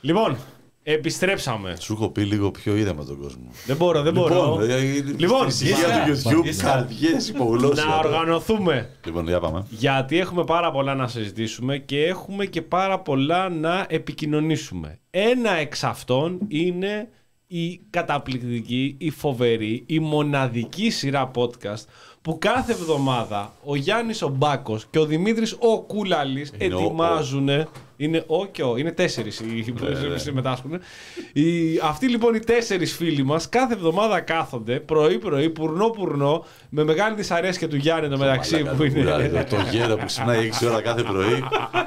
Λοιπόν, επιστρέψαμε. Σου έχω πει λίγο πιο ήρεμα τον κόσμο. Δεν μπορώ, δεν μπορώ. Λοιπόν, στην ησυχία του YouTube, καρδιές, υπογλώσσια. Να οργανωθούμε. Λοιπόν, για πάμε. Γιατί έχουμε πάρα πολλά να συζητήσουμε και έχουμε και πάρα πολλά να επικοινωνήσουμε. Ένα εξ αυτών είναι η καταπληκτική, η φοβερή, η μοναδική σειρά podcast που κάθε εβδομάδα ο Γιάννης ο Μπάκος και ο Δημήτρης ο Κούλαλης Είναι ετοιμάζουν. Είναι ο και ο. Είναι τέσσερις οι που συμμετάσχουν. Οι, αυτοί λοιπόν οι τέσσερις φίλοι μας κάθε εβδομάδα κάθονται πρωί-πρωί, πουρνό-πουρνό, με μεγάλη δυσαρέσκεια του Γιάννη το μεταξύ που είναι. Το γέρο που ξυπνάει έξι ώρα κάθε πρωί.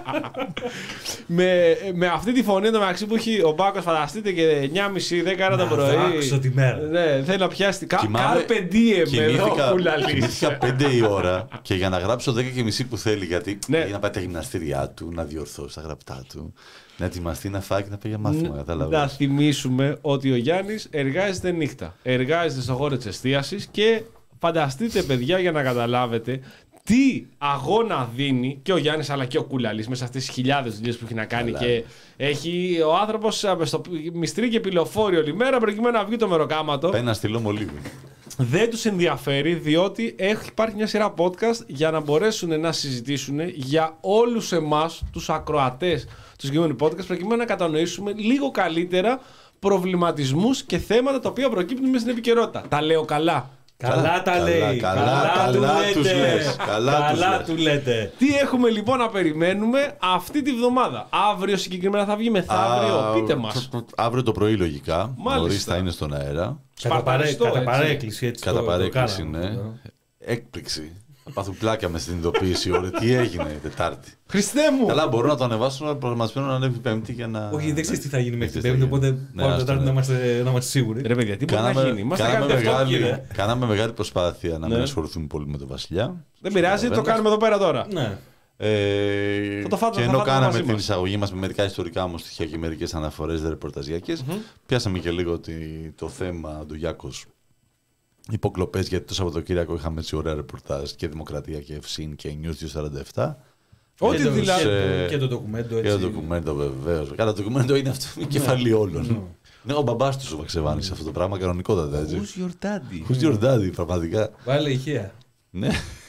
με, με αυτή τη φωνή το μεταξύ που έχει ο Μπάκος, φανταστείτε, και εννιά και μισή δέκα ώρα το πρωί. Δράξω τη μέρα. Ναι, θέλει να πιάσει. Κοιμάμαι- Κάρπε diem εδώ, Κοιμήθηκα Κούλαλης. κοιμήθηκα πέντε η ώρα και για να γράψω δέκα και μισή που θέλει, γιατί Ναι. για να πάει τα γυμναστήριά του, να διορθώσει τα γραπτά του, να ετοιμαστεί, να φάει και να πάει για μάθημα. Να Κατάλαβες. θυμίσουμε ότι ο Γιάννης εργάζεται νύχτα. Εργάζεται στον χώρο της εστίασης και φανταστείτε, παιδιά, για να καταλάβετε τι αγώνα δίνει και ο Γιάννης αλλά και ο Κούλαλης μέσα στις χιλιάδες δουλειές που έχει να κάνει. Καλά. Και έχει ο άνθρωπος στο μυστρή και πυλοφόρη όλη μέρα προκειμένου να βγει το μεροκάματο. Πάει να στείλω μολύβι. Δεν τους ενδιαφέρει, διότι έχει, υπάρχει μια σειρά podcast για να μπορέσουν να συζητήσουν για όλους εμάς τους ακροατές του συγκεκριμένου podcast, προκειμένου να κατανοήσουμε λίγο καλύτερα προβληματισμούς και θέματα τα οποία προκύπτουν μέσα στην επικαιρότητα. Τα λέω καλά. Καλά τα Καλά, λέει. καλά, καλά του τους λέτε. λες. Καλά τους Καλά λες. του λέτε. Τι έχουμε λοιπόν να περιμένουμε αυτή τη βδομάδα? Αύριο συγκεκριμένα θα βγει, μεθαύριο. Α, Πείτε μας. Αύριο το πρωί, λογικά. Μάλιστα. Νωρίς θα είναι στον αέρα. Κατά, παρέ, Σπαρταριστό, κατά έτσι. παρέκκληση έτσι. Κατά το- το παρέκκληση, κάναμε ναι. αυτό. Έκπληξη. Θα πάθουν πλάκα με στην ειδοποίηση ώρα. Τι έγινε η Τετάρτη. Χριστέ μου! Καλά, μπορώ να το ανεβάσω, αλλά προγραμματισμένο να ανέβει Πέμπτη για να. Όχι, δεν ξέρει τι θα γίνει μέχρι την Ξέρεις τι Πέμπτη, θα οπότε γίνει. πάμε Ναι, Τετάρτη άστο, να ναι. είμαστε, να είμαστε σίγουροι. Ρε παιδιά, τι μπορεί να γίνει? Μας τα κάναμε, κάνετε αυτό, μεγάλη, κύριε. κάναμε μεγάλη προσπάθεια να μην Ναι. ασχοληθούμε πολύ με τον Βασιλιά. Δεν πειράζει, το Καταλαβαίνεις. κάνουμε εδώ πέρα τώρα. Ναι. Ε, Θα το φάτε- και θα ενώ φάτε κάναμε μαζί την μας. εισαγωγή μας με μερικά ιστορικά μου στοιχεία και μερικές αναφορές ρεπορταζιακές, πιάσαμε και λίγο ότι το θέμα του Γιάκος υποκλοπές, γιατί το Σαββατοκύριακο είχαμε έτσι ωραία ρεπορτάζ και Δημοκρατία και Ευσύν και News διακόσια σαράντα επτά. Ό,τι Και το- δηλαδή. και το- Ε, Και το ντοκουμέντο Και έτσι. το ντοκουμέντο βεβαίω. Καλά, το ντοκουμέντο είναι αυτό η κεφαλή όλων. Ναι, ο μπαμπάς του σου βαξεβάνησε αυτό το πράγμα κανονικότατα έτσι. Who's your daddy? Who's your daddy, πραγματικά. Βάλε ηχεία. Ναι.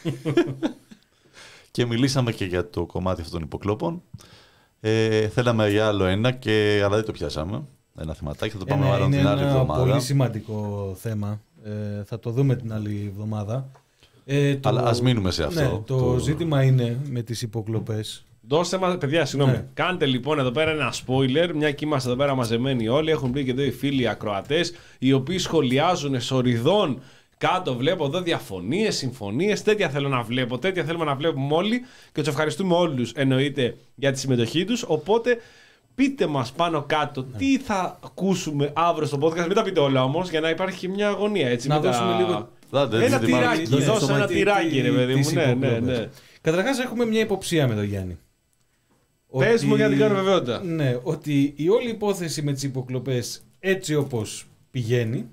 Και μιλήσαμε και για το κομμάτι αυτών των υποκλόπων. Ε, θέλαμε για άλλο ένα, και, αλλά δεν το πιάσαμε. Ένα θεματάκι, θα το πάμε Είναι, μάλλον είναι την άλλη ένα εβδομάδα. πολύ σημαντικό θέμα. Ε, θα το δούμε την άλλη εβδομάδα. Ε, το- Αλλά ας μείνουμε σε αυτό. Ναι, το, Το- ζήτημα είναι με τις υποκλοπές. Δώστε μας, παιδιά, συγγνώμη. Ναι. Κάντε λοιπόν εδώ πέρα ένα spoiler, μια και είμαστε εδώ πέρα μαζεμένοι όλοι. Έχουν μπει και εδώ οι φίλοι ακροατές, οι οποίοι σχολιάζουν σοριδών κάτω. Βλέπω εδώ διαφωνίες, συμφωνίες. Τέτοια θέλω να βλέπω, τέτοια θέλουμε να βλέπουμε όλοι. Και τους ευχαριστούμε όλους, εννοείται, για τη συμμετοχή τους. Οπότε πείτε μας πάνω κάτω Ναι. τι θα ακούσουμε αύριο στο podcast. Μην τα πείτε όλα όμως, για να υπάρχει και μια αγωνία. Έτσι, Να μην τα- δώσουμε λίγο- Δάτε, Ένα ζητημά- τυράκι, Ναι, δώσε στο ένα μάτι τυράκι, τι- ρε παιδί μου. τις Ναι, ναι, υποκλοπές. ναι. Καταρχάς έχουμε μια υποψία με τον Γιάννη. Πες μου για να την κάνω βεβαιότητα. Ναι, ότι η όλη υπόθεση με τις υποκλοπές έτσι όπως πηγαίνει,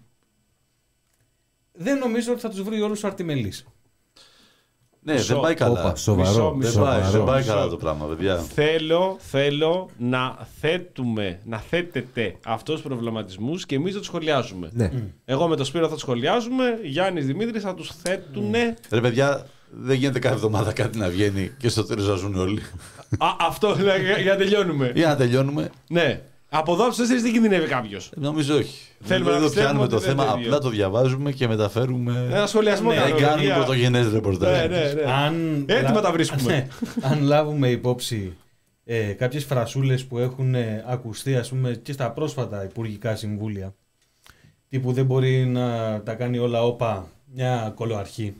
δεν νομίζω ότι θα τους βρει όλους αρτιμελείς. Ναι, Μισό. δεν πάει καλά. Όπα, σοβαρό. Μισό, Δεν μισό. πάει, δεν πάει μισό. καλά το πράγμα, παιδιά. Θέλω, θέλω να θέτουμε, να θέτετε αυτούς τους προβληματισμούς και εμείς να τους σχολιάζουμε. Ναι. Εγώ με το Σπύρο θα τους σχολιάζουμε, Γιάννης Δημήτρης θα τους θέτουνε. Ρε παιδιά, δεν γίνεται κάθε εβδομάδα κάτι να βγαίνει και στο τέλος να ζουν όλοι. Α, αυτό για, για να τελειώνουμε. Για να τελειώνουμε, Ναι. Από εδώ από τους τέσσερις δεν κινδυνεύει κάποιος. νομίζω όχι. Θέλουμε να δεν το πιστεύουμε πιάνουμε ότι το δεν θέμα, είναι ίδιο. απλά το διαβάζουμε και μεταφέρουμε. Ένα σχολιασμό Ναι, Δεν κάνουμε, κάνουμε παιδιά. πρωτογενές ρεπορτάζ. Ναι, ναι, ναι. Αν, Έτοιμα λα- τα βρίσκουμε. Ναι, αν λάβουμε υπόψη ε, κάποιες φρασούλες που έχουν ε, ακουστεί, ας πούμε, και στα πρόσφατα υπουργικά συμβούλια, τύπου δεν μπορεί να τα κάνει όλα όπα μια κολοαρχή.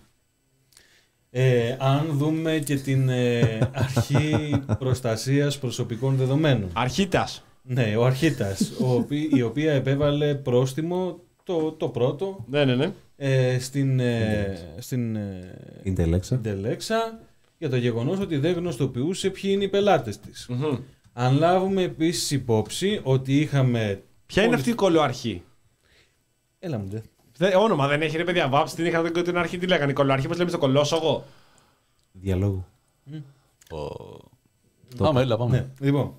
Ε, αν δούμε και την ε, αρχή προστασίας προσωπικών δεδομένων. Αρχίτας. Ναι, ο Αρχίτας, ο οποί- η οποία επέβαλε πρόστιμο το, το πρώτο Ναι, ναι, ναι. ε, στην, ε, στην ε, Ιντελέξα. Ντελέξα για το γεγονός ότι δεν γνωστοποιούσε ποιοι είναι οι πελάτες της. Μμμ. Αν λάβουμε επίσης υπόψη ότι είχαμε... Ποια είναι αυτή η κολοαρχή? Έλα μου, δε. Δε, όνομα δεν έχει, ρε παιδιά. Βάψ την είχα την αρχή, τι λέγανε. Η κολοαρχή, πώς λέμε στο κολόσογο. Διαλόγου. Πάμε, έλα, πάμε. Ναι, λοιπόν,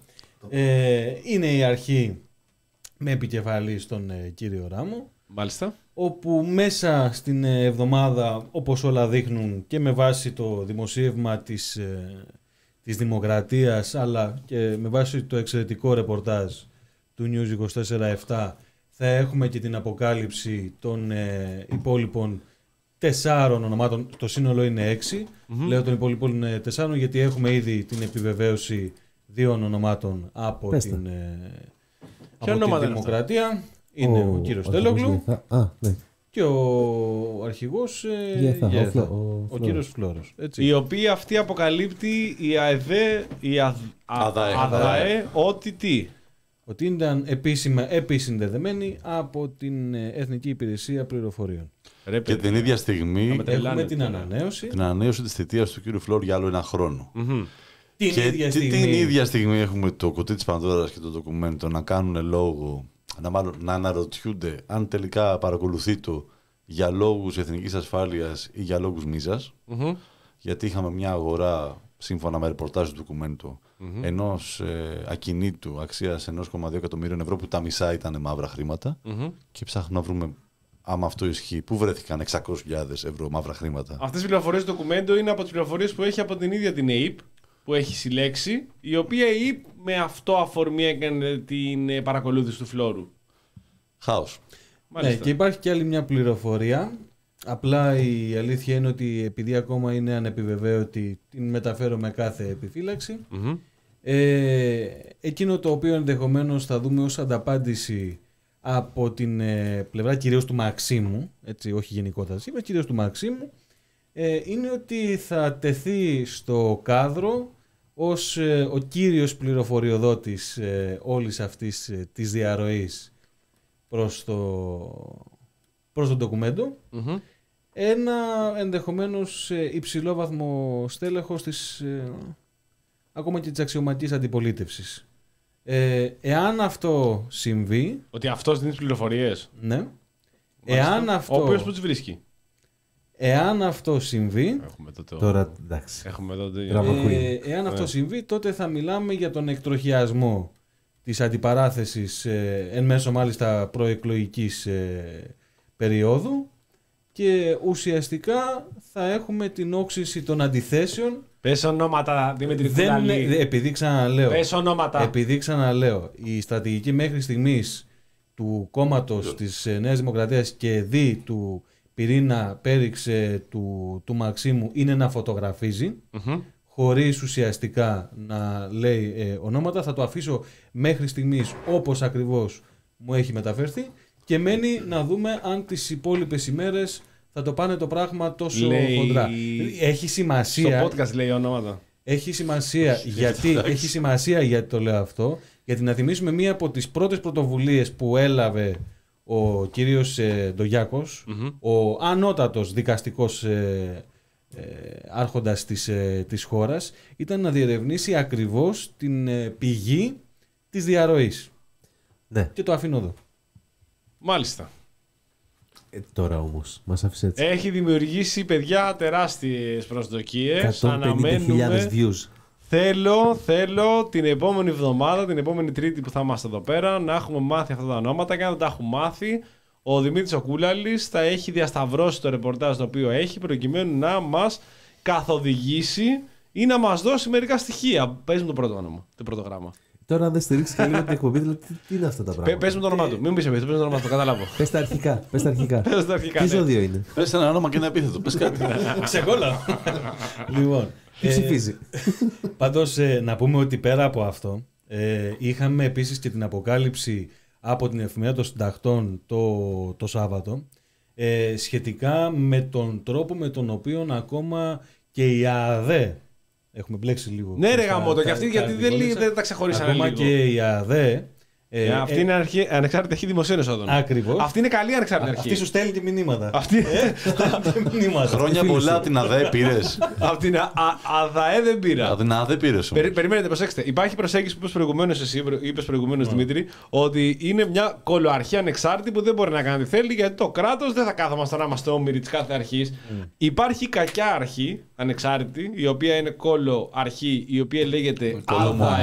Ε, είναι η αρχή με επικεφαλή στον ε, κύριο Ράμο. Μάλιστα. Όπου μέσα στην εβδομάδα, όπως όλα δείχνουν και με βάση το δημοσίευμα της, ε, της Δημοκρατίας, αλλά και με βάση το εξαιρετικό ρεπορτάζ του News είκοσι τέσσερα επτά, θα έχουμε και την αποκάλυψη των ε, υπόλοιπων τεσσάρων ονομάτων. Το σύνολο είναι έξι. Mm-hmm. Λέω των υπόλοιπων ε, τεσσάρων γιατί έχουμε ήδη την επιβεβαίωση δύο ονομάτων από Πέστε. την, ε, Ποια από ονόματα την είναι Δημοκρατία. Είναι ο, ο κύριος Τέλογλου Α, ναι. και ο αρχηγός ε, Γεθά, Γεθά, ο Φλο- ο ο, Φλόρος. κύριος Φλόρος. Έτσι. Η οποία αυτή αποκαλύπτει η ΑΕΔΕ, η ΑΔ- Α- ΑΔΑΕ. ΑΔΑΕ, ότι τι. Ότι ήταν επίσημα επισυνδεδεμένη από την ε, Εθνική Υπηρεσία Πληροφοριών. Ρε, Και την ίδια στιγμή με τρελάνε Έχουμε την τώρα. ανανέωση. την ανανέωση της θητείας του κύριου Φλόρ για άλλο ένα χρόνο. Μμμ. Την Και ίδια τι- στιγμή. την ίδια στιγμή έχουμε το κουτί της Πανδώρας και το ντοκουμέντο να κάνουν λόγο, να, μάλλον, να αναρωτιούνται αν τελικά παρακολουθεί το για λόγους εθνικής ασφάλειας ή για λόγους μίζας. Μμμ. Γιατί είχαμε μια αγορά, σύμφωνα με ρεπορτάζ του ντοκουμέντου, Μμμ. ενός ε, ακινήτου αξίας ένα κόμμα δύο εκατομμύριων ευρώ που τα μισά ήταν μαύρα χρήματα. Μμμ. Και ψάχνουμε να βρούμε, άμα αυτό ισχύει, πού βρέθηκαν εξακόσιες χιλιάδες ευρώ μαύρα χρήματα. Αυτές οι πληροφορίες του ντοκουμέντο είναι από τις πληροφορίες που έχει από την ίδια την ΕΕΠ, που έχει συλλέξει, η οποία η ΕΕΠ με αυτό αφορμή έκανε την ε, παρακολούθηση του Φλόρου. Χάος. Ναι, Μάλιστα. και υπάρχει και άλλη μια πληροφορία. Απλά η αλήθεια είναι ότι επειδή ακόμα είναι ανεπιβεβαίωτη, την μεταφέρω με κάθε επιφύλαξη. Μμμ. Ε, εκείνο το οποίο ενδεχομένως θα δούμε ως ανταπάντηση από την ε, πλευρά κυρίως του Μαξίμου, έτσι, όχι γενικότερα σήμερα, κυρίως του Μαξίμου, ε, είναι ότι θα τεθεί στο κάδρο ως ε, ο κύριος πληροφοριοδότης ε, όλης αυτής ε, της διαρροής προς το, προς το ντοκουμέντο Μμμ. ένα ενδεχομένως ε, υψηλόβαθμο στέλεχος της, ε, ακόμα και της αξιωματικής αντιπολίτευσης. Ε, εάν αυτό συμβεί, Ότι αυτός δίνει τις πληροφορίες. ναι, εάν Ο αυτό, οποίος που τις βρίσκει. εάν αυτό συμβεί, Έχουμε εδώ το... Τώρα εντάξει. Έχουμε εδώ το... Drama ε, queen. εάν αυτό Ναι. συμβεί, τότε θα μιλάμε για τον εκτροχιασμό της αντιπαράθεσης ε, εν μέσω μάλιστα προεκλογικής ε, περίοδου και ουσιαστικά θα έχουμε την όξυση των αντιθέσεων. Πες ονόματα, Δημήτρη Δεν, Κουλαλή. είναι- επειδή ξαναλέω, Πες ονόματα. επειδή ξαναλέω, η στρατηγική μέχρι στιγμής του κόμματος της ε, Νέας Δημοκρατίας και δι του πυρήνα πέριξε του, του Μαξίμου είναι να φωτογραφίζει, Μμμ. χωρίς ουσιαστικά να λέει ε, ονόματα. Θα το αφήσω μέχρι στιγμής όπως ακριβώς μου έχει μεταφερθεί και μένει να δούμε αν τις υπόλοιπες ημέρες θα το πάνε το πράγμα τόσο Λέει- χοντρά. Έχει σημασία, Στο podcast λέει ονόματα. έχει σημασία γιατί, έχει σημασία γιατί το λέω αυτό, γιατί να θυμίσουμε μία από τις πρώτες πρωτοβουλίες που έλαβε ο κύριος ε, Ντογιάκος, Μμμ. ο ανώτατος δικαστικός ε, ε, άρχοντας της, ε, της χώρας, ήταν να διερευνήσει ακριβώς την ε, πηγή της διαρροής. Ναι, Και το αφήνω εδώ. Μάλιστα. ε, τώρα όμως. Μας άφησε έτσι. Έχει δημιουργήσει, παιδιά, τεράστιες προσδοκίες. εκατόν πενήντα χιλιάδες Αναμένουμε. views. Θέλω, θέλω την επόμενη εβδομάδα, την επόμενη Τρίτη που θα είμαστε εδώ πέρα, να έχουμε μάθει αυτά τα ονόματα και αν δεν τα έχουμε μάθει, ο Δημήτρης ο Κούλαλης θα έχει διασταυρώσει το ρεπορτάζ το οποίο έχει προκειμένου να μας καθοδηγήσει ή να μας δώσει μερικά στοιχεία. Πες μου το πρώτο όνομα, το πρώτο γράμμα. Τώρα αν δεν στηρίξει και λίγο την εκπομπή, δηλαδή τι, τι είναι αυτά τα Πε- πράγματα. Πες μου το όνομά του, μην μου πεις επίθετο, πες μου το όνομα του, το καταλάβω. Πες τα αρχικά. Πες τα αρχικά. Πες τα αρχικά, Τι ναι. ζώδιο είναι. Πες ένα όνομα και ένα επίθετο. Πες κάτι. Ξεκόλα. Λοιπόν, Τι ε, ψηφίζει. πάντως ε, να πούμε ότι πέρα από αυτό ε, είχαμε επίσης και την αποκάλυψη από την Εφημερίδα των Συντακτών το, το Σάββατο ε, σχετικά με τον τρόπο με τον οποίο ακόμα και η ΑΔΕ, έχουμε μπλέξει λίγο. Ναι, ρε τα- γαμώτο, και τα- αυτοί τα γιατί δεν, διχόνισα. λύ- δεν τα ξεχωρίσανε Ακόμα λίγο. και η ΑΔΕ. Ε, αυτή είναι αρχή, ανεξάρτητη αρχή δημοσίων εσόδων. Ακριβώς. Αυτή είναι καλή ανεξάρτητη αρχή. Αυτή σου στέλνει και μηνύματα. Αυτή, Στέλνει μηνύματα. Χρόνια πολλά από την ΑΔΕ πήρες. από την Α- Α- ΑΔΑΕ δεν πήρα. Από την ΑΔΕ πήρες όμως. Περι- περιμένετε, προσέξτε. Υπάρχει προσέγγιση που είπες προηγουμένως εσύ, είπες προηγουμένως Δημήτρη, ότι είναι μια κολοαρχή ανεξάρτητη που δεν μπορεί να κάνει τι θέλει γιατί το κράτος δεν θα κάθομαστε να είμαστε όμοιροι της κάθε αρχής. Υπάρχει κακιά αρχή ανεξάρτητη, η οποία είναι κολοαρχή, η οποία λέγεται Κολομονή. ΑΔΑΕ.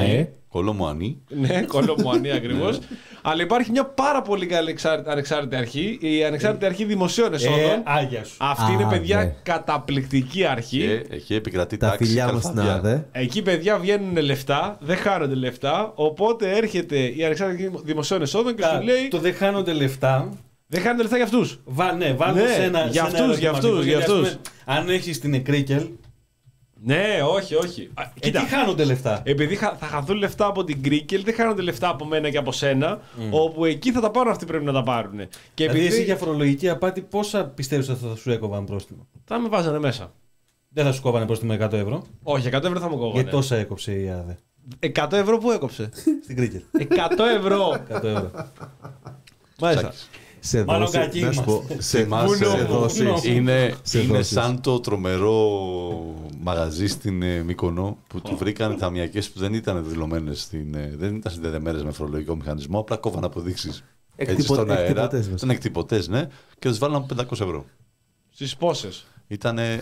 Κολομουανή. Ναι, Κολομουανή ακριβώς. Αλλά υπάρχει μια πάρα πολύ καλή ανεξάρτητη αρχή, η Ανεξάρτητη Αρχή Δημοσίων Εσόδων. Ε, άγια σου. Αυτή Α, είναι, παιδιά, ναι. καταπληκτική αρχή. Και εκεί επικρατεί Τα τάξη φιλιά μας στην καλφαδιά. ΑΔΕ. Εκεί, παιδιά, βγαίνουν λεφτά, δεν χάνονται λεφτά. Οπότε έρχεται η Ανεξάρτητη Αρχή Δημοσίων Εσόδων και σου λέει: Το δεν χάνονται λεφτά. δεν χάνονται λεφτά για αυτούς. Βα, ναι, βάλτε Ναι, σε ένα. για σε ένα αυτούς, για ερωτηματικό, αυτούς, για γιατί, ας πούμε, αυτούς. Αν έχει την εκρίκελ. Ναι, όχι, όχι. Α, Εκεί χάνονται λεφτά. Επειδή θα θα χαθούν λεφτά από την Κρίκελ, δεν χάνονται λεφτά από μένα και από σένα. Όπου εκεί θα τα πάρουν αυτοί πρέπει να τα πάρουν. Και Δηλαδή, επειδή εσύ για φορολογική απάτη, πόσα πιστεύεις ότι θα σου έκοβαν πρόστιμο? θα με βάζανε μέσα. Δεν θα σου κόβανε πρόστιμο εκατό ευρώ. Όχι, εκατό ευρώ θα μου κόβανε. Γιατί τόσα έκοψε η ΑΔΕ. εκατό ευρώ που έκοψε. Στην κρίκελ. εκατό ευρώ. εκατό ευρώ. Μάλιστα. Σε Μάλλον δόση, κακοί να σου πω, είμαστε. σε, Θυμάσαι, σε Βουνό, δόσεις. βουνό. Είναι, Σε είναι δόσεις. σαν το τρομερό μαγαζί στην ε, Μύκονο που του βρήκαν ταμιακές που δεν ήταν δηλωμένες, στην, ε, δεν ήταν συνδεδεμένες με φορολογικό μηχανισμό, απλά κόβαν αποδείξεις. Έτσι Εκτυπω- στον αέρα. εκτυπωτές, βασικά. Ήταν εκτυπωτές, ναι, και τους βάλαν πεντακόσια ευρώ. Στις πόσες. Ήτανε.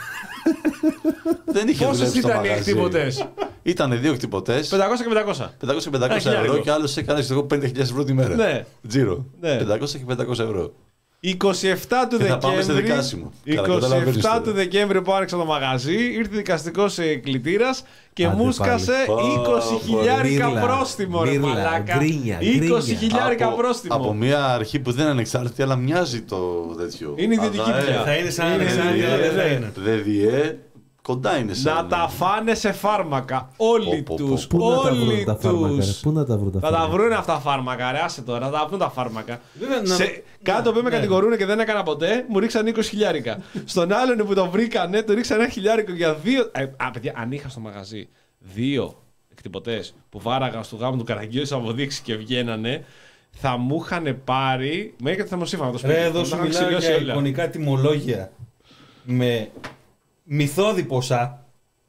Δεν είχε Πόσες δουλέψει το ήταν οι μαγαζί. εκτυπωτές. Ήτανε δύο εκτυπωτές. πεντακόσια και πεντακόσια. πεντακόσια και πεντακόσια Ένα ευρώ χιλιάρικο. και άλλος έκανε εγώ πέντε χιλιάδες ευρώ τη μέρα. Ναι. Τζίρο. Ναι. πεντακόσια και πεντακόσια ευρώ. είκοσι επτά του Και θα πάμε σε Δεκέμβρη. δικάσιμο. Καλά, είκοσι καταλαβαίνεις επτά τώρα. του Δεκέμβρη που άνοιξα το μαγαζί, ήρθε δικαστικός κλητήρας και Άντε μου σκάσε πάλι. είκοσι χιλιάρικα Μύρλα, πρόστιμο, ρε μύρλα, μαλάκα. γκρίνια, είκοσι γκρίνια. χιλιάρικα από, πρόστιμο. από μια αρχή που δεν είναι ανεξάρτητη, αλλά μοιάζει το τέτοιο. Είναι ιδιωτική Αλλά, ε, πια. Θα είναι σαν Είναι ανεξάρτητη, ιδιωτική, αλλά δεν θα ναι. είναι. ΔΔΕ, κοντά είναι σαν. Να τα φάνε σε φάρμακα. Όλοι Πω, πω, τους. Πού να τα βρουν Όλοι τα φάρμακα, ρε, τους. πού να τα βρουν τα Θα τα φάρμακα. βρουν αυτά τα φάρμακα, ρε, άσε τώρα, θα τα βρουν τα φάρμακα. Βέβαια, να- Σε... Κάτω που με ναι. κατηγορούν και δεν έκανα ποτέ, μου ρίξαν είκοσι χιλιάρικα. Στον άλλον που το βρήκανε, του ρίξαν ένα χιλιάρικο για δύο. Ε, α, παιδιά, αν είχα στο μαγαζί δύο εκτυπωτές που βάραγαν στο γάμο του Καραγκιόζη τις αποδείξεις και βγαίνανε, θα μου είχαν πάρει. Με έκανε θερμοσύμφωνα το σπίτι. Ρε, μου εδώ τα σου είχαν μιλάω ξυλιώσει για όλα. εικονικά τιμολόγια με μυθώδη ποσά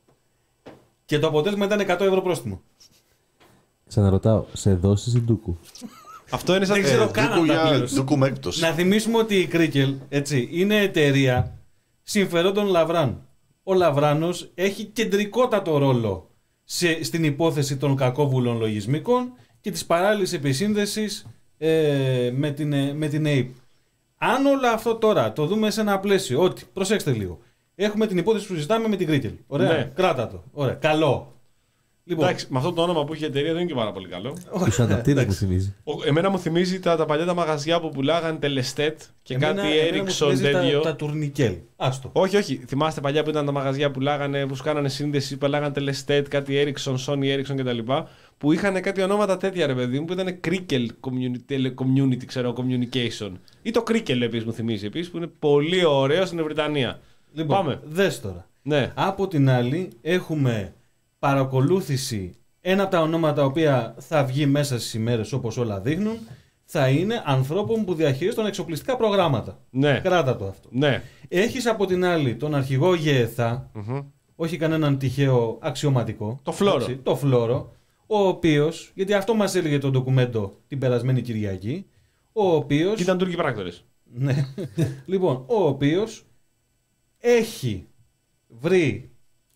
και το αποτέλεσμα ήταν εκατό ευρώ πρόστιμο. Ξαναρωτάω, σε δόσεις ή ντούκου. Αυτό είναι σαν Δεν ξέρω Ε, καν ντούκου αν τα για- πλήρωσε. ντούκου με έκπτωση. Να θυμίσουμε ότι η Κρίκελ έτσι, είναι εταιρεία συμφερόντων Λαβράν. Ο Λαβράνος έχει κεντρικότατο ρόλο σε, στην υπόθεση των κακόβουλων λογισμικών και της παράλληλης επισύνδεσης ε, με, την, ε, με την ΑΕΠ. Αν όλο αυτό τώρα το δούμε σε ένα πλαίσιο, ότι, προσέξτε λίγο, έχουμε την υπόθεση που συζητάμε με την Κρίκελ. Ωραία, Ναι. κράτα το. Ωραία, καλό. Λοιπόν, Εντάξει, με αυτό το όνομα που έχει η εταιρεία δεν είναι και πάρα πολύ καλό. Τους ανταπτήρες μου θυμίζει. Ο- Εμένα μου θυμίζει τα, τα παλιά τα μαγαζιά που πουλάγαν τελεστέτ και εμένα- κάτι εμένα μου Ericsson θυμίζει τέτοιο. Τα, τα τουρνικέλ. Άστο. Όχι, όχι. Θυμάστε παλιά που ήταν τα μαγαζιά που πουλάγανε, που σου κάνανε σύνδεση, που πουλάγανε τελεστέτ, κάτι Ericsson, Sony Ericsson κτλ. Που είχαν κάτι ονόματα τέτοια, ρε παιδί μου, που ήταν Cricket community, community, ξέρω, communication. Ή το Cricket επίση μου θυμίζει επίση, που είναι πολύ ωραίο στην Βρυτανία. Λοιπόν, Πάμε. δες τώρα. Ναι. Από την άλλη έχουμε παρακολούθηση. Ένα από τα ονόματα τα οποία θα βγει μέσα στις ημέρες όπως όλα δείχνουν θα είναι ανθρώπων που διαχειρίζονται εξοπλιστικά προγράμματα. Ναι. Κράτα το αυτό. Ναι. Έχεις από την άλλη τον αρχηγό ΓΕΘΑ, όχι κανέναν τυχαίο αξιωματικό. Το Φλόρο. έτσι, το Φλόρο, ο οποίος, γιατί αυτό μας έλεγε το ντοκουμέντο την περασμένη Κυριακή, ο οποίος... Και ήταν Τούρκοι πράκτορες. Ναι. Λοιπόν, ο οποίος έχει βρει,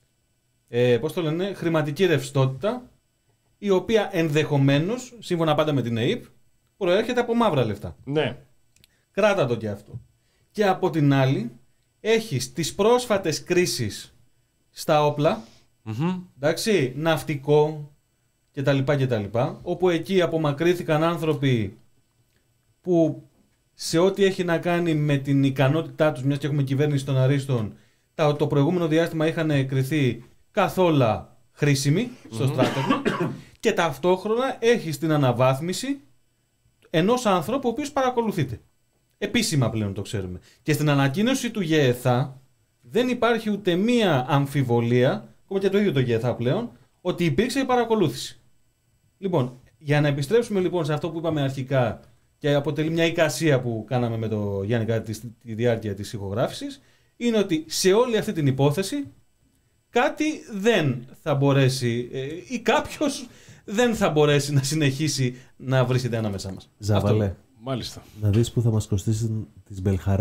ε, πώς το λένε, χρηματική ρευστότητα, η οποία ενδεχομένως, σύμφωνα πάντα με την ΑΕΠ, προέρχεται από μαύρα λεφτά. Ναι. Κράτα το και αυτό. Και από την άλλη, έχεις τις πρόσφατες κρίσεις στα όπλα, εντάξει, ναυτικό κτλ, κτλ, όπου εκεί απομακρύθηκαν άνθρωποι που σε ό,τι έχει να κάνει με την ικανότητά τους, μιας και έχουμε κυβέρνηση των Αρίστων, τα- το προηγούμενο διάστημα είχαν κριθεί καθόλου χρήσιμοι στο στράτευμα και ταυτόχρονα έχει την αναβάθμιση ενός ανθρώπου ο οποίος παρακολουθείται. Επίσημα πλέον το ξέρουμε. Και στην ανακοίνωση του ΓΕΘΑ δεν υπάρχει ούτε μία αμφιβολία, ακόμα και το ίδιο το ΓΕΘΑ πλέον, ότι υπήρξε η παρακολούθηση. Λοιπόν, για να επιστρέψουμε λοιπόν σε αυτό που είπαμε αρχικά και αποτελεί μια εικασία που κάναμε με το Γιάννη κατά τη, τη διάρκεια της ηχογράφησης, είναι ότι σε όλη αυτή την υπόθεση κάτι δεν θα μπορέσει ε, ή κάποιος δεν θα μπορέσει να συνεχίσει να βρίσκεται ανάμεσά μας. Ζαβαλέ, Μάλιστα. να δεις που θα μας κοστίσει τις μπελχαρά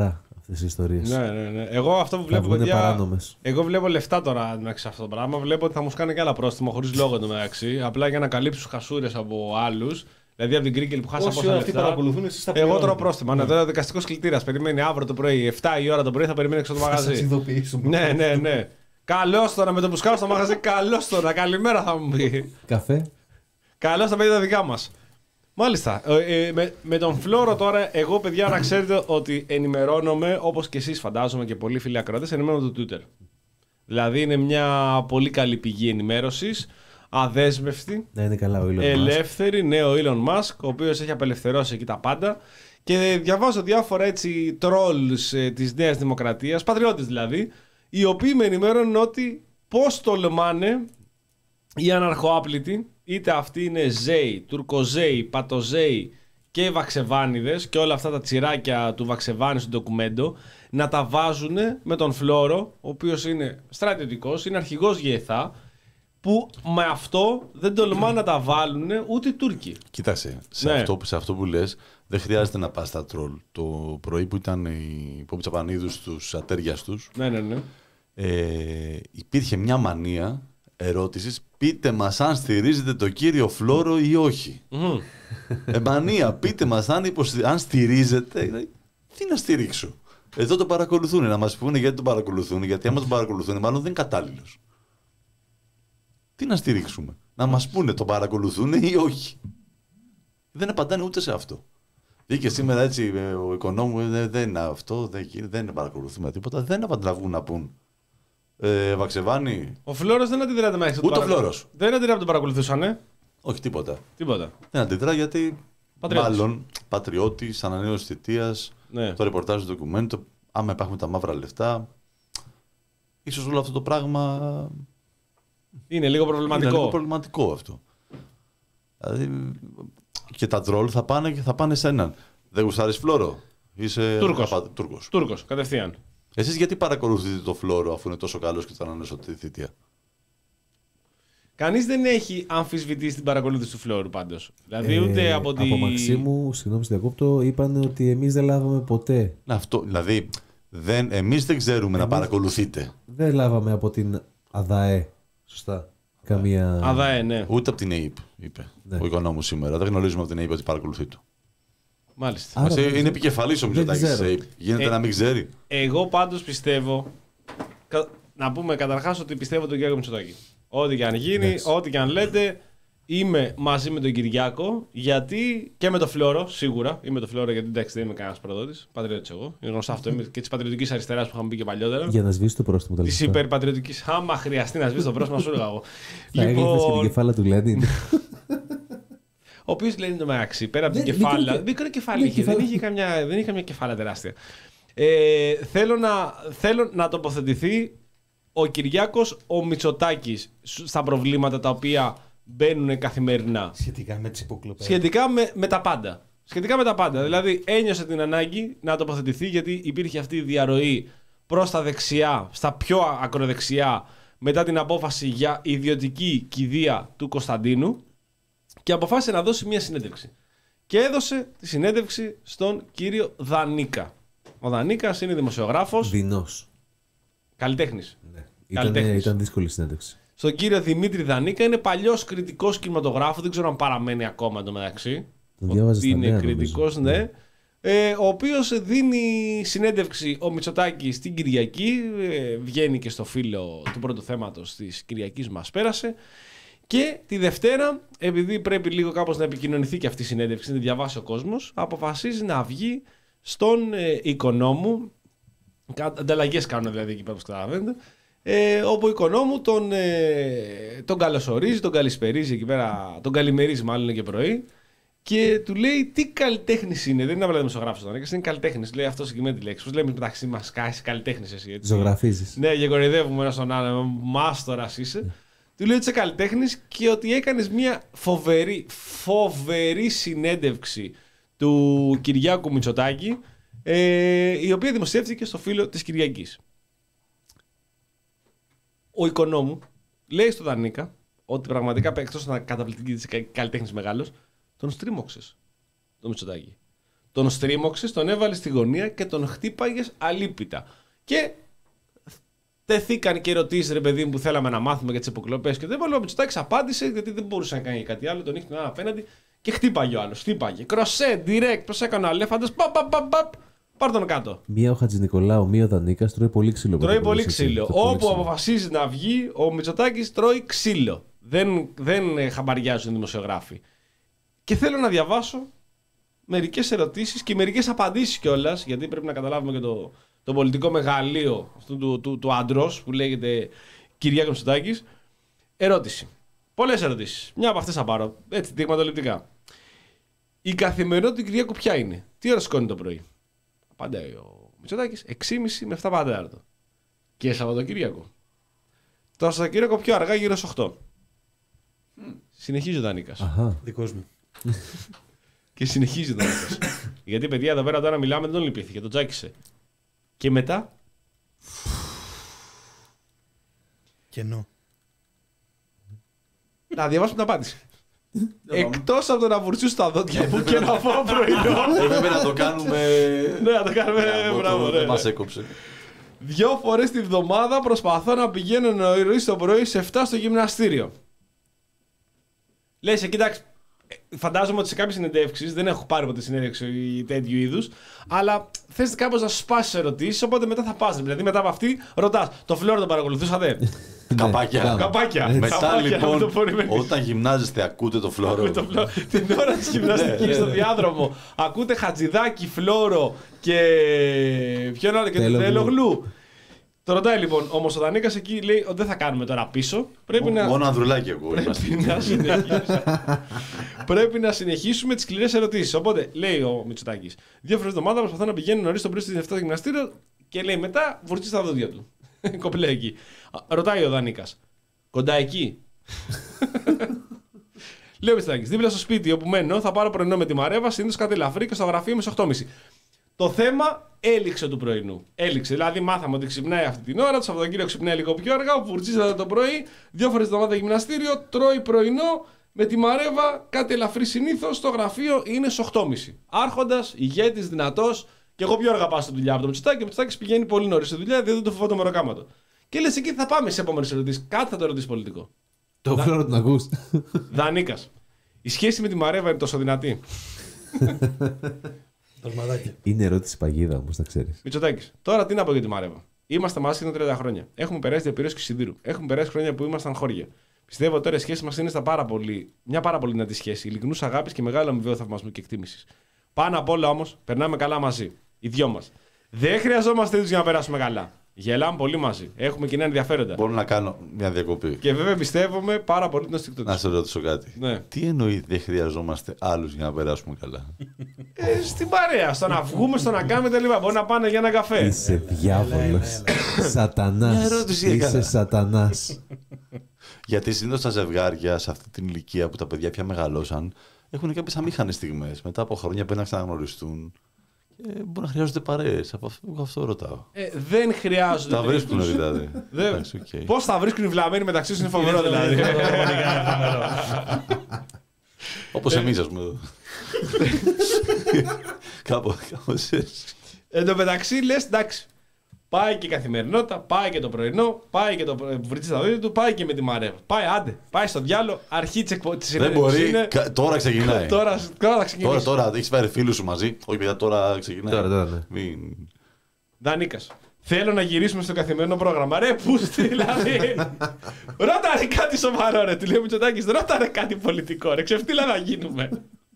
αυτές οι ιστορίες. Ναι, ναι, ναι. Εγώ αυτό που Θα βλέπω. βγουν παιδιά, παράνομες. εγώ βλέπω λεφτά τώρα σε αυτό το πράγμα. Βλέπω ότι θα μου σκάνε και άλλα πρόστιμα χωρίς λόγο εντωμεταξύ. Απλά για να καλύψουν χασούρες από άλλους. Δηλαδή από την Κρίκελ που χάσαμε Όσοι πόσα αυτοί λεφτά. παρακολουθούν, εσείς τα Εγώ τώρα πληρώνετε. πρόστιμα. Ναι, τώρα δικαστικός κλητήρας. Περιμένει αύριο το πρωί, εφτά η ώρα το πρωί θα περιμένει έξω το Θα σας μαγαζί. ειδοποιήσουμε. Ναι, ναι, ναι. Καλώς τώρα με το που σκάω στο μαγαζί, καλώς τώρα. Καλημέρα θα μου πει. Καφέ. Καλώς τα παιδιά τα δικά μας. Μάλιστα. Ε, ε, με, με τον Φλόρο τώρα, εγώ παιδιά να ξέρετε ότι ενημερώνομαι, όπως και εσείς φαντάζομαι και πολλοί φίλοι ακροατές, ενημερώνομαι το Twitter. Δηλαδή είναι μια πολύ καλή πηγή ενημέρωσης, αδέσμευτη, Να είναι καλά ο Elon Musk. ελεύθερη, ναι, ο Elon Musk, ο οποίος έχει απελευθερώσει εκεί τα πάντα. Και διαβάζω διάφορα έτσι trolls ε, της Νέας Δημοκρατίας, πατριώτες δηλαδή, οι οποίοι με ενημέρωναν ότι πώς τολμάνε οι αναρχοάπλητοι, είτε αυτοί είναι Ζέοι, Τουρκοζέοι, Πατοζέοι και Βαξεβάνιδες και όλα αυτά τα τσιράκια του Βαξεβάνη στο ντοκουμέντο, να τα βάζουν με τον Φλόρο, ο οποίος είναι στρατιωτικός, είναι αρχηγός ΓΕΘΑ, που με αυτό δεν τολμά να τα βάλουν ούτε οι Τούρκοι. Κοίταξε, σε, Ναι. αυτό, σε αυτό που λες, δεν χρειάζεται να πας στα τρόλ. Το πρωί που ήταν η Πόπη Τσαπανίδου στους ατέρια τους, Ναι, ναι, ναι. ε, υπήρχε μια μανία ερώτησης, πείτε μας αν στηρίζετε το κύριο Φλόρο ή όχι. Μμμ. Ε, μανία, πείτε μας αν, υποστη... αν στηρίζετε. Τι να στηρίξω. Εδώ το παρακολουθούν, να μας πούνε γιατί τον παρακολουθούν, γιατί άμα τον παρακολουθούν, μάλλον δεν είναι κατάλληλος. Τι να στηρίξουμε. Να μας πούνε τον παρακολουθούν ή όχι. Δεν απαντάνε ούτε σε αυτό. Βγήκε σήμερα έτσι ε, ο οικονόμου, ε, δεν είναι αυτό, δεν, δεν παρακολουθούμε τίποτα. Δεν απαντάνε να βγουν να πούν. Ε, Βαξεβάνη, Ο Φλόρος δεν αντιδράται μέχρι Ούτε ο Φλόρος. Δεν αντιδρά που τον παρακολουθούσαν, ε. όχι τίποτα. Τίποτα. Δεν αντιδρά γιατί Πατριώτης. μάλλον πατριώτης, ανανέωση θητείας, Ναι. το ρεπορτάζ του ντοκουμέντο, άμα υπάρχουν τα μαύρα λεφτά, ίσως όλο αυτό το πράγμα Είναι λίγο είναι προβληματικό. λίγο προβληματικό αυτό. Δηλαδή, και τα τρόλ θα πάνε και θα πάνε σε έναν. Δεν γουστάρεις Φλόρο, είσαι Τούρκος. απα- Τούρκος. Τούρκος, κατευθείαν. Εσείς γιατί παρακολουθείτε το Φλόρο αφού είναι τόσο καλός και το ανανέωσε τη θητεία. Κανείς δεν έχει αμφισβητήσει την παρακολούθηση του Φλόρου πάντως. Δηλαδή ούτε Ε, από τη. Από Μαξίμου, συγγνώμη, στη διακόπτω, είπαν ότι εμείς δεν λάβαμε ποτέ. Να, αυτό, δηλαδή, δεν, εμείς δεν ξέρουμε να παρακολουθείτε. Δεν λάβαμε από την ΑΔΑΕ. Σωστά. Καμία. ΑΔΑΕ, ναι. Ούτε από την ΕΕΠ, είπε Ναι. ο οικονόμος σήμερα. Δεν γνωρίζουμε από την ΕΕΠ ότι παρακολουθεί το. Μάλιστα. Άρα Μας, δεν είναι ξέρω. επικεφαλής ο Δεν Μητσοτάκης της ξέρω. ΕΕΠ. Γίνεται Ε, να μην ξέρει. Εγώ πάντως πιστεύω. κα- Να πούμε καταρχάς ότι πιστεύω τον Κυριάκο Μητσοτάκη. Ό,τι και αν γίνει, Εντάξει. ό,τι και αν λέτε, είμαι μαζί με τον Κυριάκο. Γιατί και με τον Φλόρο, σίγουρα. Είμαι το Φλόρο γιατί εντάξει δεν είμαι κανένα προδότης. Πατριώτης εγώ. Είναι γνωστό αυτό. Είμαι και τη πατριωτική αριστερά που είχαμε πει και παλιότερα. Για να σβήσει το πρόστιμο Τη τελευταία. υπερπατριωτική. Άμα χρειαστεί να σβήσει το πρόσωπο, σου έλεγα εγώ. Θα έγλειφες και την κεφάλα του Λένιν. Ο οποίο λέει το μεταξύ, πέρα από την Δεν- κεφάλα. μικρό και- Μικρό κεφάλι ναι, είχε, δεν κεφάλα. είχε καμιά, δεν είχε καμιά κεφάλα τεράστια. Ε, θέλω, να, θέλω να τοποθετηθεί ο Κυριάκος ο Μητσοτάκης στα προβλήματα τα οποία μπαίνουν καθημερινά. Σχετικά με τις υποκλοπές. Σχετικά με, με τα πάντα. Σχετικά με τα πάντα. Δηλαδή ένιωσε την ανάγκη να τοποθετηθεί γιατί υπήρχε αυτή η διαρροή προς τα δεξιά, στα πιο ακροδεξιά, μετά την απόφαση για ιδιωτική κηδεία του Κωνσταντίνου και αποφάσισε να δώσει μια συνέντευξη. Και έδωσε τη συνέντευξη στον κύριο Δανίκα. Ο Δανίκας είναι δημοσιογράφος, Δεινός. καλλιτέχνης. Ήταν, Καλλιτέχνης. ήταν δύσκολη συνέντευξη. Στον κύριο Δημήτρη Δανίκα, είναι παλιός κριτικός κινηματογράφου, δεν ξέρω αν παραμένει ακόμα εντωμεταξύ. Τον διάβαζα στα Είναι νέα, κριτικός, νομίζω. ναι. Ε, ο οποίος δίνει συνέντευξη ο Μητσοτάκης την Κυριακή, ε, βγαίνει και στο φύλλο του πρώτου θέματος της Κυριακής μας πέρασε. Και τη Δευτέρα, επειδή πρέπει λίγο κάπως να επικοινωνηθεί και αυτή η συνέντευξη, να τη διαβάσει ο κόσμος, αποφασίζει να βγει στον ε, οικονόμου. Ανταλλαγές κάνουν δηλαδή εκεί πέρα, όπως καταλαβαίνετε. Ε, όπου ο οικονόμου τον, ε, τον καλωσορίζει, τον καλησπερίζει εκεί πέρα, τον καλημερίζει μάλλον και πρωί. Και του λέει τι καλλιτέχνης είναι. Δεν είναι απλά δημοσιογράφος τώρα, είναι καλλιτέχνης. Λέει αυτό συγκεκριμένη τη λέξη. Πώς λέμε μεταξύ μας, κάσει καλλιτέχνης εσύ. Έτσι. Ζωγραφίζεις. Ναι, και κοροϊδεύουμε ένα στον άλλο. Μάστορας είσαι. Του λέει ότι είσαι καλλιτέχνης και ότι έκανες μια φοβερή, φοβερή συνέντευξη του Κυριάκου Μητσοτάκη, ε, η οποία δημοσιεύτηκε στο φύλλο της Κυριακής. Ο οικονόμου λέει στο Δανίκα ότι πραγματικά εκτός να καταπληκτική καλλιτέχνης μεγάλος, τον στρίμωξες τον Μητσοτάκη. Τον στρίμωξες, τον έβαλες στη γωνία και τον χτύπαγες αλίπητα. Και τεθήκαν και ερωτήσεις, ρε παιδί μου, που θέλαμε να μάθουμε για τις υποκλοπές και δεν βάλω. Ο Μητσοτάκης απάντησε, γιατί δεν μπορούσε να κάνει κάτι άλλο, τον είχε τον απέναντι και χτύπαγε ο άλλος. Χτύπαγε. Κροσέ, direct, πώς έκανε ο Αλέφαντας, παπ, παπ, παπ, παπ, πάρ' τον κάτω. Μία ο Χατζηνικολάου, μία ο Δανίκας τρώει πολύ ξύλο. Τρώει πολύ ξύλο. Όπου αποφασίζει να βγει, ο Μητσοτάκης τρώει ξύλο. Δεν, δεν χαμπαριάζουν οι δημοσιογράφοι. Και θέλω να διαβάσω μερικές ερωτήσεις και μερικές απαντήσεις κιόλας, γιατί πρέπει να καταλάβουμε και το, το πολιτικό μεγαλείο αυτού του, του, του άντρος που λέγεται Κυριάκος Μητσοτάκης. Ερώτηση. Πολλές ερωτήσεις. Μια από αυτές θα πάρω. Έτσι, δειγματοληπτικά. Η καθημερινότητα του Κυριάκου ποια είναι? Τι ώρα σηκώνει το πρωί? Απαντάει ο Μητσοτάκης έξι και μισή με επτά παρά τέταρτο. Και Σαββατοκύριακο. Το Σαββατοκύριακο πιο αργά, γύρω στις οκτώ. Mm. Συνεχίζει ο Δανίκας. Αχα. Δικός μου. Και συνεχίζει ο Δανίκας. Γιατί παιδιά εδώ πέρα τώρα μιλάμε, δεν τον λυπήθηκε, τον τζάκισε. Και μετά. Κενό. Να διαβάσουμε την απάντηση. Εκτός από το να βουρτσιούν τα δόντια μου και να φάω πρωινό. Έπρεπε να το κάνουμε. Ναι, να το κάνουμε. Μπράβο, ναι. Μας έκοψε. Δυο φορές τη βδομάδα προσπαθώ να πηγαίνω νωρίς το πρωί σε εφτά στο γυμναστήριο. Λέει, σε κοιτάξτε, φαντάζομαι ότι σε κάποιες συνεντεύξεις, δεν έχω πάρει ποτέ συνέντευξη τέτοιου είδους, αλλά θες κάπως να σου σπάσεις ερωτήσεις, οπότε μετά θα πας. Δηλαδή μετά από αυτή ρωτάς, το φλόρο τον παρακολουθούσατε? Καπάκια. Καπάκια. Μετά Καπάκια, λοιπόν, το περιμένεις. όταν γυμνάζεστε, ακούτε το φλόρο. Το φλόρο. Την ώρα της γυμναστικής στο διάδρομο ακούτε Χατζηδάκι, Φλόρο και ποιον άλλο, και τον Τελογλού. Το ρωτάει λοιπόν, όμως ο Δανίκας εκεί λέει ότι δεν θα κάνουμε τώρα πίσω. Πρέπει να... Μόνο ανδρουλάκι ακούω. Πρέπει να, συνεχίσουμε... Πρέπει να συνεχίσουμε τις σκληρές ερωτήσεις. Οπότε λέει ο Μητσοτάκης, δύο φορές την εβδομάδα προσπαθώ να πηγαίνω νωρίς το πρωί στις εφτά στο γυμναστήριο και λέει μετά βουρτσί στα δόντια του. Κοπλέ εκεί. Ρωτάει ο Δανίκας, κοντά εκεί? Λέει ο Μητσοτάκης, δίπλα στο σπίτι όπου μένω θα πάρω πρωινό με τη Μαρέβα, συνήθως κάτι ελαφρύ και στο γραφείο με στις οκτώ και μισή. Το θέμα έληξε του πρωινού. Έληξε. Δηλαδή, μάθαμε ότι ξυπνάει αυτή την ώρα, το Σαββατοκύριακο ξυπνάει λίγο πιο αργά, βουρτσίζεται το πρωί, δύο φορές την εβδομάδα γυμναστήριο, τρώει πρωινό με τη Μαρέβα, κάτι ελαφρύ συνήθως, στο γραφείο είναι στις οκτώ και μισή. Άρχοντας, ηγέτης, δυνατός, και εγώ πιο αργά πάω στη δουλειά από το Μητσοτάκη, και ο Μητσοτάκης πηγαίνει πολύ νωρίς στη δουλειά, διότι δεν το φοβάται το μεροκάματο. Και λες εκεί θα πάμε σε επόμενες ερωτήσεις. Κάτι θα το ρωτήσει πολιτικό. Το φλόρο τον ακούς? Δανίκας. Η σχέση με τη Μαρέβα είναι τόσο δυνατή? Είναι ερώτηση παγίδα όμως, τα ξέρεις. Μητσοτάκης. Τώρα τι να πω για τη Μαρέβα. Είμαστε μαζί σχεδόν τριάντα χρόνια. Έχουμε περάσει διαπηρέωση και σιδήρου. Έχουμε περάσει χρόνια που ήμασταν χώρια. Πιστεύω τώρα η σχέση μας είναι στα πάρα πολύ, μια πάρα πολύ δυνατή σχέση. Ειλικρινούς αγάπης και μεγάλο αμοιβαίο θαυμασμού και εκτίμησης. Πάνω απ' όλα όμως περνάμε καλά μαζί. Οι δυο μας. Δεν χρειαζόμαστε ίδιους για να περάσουμε καλά. Γελάμε πολύ μαζί. Έχουμε κοινά ενδιαφέροντα. Μπορώ να κάνω μια διακοπή. Και βέβαια πιστεύουμε πάρα πολύ τον στικτό. Να σε ρωτήσω κάτι. Ναι. Τι εννοεί δεν χρειαζόμαστε άλλους για να περάσουμε καλά? Ε, στην παρέα, στο να βγούμε, στο να κάνουμε τα λοιπά. Μπορεί να πάνε για ένα καφέ. Είσαι διάβολος. Σατανάς. Μια ερώτηση Είσαι έκανα. σατανάς. Γιατί συνήθως τα ζευγάρια σε αυτή την ηλικία που τα παιδιά πια μεγαλώσαν έχουν κάποιες αμήχανες στιγμές. Μετά από χρόνια πρέπει να ξαναγνωριστούν. Και μπορεί να χρειάζονται παρέες. Από αυτό, αυτό ρωτάω. Ε, δεν χρειάζονται. Τα βρίσκουν δηλαδή. Δεν... Εντάξει, okay. Πώς θα βρίσκουν οι βλαμμένοι μεταξύ τους είναι φοβερό δηλαδή. Όπως εμείς, ας πούμε. Κάπως έτσι. Εν τω μεταξύ λες εντάξει. Πάει και η καθημερινότητα, πάει και το πρωινό, πάει και το βριτσί στα δόντια του, πάει και με τη Μαρέβα. Πάει άντε, πάει στο διάλογο, αρχή της εκπομπής. Δεν μπορεί. Είναι... Τώρα ξεκινάει. τώρα, τώρα θα ξεκινήσει. Τώρα, τώρα, έχεις φέρει φίλους σου μαζί. Όχι, παιδιά, τώρα ξεκινάει. Τώρα, τώρα, ναι. Μην... Δανίκας. Θέλω να γυρίσουμε στο καθημερινό πρόγραμμα. Ρε, πού δηλαδή. Ρώτα ρε κάτι σοβαρό, ρε. Του λέει ο Μητσοτάκης, ρώτα ρε κάτι πολιτικό, ρε. Ξεφτύλα να γίνουμε.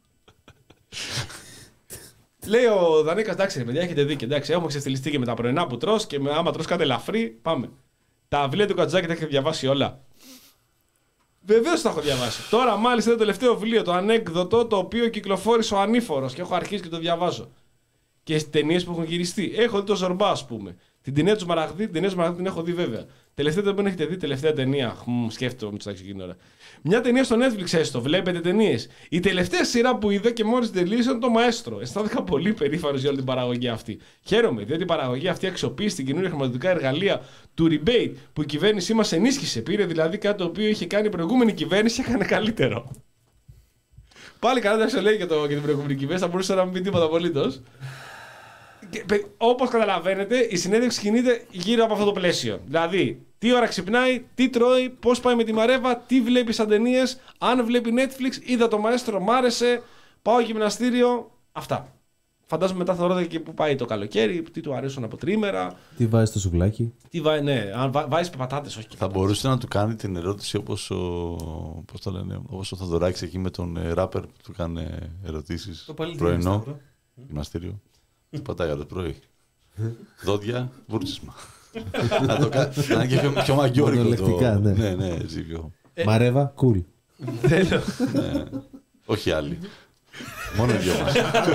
Λέει ο Δανίκας, εντάξει, ρε παιδιά, έχετε δίκιο. Εντάξει, έχουμε ξεφτυλιστεί και με τα πρωινά που τρως και με, άμα τρως κάτι ελαφρύ, πάμε. Τα βιβλία του Κατζάκη τα έχετε διαβάσει όλα? Βεβαίως τα έχω διαβάσει. Τώρα, μάλιστα, το τελευταίο βιβλίο, το ανέκδοτο, το οποίο κυκλοφόρησε ο Ανήφορος και έχω αρχίσει και το διαβάζω. Και στις ταινίες που έχουν γυριστεί. Έχω δει το Ζορμπά, ας πούμε. Την ταινία του Σμαραγδί, την ταινία του Σμαραγδί την έχω δει βέβαια. Τελευταία δεν έχετε δει, τελευταία ταινία. Μ, σκέφτομαι με εκείνη την ώρα. Μια ταινία στο Netflix έστω, βλέπετε ταινίες. Η τελευταία σειρά που είδα και μόλις τελείωσε ήταν το Μαέστρο. Αισθάνθηκα πολύ περήφανος για όλη την παραγωγή αυτή. Χαίρομαι, διότι η παραγωγή αυτή αξιοποίησε την καινούργια χρηματοδοτικά εργαλεία του rebate που η κυβέρνησή μας ενίσχυσε. Πήρε δηλαδή κάτι το οποίο είχε κάνει η προηγούμενη κυβέρνηση και έκανε καλύτερο. Πάλι καλά δεν λέει για, το, για την προηγούμενη κυβέρνηση, θα μπορούσε να μην πει τίποτα απολύτως. Όπως καταλαβαίνετε, η συνέντευξη κινείται γύρω από αυτό το πλαίσιο. Δηλαδή, τι ώρα ξυπνάει, τι τρώει, πώς πάει με τη Μαρέβα, τι βλέπει σαν ταινίες, αν βλέπει Netflix, είδα το Μαέστρο, μ' άρεσε, πάω γυμναστήριο. Αυτά. Φαντάζομαι μετά θα ρώτα και που πάει το καλοκαίρι, τι του αρέσουν από τρίμερα. Τι βάζει στο σουβλάκι. Τι βάζει, ναι, αν βά, βάζει πατάτες, όχι. Θα πατάτες. μπορούσε να του κάνει την ερώτηση όπως ο, πώς το λένε, όπως ο Θοδωράκης εκεί με τον ε, ράπερ που του κάνει ερωτήσεις. Το παλιό πρωινό, γυμναστήριο. Τι πατάει άλλο πρωί. Δόντια, βούρτσισμα. Να το κάνει να είναι και πιο, πιο μαγκιόρικο. Μονολεκτικά, ναι. Ναι, ναι, έτσι πιο. Μαρέβα, cool. Θέλω. Ναι. Όχι άλλοι. Μόνο οι δυο μας.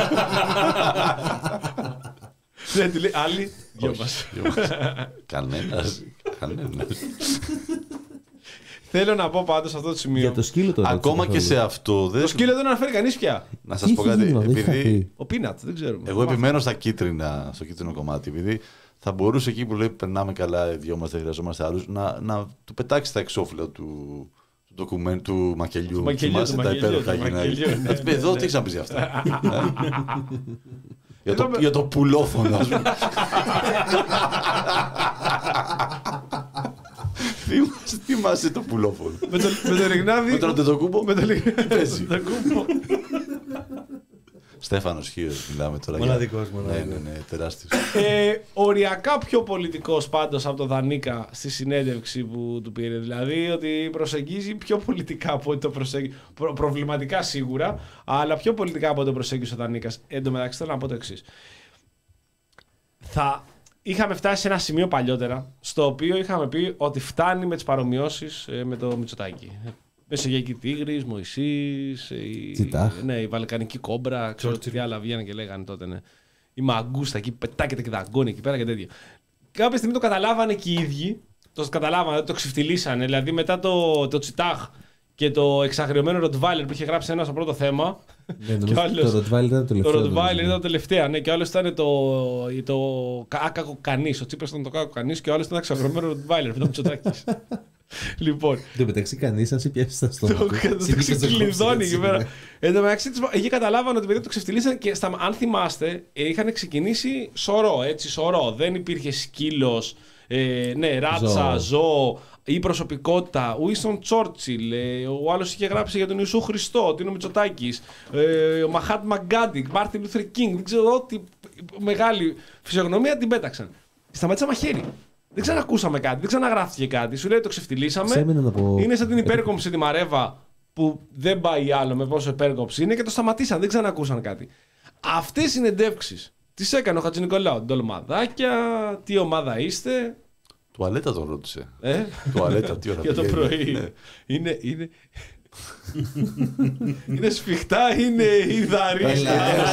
Ναι, τι λέει, άλλοι, δυο Όχι, μας. δυο μας. Κανένας. Κανένας. Θέλω να πω πάντως σε αυτό το σημείο. Για το σκύλο το ρώτησα Ακόμα και καθόλου. σε αυτό δεν. Το σκύλο δεν αναφέρει κανείς πια. Να Τι σας πω έχει κάτι. γίνει, δεν έχει Επειδή χαθεί. Ο Πίνατ, δεν ξέρουμε. εγώ επιμένω στα κίτρινα, στο κίτρινο κομμάτι. Επειδή θα μπορούσε εκεί που λέει περνάμε καλά, οι δυο μας δεν χρειαζόμαστε άλλους, να, να του πετάξει τα εξώφυλλα του, του ντοκουμέντου του μακελιού. Του μακελιού, Θυμάσαι του τα μακελιού, υπέροχα του γυναίκα. μακελιού, ναι, Να του πει ναι, εδώ ναι. τι έχεις να πεις για αυτά. Για Εδώ το, με- για το πουλόφωνο, ας πούμε. Θυμάσαι- Θυμάσαι το πουλόφωνο. Με το, με το Ριγνάδι. Με τον Αντετοκούμπο. Με το Ριγνάδι. παίζει. Το κούμπο. Στέφανος Χίρος μιλάμε τώρα. Μοναδικός, για- μοναδικός. Ναι, ναι, ναι, τεράστιος. Ε, οριακά πιο πολιτικός πάντως από τον Δανίκα στη συνέντευξη που του πήρε. Δηλαδή ότι προσεγγίζει πιο πολιτικά από ό,τι το προσέγγιζε. Προ, προβληματικά σίγουρα, αλλά πιο πολιτικά από ό,τι το προσέγγιζε ο Δανίκας. Εν τω μεταξύ θέλω να πω το εξής. Θα είχαμε φτάσει σε ένα σημείο παλιότερα στο οποίο είχαμε πει ότι φτάνει με τις παρομοιώσεις ε, με το Μητσοτάκη. Μεσογειακή Τίγρης, Μωυσής, η, Τσιτάχ. ναι, η Βαλκανική Κόμπρα, ξέρω τι άλλα βγαίνουν και λέγανε τότε. Ναι. Η Μαγκούστα εκεί πετάκεται και δαγκώνει εκεί πέρα και τέτοια. Κάποια στιγμή το καταλάβανε και οι ίδιοι. Το καταλάβανε, το ξεφτυλίσανε. Δηλαδή μετά το, το Τσιτάχ και το εξαγριωμένο Ροτβάιλερ που είχε γράψει ένα στο πρώτο θέμα. Ναι, Και ο νομίζω άλλος- το Ροτβάιλερ ήταν το Το τελευταίο. Ροτβάιλερ νομίζω. ήταν το τελευταίο, ναι, και ο άλλο ήταν το, το άκακο κανεί. Ο Τσίπρας ήταν το κάκο κανεί και ο άλλο ήταν εξαγριωμένο Ροτβάιλερ που ήταν Μητσοτάκης. Λοιπόν, Εν τω μεταξύ, κανεί αν σε πιάσει στα στόμα. το, του, το, συνήθως δεν ξεκλειδώνει κόψει εκεί έτσι, πέρα. ναι. Εν τω μεταξύ, τις- εκεί καταλάβανε ότι παιδιά το ξεφτυλίσαν και στα, αν θυμάστε, ε, είχαν ξεκινήσει σωρό, έτσι, σωρό. Δεν υπήρχε σκύλος, ε, ναι, ράτσα, Ζώο. ζώο, η προσωπικότητα. Winston Churchill, ε, ο άλλος είχε γράψει για τον Ιησού Χριστό, ότι είναι ο Μητσοτάκης, ε, ο Μαχάτμα Γκάντι, Μάρτιν Λούθερ Κίνγκ, δεν ξέρω ό,τι μεγάλη φυσιογνωμία την πέταξαν. Σταματήσα μαχαίρι. Δεν ξανακούσαμε κάτι, δεν ξαναγράφτηκε κάτι. Σου λέει το ξεφτυλίσαμε. Ξέμειναν από- Είναι σαν την υπέρκομψη τη Μαρέβα που δεν πάει άλλο με πόσο υπέρκομψη είναι και το σταματήσαν, δεν ξανακούσαν κάτι. Αυτές οι συνεντεύξεις τις έκανε ο Χατζηνικολάου. Ντολμαδάκια, τι ομάδα είστε. Τουαλέτα τον ρώτησε. Ε? Τουαλέτα, τι ώρα Για το πηγαίνει. πρωί. Ναι. Είναι, είναι... είναι σφιχτά, είναι υδαρή. Έλα,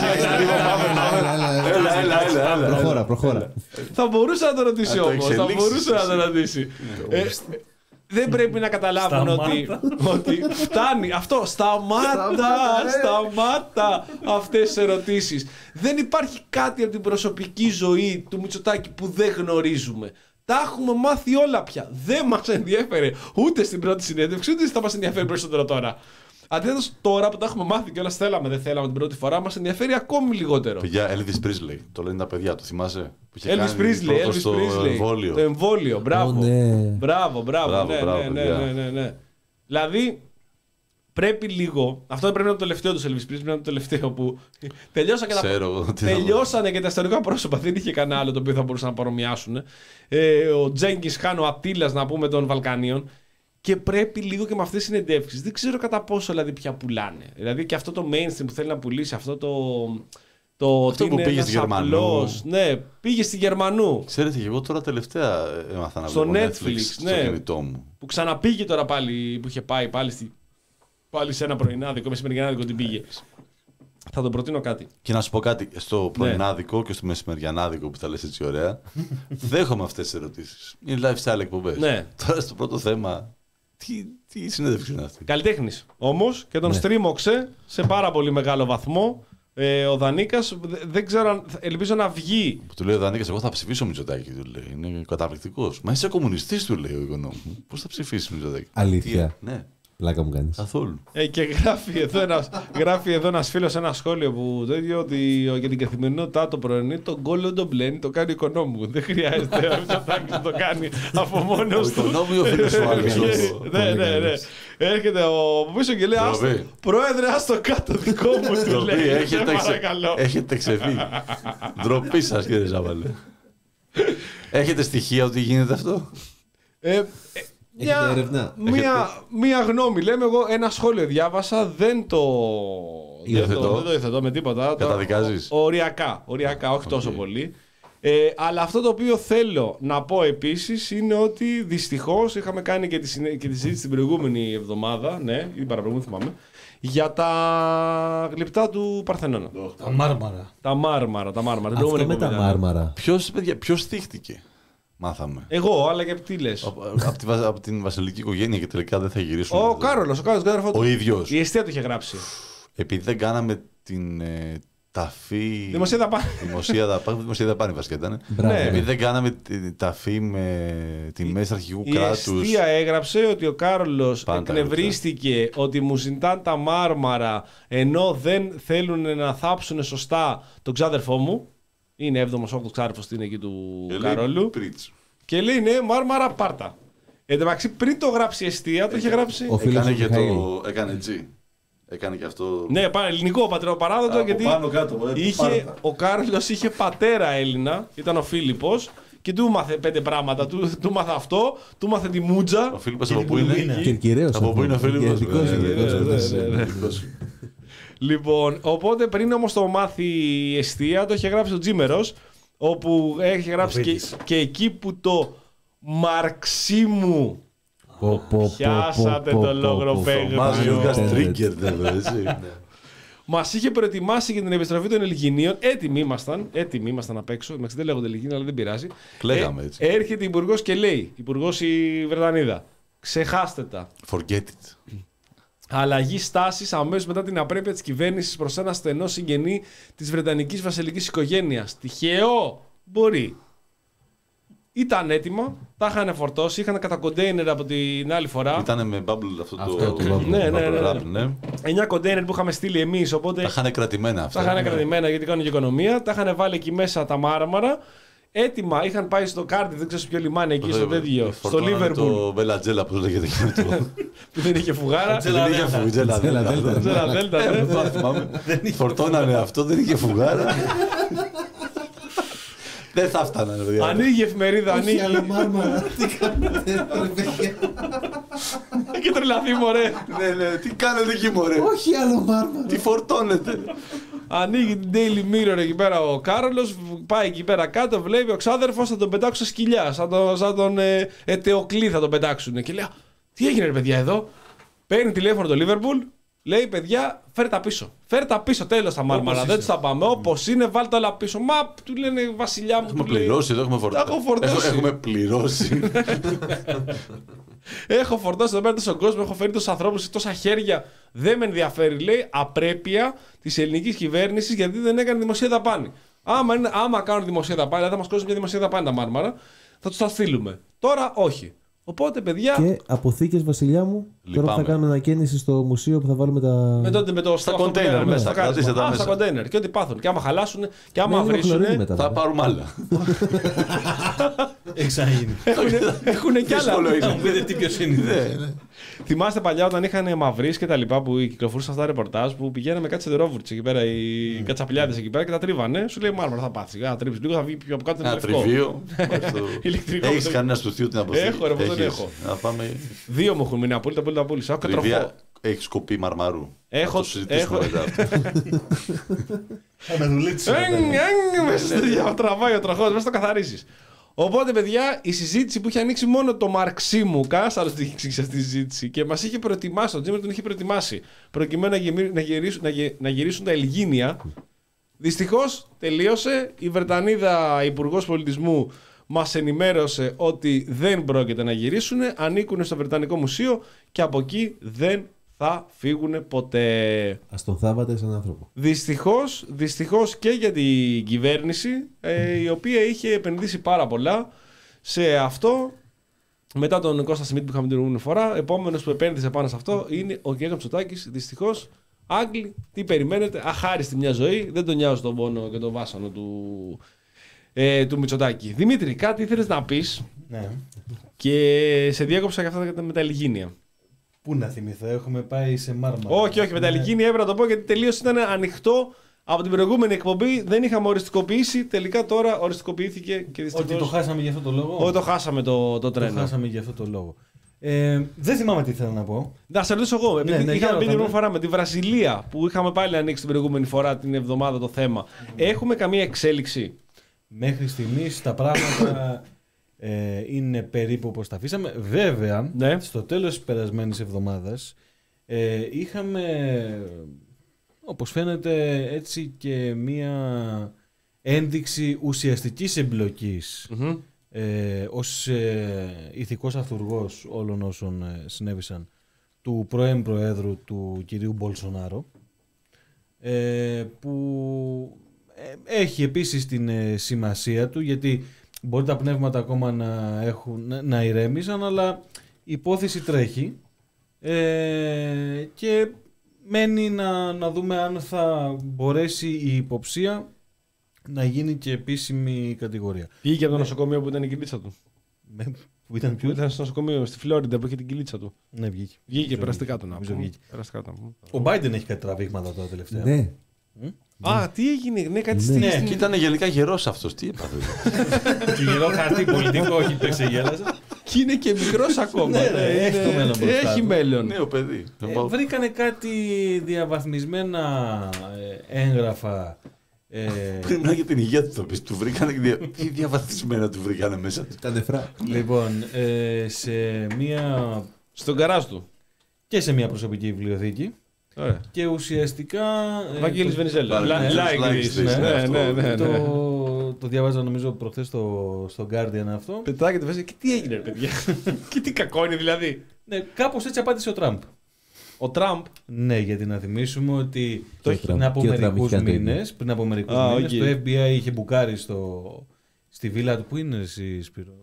έλα, Έλα, έλα, έλα. Προχώρα, προχώρα. Θα μπορούσε να το ρωτήσει Να το όμως. Θα εξελίξεις μπορούσε να το εσύ. ρωτήσει. Ε, δεν πρέπει να καταλάβουν ότι, ότι φτάνει. Αυτό, σταμάτα, σταμάτα αυτές τις ερωτήσεις. Δεν υπάρχει κάτι από την προσωπική ζωή του Μητσοτάκη που δεν γνωρίζουμε. Τα έχουμε μάθει όλα πια. Δεν μας ενδιέφερε ούτε στην πρώτη συνέντευξη, ούτε θα μας ενδιαφέρει περισσότερο τώρα. Αντίθετος, τώρα που τα έχουμε μάθει και όλα θέλαμε, δεν θέλαμε την πρώτη φορά, μας ενδιαφέρει ακόμη λιγότερο. Παιδιά, Elvis Presley. Το λένε τα παιδιά, το θυμάσαι. Που είχε Elvis κάνει Presley, πρώτο Elvis στο Presley. εμβόλιο. Το εμβόλιο, μπράβο. Ω, ναι. Μπράβο, μπράβο. Μπράβο, ναι, μπράβο, ναι, ναι, παιδιά. ναι, ναι, ναι. Δηλαδή, πρέπει λίγο. Αυτό πρέπει να είναι το τελευταίο του Elvis Presley, πρέπει να είναι το τελευταίο που. Τελειώσαν και τα. Ξέρω εγώ τι θα Τελειώσανε και τα ιστορικά πρόσωπα. Δεν είχε κανένα άλλο το οποίο θα μπορούσαν να παρομοιάσουν. Ε, ο Τζέγκις Χάν, ο Αττίλας, να πούμε, των Βαλκανίων. Και πρέπει λίγο και με αυτές τις συνεντεύξεις. Δεν ξέρω κατά πόσο δηλαδή πια πουλάνε. Δηλαδή και αυτό το mainstream που θέλει να πουλήσει, αυτό το. Το Αυτό ότι που είναι πήγε ένας στη Γερμανού. απλός- Ναι, πήγε στη Γερμανού. Ξέρετε, και εγώ τώρα τελευταία έμαθα να Στο βλέπω Netflix, στο ναι. κινητό μου. Που ξαναπήγε τώρα πάλι, που είχε πάει πάλι, στη, πάλι σε ένα πρωινάδικο, μεσημεριανάδικο την πήγε. Θα τον προτείνω κάτι. Και να σου πω κάτι, στο Ναι. πρωινάδικο και στο μεσημεριανάδικο που τα λες έτσι ωραία, δέχομαι αυτές τις ερωτήσεις. Είναι lifestyle εκπομπές. Ναι. Τώρα στο πρώτο θέμα, τι, τι συνέντευξη είναι αυτή. Καλλιτέχνης όμως και τον Ναι. στρίμωξε σε πάρα πολύ μεγάλο βαθμό. Ε, ο Δανίκας, δε- δεν ξέρω αν. Ελπίζω να βγει. Που του λέει ο Δανίκας, εγώ θα ψηφίσω Μητσοτάκη, του λέει. Είναι καταπληκτικός. Μα είσαι κομμουνιστής, του λέει ο οικονόμου. Πώς θα ψηφίσεις Μητσοτάκη. Αλήθεια. Τι, ναι. Πλάκα μου κάνεις. Καθόλου. Ε, και γράφει εδώ ένας, γράφει εδώ ένας φίλος ένα σχόλιο που τέτοιο ότι για την καθημερινότητά το πρωινή τον γκόλο τον πλένει, το κάνει οικονόμου. Δεν χρειάζεται ο Μητσοτάκης να το κάνει από μόνος Ο του. οικονόμου ή ο φίλος σου άλλος. Ναι, ναι, ναι. Έρχεται από πίσω και λέει: «Άστο, πρόεδρε, άστο κάτω δικό μου», του Ντροπή, λέει. έχετε, «Σε ξε... παρακαλώ». έχετε ξεφύγει. Ντροπή σας, κύριε Ζάβαλε. Έχετε στοιχεία ότι γίνεται αυτό? Ε, ε, Έχετε έρευνα? Μία, μία γνώμη, λέμε εγώ, ένα σχόλιο διάβασα, δεν το δεν το, Υιοθετώ. δεν το υιοθετώ με τίποτα. Καταδικάζεις? Ο- Οριακά, οριακά, όχι Okay. τόσο πολύ. Ε, αλλά αυτό το οποίο θέλω να πω επίσης είναι ότι δυστυχώς είχαμε κάνει και τη, συνέ... και τη συζήτηση την προηγούμενη εβδομάδα, ναι, ή παραπροηγούμενη θυμάμαι, για τα γλυπτά του Παρθενώνα. Τα Μάρμαρα. Τα Μάρμαρα, τα Μάρμαρα. την Αυτό προηγούμενη με τα εκπομπή ήταν. Μάρμαρα. Ποιος, παιδιά, ποιος θύχτηκε? Μάθαμε. Εγώ, αλλά και τι λες. Από, από, τη, βα- από την βασιλική οικογένεια και τελικά δεν θα γυρίσουν. Ο Κάρολος, ο Κάρολος, ο αδερφός Ο του. ίδιος. Η αιστεία του είχε γράψει. Επειδή δεν κάναμε την ε, ταφή. Δημοσία δαπάνη. Δημοσία δαπάνη, δημοσία δαπάνη βασικά ήταν. Μπράβο. Ναι. Επειδή δεν κάναμε την ταφή με τιμές αρχηγού Η κράτους. αιστεία έγραψε ότι ο Κάρολος Πάντα εκνευρίστηκε ότι μου ζητάνε τα Μάρμαρα ενώ δεν θέλουν να θάψουν σωστά τον ξάδερφό μου. Είναι έβδομος όγδοος ξάδερφος στην εκεί του Και λέει, Καρόλου. «Πριτς». Και λέει ναι, Μάρμαρα πάρτα. Εν τω μεταξύ πριν το γράψει η αιστεία, το είχε γράψει. Ο φίλος Έκανε του και Μιχαήλ. το. Έκανε G. Έκανε και αυτό. Ναι, πά- ελληνικό πατρεοπαράδοτο Από γιατί πάνω κάτω, ε, είχε, πάρτα. ο Κάρολος είχε πατέρα Έλληνα, ήταν ο Φίλιππος. Και του μάθε πέντε πράγματα. Του, του μάθε αυτό, του μάθε τη μούτζα. Ο Φίλιππος Και από την πού είναι? Κουλουμπίνα. Κερκυραίος Από πού αυτό. είναι ο Φίλιππος? Δικός Ναι, είναι, ναι, δικός ναι, είναι. ναι, ναι, δικός. Λοιπόν, οπότε πριν όμως το μάθει η αιστεία, το είχε γράψει ο Τζίμερος, όπου έχει γράψει και, Βίδης. και εκεί που το Μαρξίμου. Πω, πω, πω, Πιάσατε πω, το πω, λογοπαίγνιο. πω, πω. Μας Γιούργας Ναι, ναι. Τρίγκερ, βέβαια, έτσι. Μας είχε προετοιμάσει για την επιστροφή των Ελγινίων. Έτοιμοι ήμασταν, έτοιμοι ήμασταν απ' έξω. Εντάξει, δεν λέγονται Ελγίνοι, αλλά δεν πειράζει. Κλαίγαμε Ε, έτσι. Έρχεται υπουργό και λέει, υπουργό η Βρετανίδα, ξεχάστε τα. Forget it. Αλλαγή στάση αμέσως μετά την απρέπεια της κυβέρνησης προς ένα στενό συγγενή της Βρετανικής βασιλικής οικογένειας. Τυχαίο, μπορεί. Ήταν έτοιμα, τα είχαν φορτώσει, είχαν κατά κοντέινερ από την άλλη φορά. Ήτανε με bubble αυτό το. Αυτό το bubble. Ναι, ναι, ναι, bubble ναι. wrap, ναι. εννιά κοντέινερ που είχαμε στείλει εμείς, οπότε Τα είχαν κρατημένα τα αυτά. είχαν κρατημένα γιατί κάνουν και οικονομία. Τα είχαν βάλει εκεί μέσα τα Μάρμαρα. Έτοιμα, είχαν πάει στο Κάρντιφ, δεν ξέρω σε ποιο λιμάνι εκεί, στο τέτοιο. Στο Φορτώνανε Λίβερπουλ Το Μπελατζέλα, πώς λέγεται και αυτό. που δεν είχε φουγάρα. Δεν είχε φουγάρα. Τζέλα Δέλτα. Τζέλα Δέλτα, ναι. Δεν θυμάμαι. Φορτώνανε αυτό, δεν είχε φουγάρα. Δεν θα φτάνανε, παιδιά. Ανοίγει η εφημερίδα, Όχι ανοίγει. άλλο Μάρμαρα. Τι κάνετε, ρε παιδιά. Και τρελαθεί, μωρέ. Ναι, ναι, τι κάνετε εκεί, μωρέ. Όχι άλλο Μάρμαρα. Τι φορτώνετε. Ανοίγει την Daily Mirror εκεί πέρα ο Κάρολος, πάει εκεί πέρα κάτω, βλέπει ο ξάδερφος, θα τον πετάξουν σε σκυλιά. Σαν, το, σαν τον ε, Ετεοκλή θα τον πετάξουν. Και λέει, «Α, τι έγινε ρε παιδιά εδώ». Παίρνει τηλέφωνο το Λίβερπουλ, λέει παιδιά, φέρε τα πίσω. Φέρε τα πίσω, τέλος τα Μάρμαρα. Όπως Δεν είσαι. του τα πάμε. Όπως είναι, βάλτε τα όλα πίσω. Μα του λένε βασιλιά μου. Έχουμε του λέει, πληρώσει, εδώ έχουμε φορτώσει. Τα έχω φορτώσει. Έχουμε πληρώσει. Έχω φορτώσει εδώ πέρα τόσο κόσμο, έχω φέρει τόσους ανθρώπους, τόσα χέρια. Δεν με ενδιαφέρει, λέει, απρέπεια της ελληνικής κυβέρνησης γιατί δεν έκανε δημοσία δαπάνη. Άμα, είναι, άμα κάνουν δημοσία δαπάνη, δηλαδή θα μας κόστουν μια δημοσία δαπάνη τα Μάρμαρα, θα τους τα στείλουμε. Τώρα όχι. Οπότε, παιδιά, Και αποθήκες, βασιλιά μου. Τώρα που θα Λυπάμαι. κάνουμε ανακαίνιση στο μουσείο που θα βάλουμε τα. με το, με το Στα αυτό που container κάναμε, μέσα, στο κάθισμα. κρατήστε τα Α, μέσα. στα κοντέινερ. Και ό,τι πάθουν. Και άμα χαλάσουν και άμα Ναι, λίγο βρίσουν. χλωρίδι μετά, Θα βέβαια. πάρουμε άλλα. Έχει ξαναγίνει. Έχουν κι άλλα. Δύσκολο είναι. Θα μου πείτε τι ποιος είναι. Θυμάστε παλιά όταν είχαν μαυρίσει και τα λοιπά που κυκλοφορούσαν αυτά τα ρεπορτάζ που πηγαίναμε κάτι σε δερόβουρτς εκεί πέρα, οι κατσαπλιάδες εκεί πέρα και τα τρίβανε. Σου λέει Μάρμαρα θα πάθει. Να τρίβει λίγο, θα βγει πιο από κάτω. Ένα είναι λευκό. τριβείο. Ηλεκτρικό. Έχει κανένα στο θείο την αποθήκη? Έχω, ρε, πώς δεν Έχεις. έχω. Να πάμε. Δύο μου έχουν μείνει απόλυτα, απόλυτα, απόλυτα. Έχω και τροφό. Τριβία. Έχει κοπεί μαρμαρού. Έχω- Θα το συζητήσουμε έχω- μετά αυτό. Θα με δουλέψει. Έγκ, έγκ, μέσα στο διατραβάει ο τροχός, μέσα στο καθαρίσεις. Οπότε, παιδιά, η συζήτηση που είχε ανοίξει μόνο το Μαρξίμου, κανένα άλλο δεν είχε εξηγήσει αυτή τη συζήτηση και μας είχε προετοιμάσει, ο Τζίμερ τον είχε προετοιμάσει προκειμένου να, γεμί- να, γυρίσουν, να, γε- να γυρίσουν τα Ελγίνια. Δυστυχώς τελείωσε. Η Βρετανίδα Υπουργός Πολιτισμού μας ενημέρωσε ότι δεν πρόκειται να γυρίσουν, ανήκουν στο Βρετανικό Μουσείο και από εκεί δεν θα φύγουν ποτέ. Ας τον θάβατε σαν άνθρωπο. Δυστυχώς, δυστυχώς και για την κυβέρνηση, ε, η οποία είχε επενδύσει πάρα πολλά σε αυτό μετά τον Κώστα Σμιτ που είχαμε την προηγούμενη φορά, επόμενος που επένδυσε πάνω σε αυτό είναι ο κ. Μητσοτάκης. Δυστυχώς, Άγγλοι, τι περιμένετε, αχάριστη μια ζωή, δεν τον νοιάζει τον πόνο και τον βάσανο του, ε, του Μητσοτάκη. Δημήτρη, κάτι ήθελες να πεις Ναι. και σε διέκοψα για αυτά με τα Λιγίνια. Πού να θυμηθώ, έχουμε πάει σε Μάρμαρα. Όχι, όχι, με τα Ναι. Λιγίνια έπρεπε να το πω γιατί τελείως ήταν ανοιχτό. Από την προηγούμενη εκπομπή δεν είχαμε οριστικοποιήσει. Τελικά τώρα οριστικοποιήθηκε και δυστυχώς. Ότι το χάσαμε για αυτό το λόγο. Όχι, το χάσαμε το, το Το τρένο. χάσαμε για αυτό το λόγο. Ε, δεν θυμάμαι τι ήθελα να πω. Να σε ρωτήσω εγώ, επειδή ναι, για είχαμε πει την ρώτα με. πρώτη φορά με τη Βραζιλία που είχαμε πάλι ανοίξει την προηγούμενη φορά την εβδομάδα το θέμα. Έχουμε καμία εξέλιξη? Μέχρι στιγμής τα πράγματα ε, είναι περίπου όπως τα αφήσαμε. Βέβαια, Ναι. στο τέλος της περασμένης εβδομάδας ε, είχαμε, όπως φαίνεται, έτσι και μία ένδειξη ουσιαστικής εμπλοκής Μμμ. ε, ως ε, ηθικός αυτουργός όλων όσων ε, συνέβησαν του πρώην Προέδρου του κυρίου Μπολσονάρο, ε, που ε, έχει επίσης την ε, σημασία του, γιατί μπορεί τα πνεύματα ακόμα να, έχουν, να, να ηρέμησαν, αλλά η υπόθεση τρέχει ε, και μένει να, να δούμε αν θα μπορέσει η υποψία να γίνει και επίσημη κατηγορία. Βγήκε από το νοσοκομείο που ήταν η κυλίτσα του. Με, που ήταν Που ποιο? ήταν στο νοσοκομείο στη Φλόριντα που είχε την κυλίτσα του. Ναι, βγήκε. Βγήκε Νομίζω περαστικά του να νομίζω πούμε. βγήκε. Περαστικά του να πούμε. Ο Μπάιντεν έχει κάτι τραβήγματα τώρα τελευταία. Ναι. Α, τι έγινε, ναι, κάτι Ναι. στη- Ναι. στην- Και ήταν γενικά γερός αυτός. Τι έπαθε? Και γερό χαρτί πολιτικό, όχι το εξεγέλασα. Και είναι και μικρός ακόμα. Ναι, ναι, έχει είναι- το μέλλον μπροστά Έχει του. μέλλον. Νέο παιδί. Ε, βρήκανε κάτι διαβαθμισμένα ε, έγγραφα. Ε, Πριν μιλάει για την υγεία του, θα πεις. Του βρήκανε. και δια- Τι διαβαθμισμένα του βρήκανε μέσα. Τα νεφρά. λοιπόν, ε, σε μία, Στον καράζ του. και σε μια προσωπική βιβλιοθήκη Ωραία. και ουσιαστικά... ε, Βαγγέλης το- Βενιζέλο. Ναι, Like like this. this, Ναι, ναι, ναι, ναι, ναι. Το, το διάβαζα νομίζω προχθές στο, στο Guardian αυτό. Πετάει και το βάζει. Και τι έγινε, ρε παιδιά. Και τι κακό είναι δηλαδή. Ναι, κάπως έτσι απάντησε ο Τραμπ. Ο Τραμπ. Ναι, γιατί να θυμίσουμε ότι Το πριν Τραμπ. από Και ο Τραμπ μερικούς είχε κάνει το ίδιο. μήνες, πριν από μερικούς Α, μήνες, οκ. το Εφ Μπι Άι είχε μπουκάρει στο, στη βίλα του. Πού είναι εσύ, Σπύρο?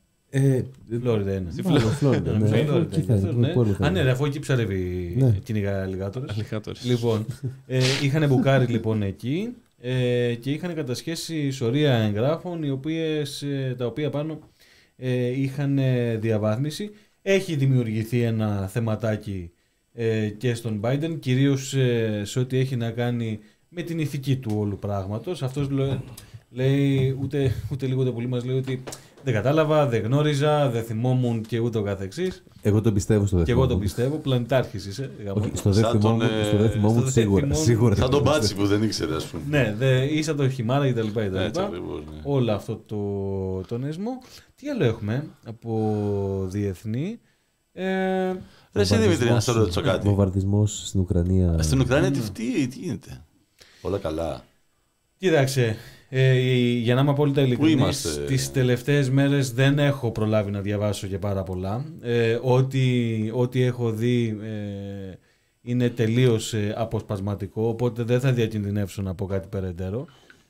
Ε, Φλόριντα είναι. Στη Φλόριντα, Νομίζω ναι. Φλόριντα Εκεί θα είναι, είναι, ναι. πού άλλο θα Α, είναι. ναι, ρε, αφού εκεί ψαρεύει Ναι. κυνηγά αλιγάτορες. Αλιγάτορες. Λοιπόν, ε, είχαν μπουκάρει λοιπόν εκεί ε, και είχαν κατασχέσει σωρία εγγράφων οι οποίες, ε, τα οποία πάνω ε, είχαν ε, διαβάθμιση. Έχει δημιουργηθεί ένα θεματάκι ε, και στον Biden, κυρίως ε, σε ό,τι έχει να κάνει με την ηθική του όλου πράγματος. Αυτός λέ- λέει, ούτε, ούτε λίγο ούτε πολύ μας λέει ότι δεν κατάλαβα, δεν γνώριζα, δεν θυμόμουν και ούτω καθεξής. Εγώ τον πιστεύω στο Και δεύτερο. εγώ το πιστεύω, πλανητάρχης είσαι. γαμώ. Όχι, στο Σαν δεύτερο τον, μου, ε, στο δεύτερο μου στο σίγουρα. δεύτερο σίγουρα Σαν θα τον το Μπάτσι που δεν ήξερε, ας πούμε. Ναι, δε, ίσα το χυμάρα κτλ. κτλ. Έτσι ακριβώς, ναι. Όλο αυτό το, τον εσμό. Τι άλλο έχουμε από διεθνή. Ε, Ρε εσύ Δημήτρη, να σε ρωτήσω κάτι. Βομβαρδισμός στην Ουκρανία. Στην Ουκρανία τι, τι, τι γίνεται? Όλα καλά. κοίταξε, ε, για να είμαι απόλυτα ειλικρινής, είμαστε? τις τελευταίες μέρες δεν έχω προλάβει να διαβάσω και πάρα πολλά. Ε, ό,τι, ό,τι έχω δει ε, είναι τελείως ε, αποσπασματικό, οπότε δεν θα διακινδυνεύσω να πω κάτι περαιτέρω.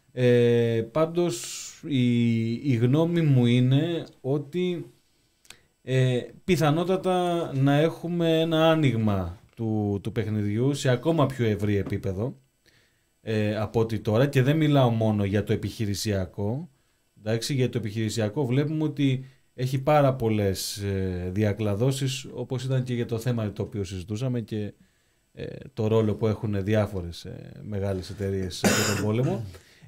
Ε, πάντως η, η γνώμη μου είναι ότι ε, πιθανότατα να έχουμε ένα άνοιγμα του, του παιχνιδιού σε ακόμα πιο ευρύ επίπεδο ε, από ό,τι τώρα, και δεν μιλάω μόνο για το επιχειρησιακό. Εντάξει, για το επιχειρησιακό βλέπουμε ότι έχει πάρα πολλές ε, διακλαδώσεις, όπως ήταν και για το θέμα το οποίο συζητούσαμε και ε, το ρόλο που έχουν διάφορες ε, μεγάλες εταιρείες από τον πόλεμο.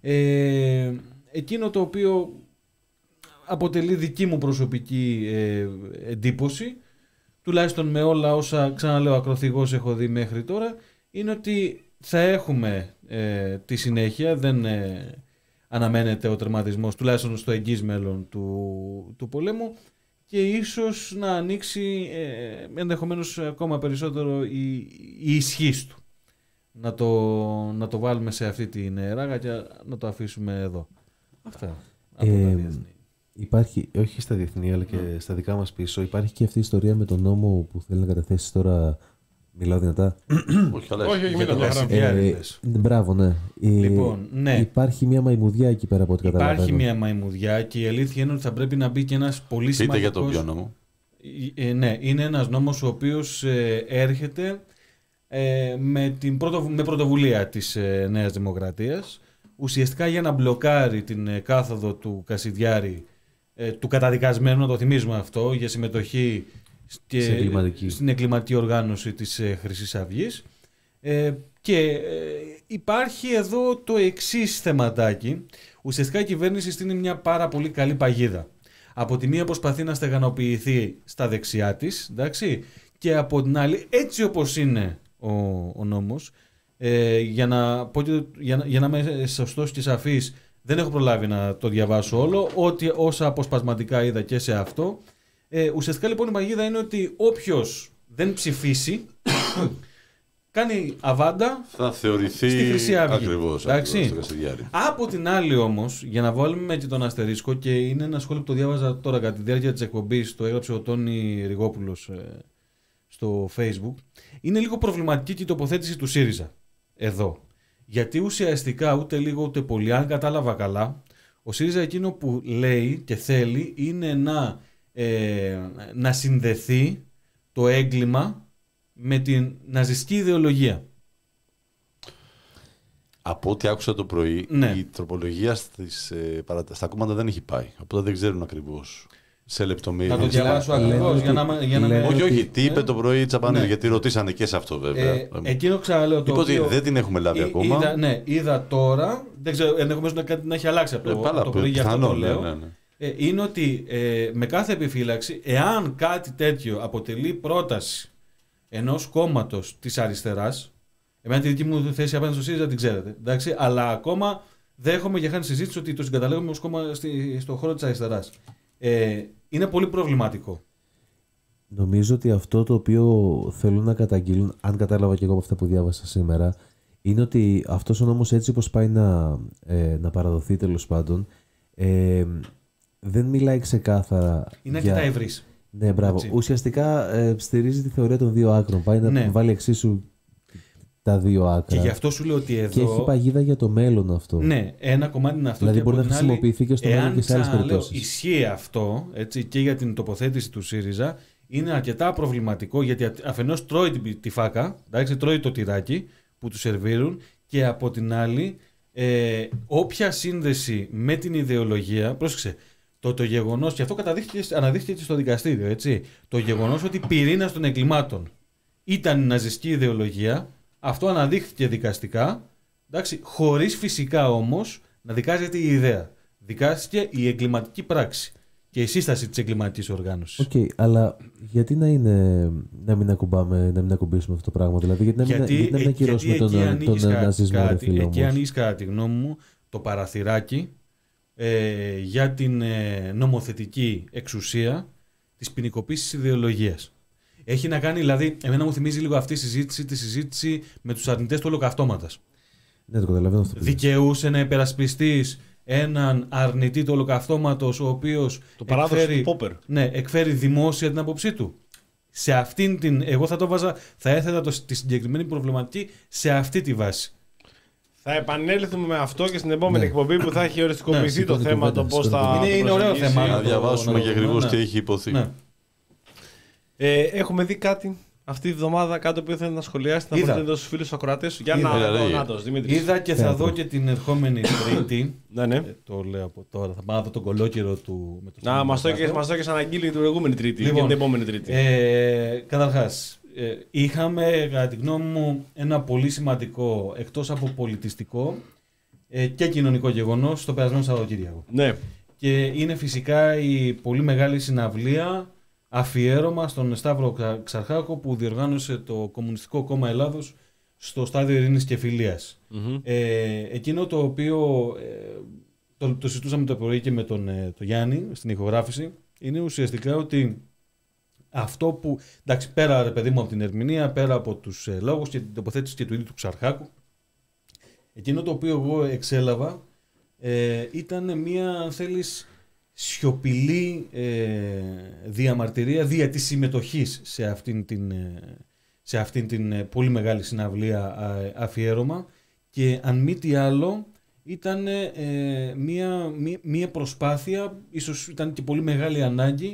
Ε, εκείνο το οποίο αποτελεί δική μου προσωπική ε, εντύπωση, τουλάχιστον με όλα όσα, ξαναλέω, ακροθυγώς έχω δει μέχρι τώρα, είναι ότι θα έχουμε ε, τη συνέχεια, δεν ε, αναμένεται ο τερματισμός, τουλάχιστον στο εγγύς μέλλον του, του πολέμου, και ίσως να ανοίξει ε, ενδεχομένως ακόμα περισσότερο η, η ισχύς του. Να το, να το βάλουμε σε αυτή την ράγα και να το αφήσουμε εδώ. Αυτά από Ε, τα διεθνή. Υπάρχει, όχι στα διεθνή, αλλά και στα δικά μας πίσω, υπάρχει και αυτή η ιστορία με τον νόμο που θέλει να καταθέσει τώρα. Μιλάω δυνατά. Όχι, αλλά Όχι, όχι, Για μην το το λέω. Κασιδιάρη Ε, λες. μπράβο, ναι. Ε, Λοιπόν, ναι. Υπάρχει μια μαϊμουδιά εκεί πέρα από ό,τι καταλαβαίνω. Υπάρχει μια μαϊμουδιά και η αλήθεια είναι ότι θα πρέπει να μπει και ένας πολύ Πείτε για το σημαντικός... ποιο νόμο. Ε, ναι, είναι ένας νόμος ο οποίος ε, έρχεται ε, με, την πρωτο, με πρωτοβουλία της ε, Νέας Δημοκρατίας, ουσιαστικά για να μπλοκάρει την ε, κάθοδο του Κασιδιάρη, ε, του καταδικασμένου, να το θυμίζουμε αυτό, για συμμετοχή στη, εγκληματική. στην εγκληματική οργάνωση της ε, Χρυσής Αυγής. Ε, και ε, υπάρχει εδώ το εξής θεματάκι. Ουσιαστικά η κυβέρνηση στείνει μια πάρα πολύ καλή παγίδα. Από τη μία προσπαθεί να στεγανοποιηθεί στα δεξιά της, εντάξει, και από την άλλη, έτσι όπως είναι ο, ο νόμος, ε, για, να, για, να, για να είμαι σωστός και σαφής, δεν έχω προλάβει να το διαβάσω όλο, ότι όσα αποσπασματικά είδα και σε αυτό. Ε, ουσιαστικά λοιπόν η παγίδα είναι ότι όποιος δεν ψηφίσει, κάνει αβάντα θα θεωρηθεί στη Χρυσή Αυγή. Ακριβώς, Εντάξει. ακριβώς, Από την άλλη όμως, για να βάλουμε και τον αστερίσκο, και είναι ένα σχόλιο που το διάβαζα τώρα κατά τη διάρκεια της εκπομπής, το έγραψε ο Τόνι Ριγόπουλος ε, στο Facebook, είναι λίγο προβληματική και η τοποθέτηση του ΣΥΡΙΖΑ εδώ. Γιατί ουσιαστικά ούτε λίγο ούτε πολύ, αν κατάλαβα καλά, ο ΣΥΡΙΖΑ εκείνο που λέει και θέλει είναι να, ε, να συνδεθεί το έγκλημα με την ναζιστική ιδεολογία. Από ό,τι άκουσα το πρωί, ναι. η τροπολογία στις, ε, παρατα... στα κόμματα δεν έχει πάει. Οπότε δεν ξέρουν ακριβώς σε λεπτομέρειες. Να το διαβάσω ακριβώς για να, για να με... Όχι, όχι. Τι είπε το πρωί η Τσαπανίδη, ναι. γιατί ρωτήσανε και σε αυτό βέβαια. Ε, εκείνο ξαναλέω το οποίο... οποίο... δεν την έχουμε λάβει Εί, ακόμα. Είδα, ναι, είδα τώρα, δεν ξέρω, ενδεχομένως να, να έχει αλλάξει από το, ε, από το πρωί, για αυτό το λέω. Ναι, ναι, ναι. Ε, είναι ότι ε, με κάθε επιφύλαξη, εάν κάτι τέτοιο αποτελεί πρόταση ενός κόμματος της αριστεράς, εμένα τη δική μου θέση απέναντι στο ΣΥΡΙΖΑ την ξέρετε, εντάξει, αλλά ακόμα δέχομαι για χάνη συζήτηση ότι το συγκαταλέγουμε ως κόμμα στη, στον χώρο της αριστεράς. Ε, είναι πολύ προβληματικό. Νομίζω ότι αυτό το οποίο θέλουν να καταγγείλουν, αν κατάλαβα και εγώ από αυτά που διάβασα σήμερα, είναι ότι αυτός ο νόμος έτσι όπως πάει να, ε, να παραδοθεί τέλος πάντων, ε, δεν μιλάει ξεκάθαρα. Είναι για... αρκετά ευρύς. Ναι, μπράβο. Έτσι. Ουσιαστικά ε, στηρίζει τη θεωρία των δύο άκρων. Πάει να ναι. βάλει εξίσου τα δύο άκρα. Και γι' αυτό σου λέω ότι εδώ. Και έχει παγίδα για το μέλλον αυτό. Ναι, ένα κομμάτι είναι αυτό. Δηλαδή και μπορεί από να την άλλη, χρησιμοποιηθεί και στο μέλλον και σε άλλες περιπτώσεις. Ισχύει αυτό, έτσι, και για την τοποθέτηση του ΣΥΡΙΖΑ, είναι αρκετά προβληματικό, γιατί αφενός τρώει τη, τη φάκα, εντάξει, τρώει το τυράκι που του σερβίρουν, και από την άλλη, ε, όποια σύνδεση με την ιδεολογία. Πρόσεξε. Το, το γεγονός, και αυτό αναδείχθηκε και στο δικαστήριο, έτσι, το γεγονός ότι πυρήνας των εγκλημάτων ήταν η ναζιστική ιδεολογία, αυτό αναδείχθηκε δικαστικά, εντάξει, χωρίς φυσικά όμως να δικάζεται η ιδέα. Δικάστηκε η εγκληματική πράξη και η σύσταση της εγκληματικής οργάνωσης. Οκ, okay, αλλά γιατί να, είναι, να μην ακουμπάμε, να μην ακουμπήσουμε αυτό το πράγμα, δηλαδή γιατί να μην, γιατί, γιατί να μην ακυρώσουμε τον, τον, τον ναζισμό, ρε φίλε. Εκεί ανοίγεις κατά τη γνώμη μου το παραθυράκι Ε, για την ε, νομοθετική εξουσία της ποινικοποίησης ιδεολογίας. Έχει να κάνει, δηλαδή, εμένα μου θυμίζει λίγο αυτή η συζήτηση, τη συζήτηση με τους αρνητές του ολοκαυτώματος. Ναι, το καταλαβαίνω αυτό. Δικαιούσε να υπερασπιστείς έναν αρνητή του ολοκαυτώματος, ο οποίος το παράδοση εκφέρει, του Πόπερ. Ναι, εκφέρει δημόσια την άποψή του. Σε αυτήν την, εγώ θα το βάζα, θα έθετα το, τη συγκεκριμένη προβληματική σε αυτή τη βάση. Θα επανέλθουμε με αυτό και στην επόμενη ναι. εκπομπή που θα έχει οριστικοποιηθεί ναι, το θέμα, το πώς θα. Είναι, είναι ωραίο θέμα. Να το, διαβάσουμε να και το, ακριβώς ναι. τι έχει υποθεί. Ναι. Ε, έχουμε δει κάτι αυτή τη βδομάδα, κάτι που θέλετε να σχολιάσετε, να προτείνετε στους φίλους ακροατές. Για Είδα. να Είδα. δω, Νάτος, Δημήτρης. Είδα και θα δω και την ερχόμενη Τρίτη. Ναι, ναι. Ε, το λέω από τώρα. Θα πάω να δω τον κολόκυρο του. Με το Να, μας το έχεις αναγγείλει την προηγούμενη Τρίτη Λοιπόν, και την επόμενη Τρίτη. Ε, καταρχάς, ε, είχαμε κατά τη γνώμη μου ένα πολύ σημαντικό, εκτός από πολιτιστικό ε, και κοινωνικό γεγονός στο περασμένο Σαββατοκύριακο. Ναι. Και είναι φυσικά η πολύ μεγάλη συναυλία, αφιέρωμα στον Σταύρο Ξαρχάκο, που διοργάνωσε το Κομμουνιστικό Κόμμα Ελλάδος στο Στάδιο Ειρήνης και Φιλίας. Mm-hmm. Ε, εκείνο το οποίο ε, το, το συζητούσαμε το πρωί και με τον ε, το Γιάννη στην ηχογράφηση, είναι ουσιαστικά ότι αυτό που, εντάξει, πέρα ρε παιδί μου από την ερμηνεία, πέρα από τους ε, λόγους και την τοποθέτηση και του ίδιου του Ξαρχάκου, εκείνο το οποίο εγώ εξέλαβα ε, ήταν μια, αν θέλεις, σιωπηλή ε, διαμαρτυρία δια της συμμετοχής σε αυτήν την, ε, σε αυτήν την ε, πολύ μεγάλη συναυλία ε, αφιέρωμα, και αν μη τι άλλο ήταν ε, μια, μια, μια προσπάθεια, ίσως ήταν και πολύ μεγάλη ανάγκη,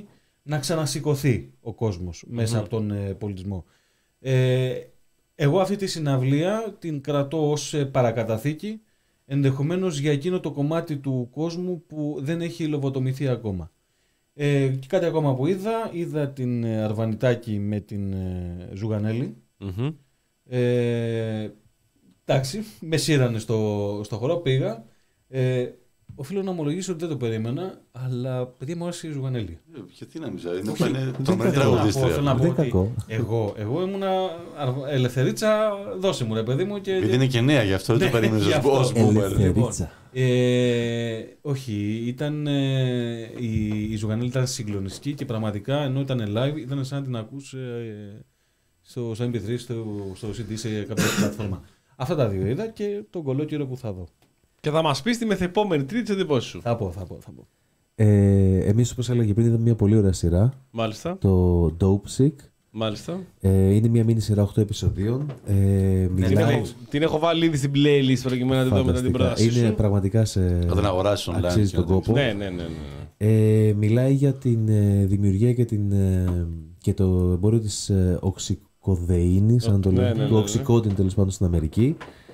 να ξανασηκωθεί ο κόσμος μέσα Mm-hmm. από τον ε, πολιτισμό. Ε, εγώ αυτή τη συναυλία την κρατώ ως ε, παρακαταθήκη, ενδεχομένως για εκείνο το κομμάτι του κόσμου που δεν έχει λοβοτομηθεί ακόμα. Ε, και κάτι ακόμα που είδα, είδα την ε, Αρβανιτάκη με την ε, Ζουγανέλη. Mm-hmm. Ε, εντάξει, με σύρανε στο, στο χορό, πήγα. Ε, οφείλω να ομολογήσω ότι δεν το περίμενα, αλλά παιδιά μου άρεσε η Ζουγανέλη. Ε, γιατί να μην ζω, είναι, Όχι, είναι δεν τρομερή κακό. τραγουδίστρια. Θέλω να πω Δεν ότι κακό. εγώ, εγώ ήμουνα αρ- ελευθερίτσα, δώσε μου ρε παιδί μου. Και... Επειδή είναι και νέα, γι' αυτό δεν το Ναι, περίμενες γι' ως αυτό. ως boomer. Ελευθερίτσα. Ε, όχι, ήταν, ε, η, η Ζουγανέλη ήταν συγκλονιστική και πραγματικά ενώ ήταν live ήταν σαν να την ακούς ε, στο, στο εμ πι θρι, στο, στο σι ντι, σε κάποια πλατφόρμα. Αυτά τα δύο είδα και τον κολόκυρο που θα δω. Και θα μας πεις τη μεθεπόμενη Τρίτη τις εντυπώσεις σου. Θα πω, θα πω, θα πω. Ε, εμείς, όπως έλεγα πριν, είδαμε μια πολύ ωραία σειρά. Μάλιστα. Το Dope Sick. Μάλιστα. Ε, είναι μια μίνι σειρά οκτώ επεισοδίων. Ε, Την μιλάει... έχω, την έχω βάλει ήδη στην playlist προκειμένου να τη δω μετά την Φανταστικά. πρότασή Είναι σου. πραγματικά σε... Θα την αγοράσεις online. αξίζει και τον να το κόπο. Ναι, ναι, ναι. ναι. Ε, μιλάει για την ε, δημιουργία και, την, ε, και το εμπόριο της ε, οξυκοδεΐνης, Ο- αν το ναι, λέμε, ναι, ναι, του ναι. οξυκόντιν τέλος πάντων στην Αμερική.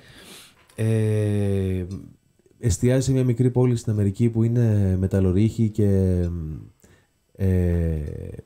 Ε, εστιάζει σε μια μικρή πόλη στην Αμερική που είναι μεταλλορύχοι και ε,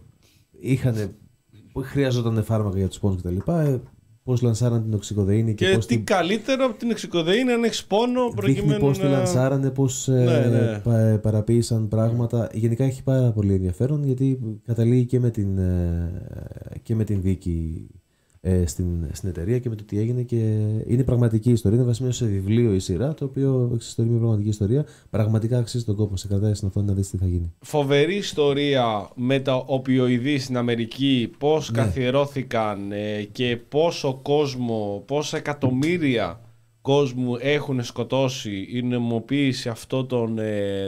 είχαν, χρειαζόταν φάρμακα για τους πόνους κτλ. Ε, πώς λανσάραν την οξυκοδεΐνη και, Και πώς τι την... καλύτερο από την εξοικοδεΐνη αν έχεις πόνο Δείχνει προκειμένου πώς τη να... λανσάρανε, πώς ε, Ναι, ναι. πα- παραποίησαν πράγματα. Γενικά έχει πάρα πολύ ενδιαφέρον γιατί καταλήγει και με την, ε, και με την δίκη ε, στην, στην εταιρεία και με το τι έγινε και είναι πραγματική ιστορία. Είναι βασισμένο σε βιβλίο η σειρά, το οποίο εξιστορεί μια πραγματική ιστορία. Πραγματικά αξίζει τον κόπο. Σε κρατάει στην οθόνη να δεις τι θα γίνει. Φοβερή ιστορία με τα οπιοειδή στην Αμερική, πώς Ναι. καθιερώθηκαν ε, και πόσο κόσμο, πόσα εκατομμύρια κόσμου έχουν σκοτώσει η νομιμοποίηση αυτών των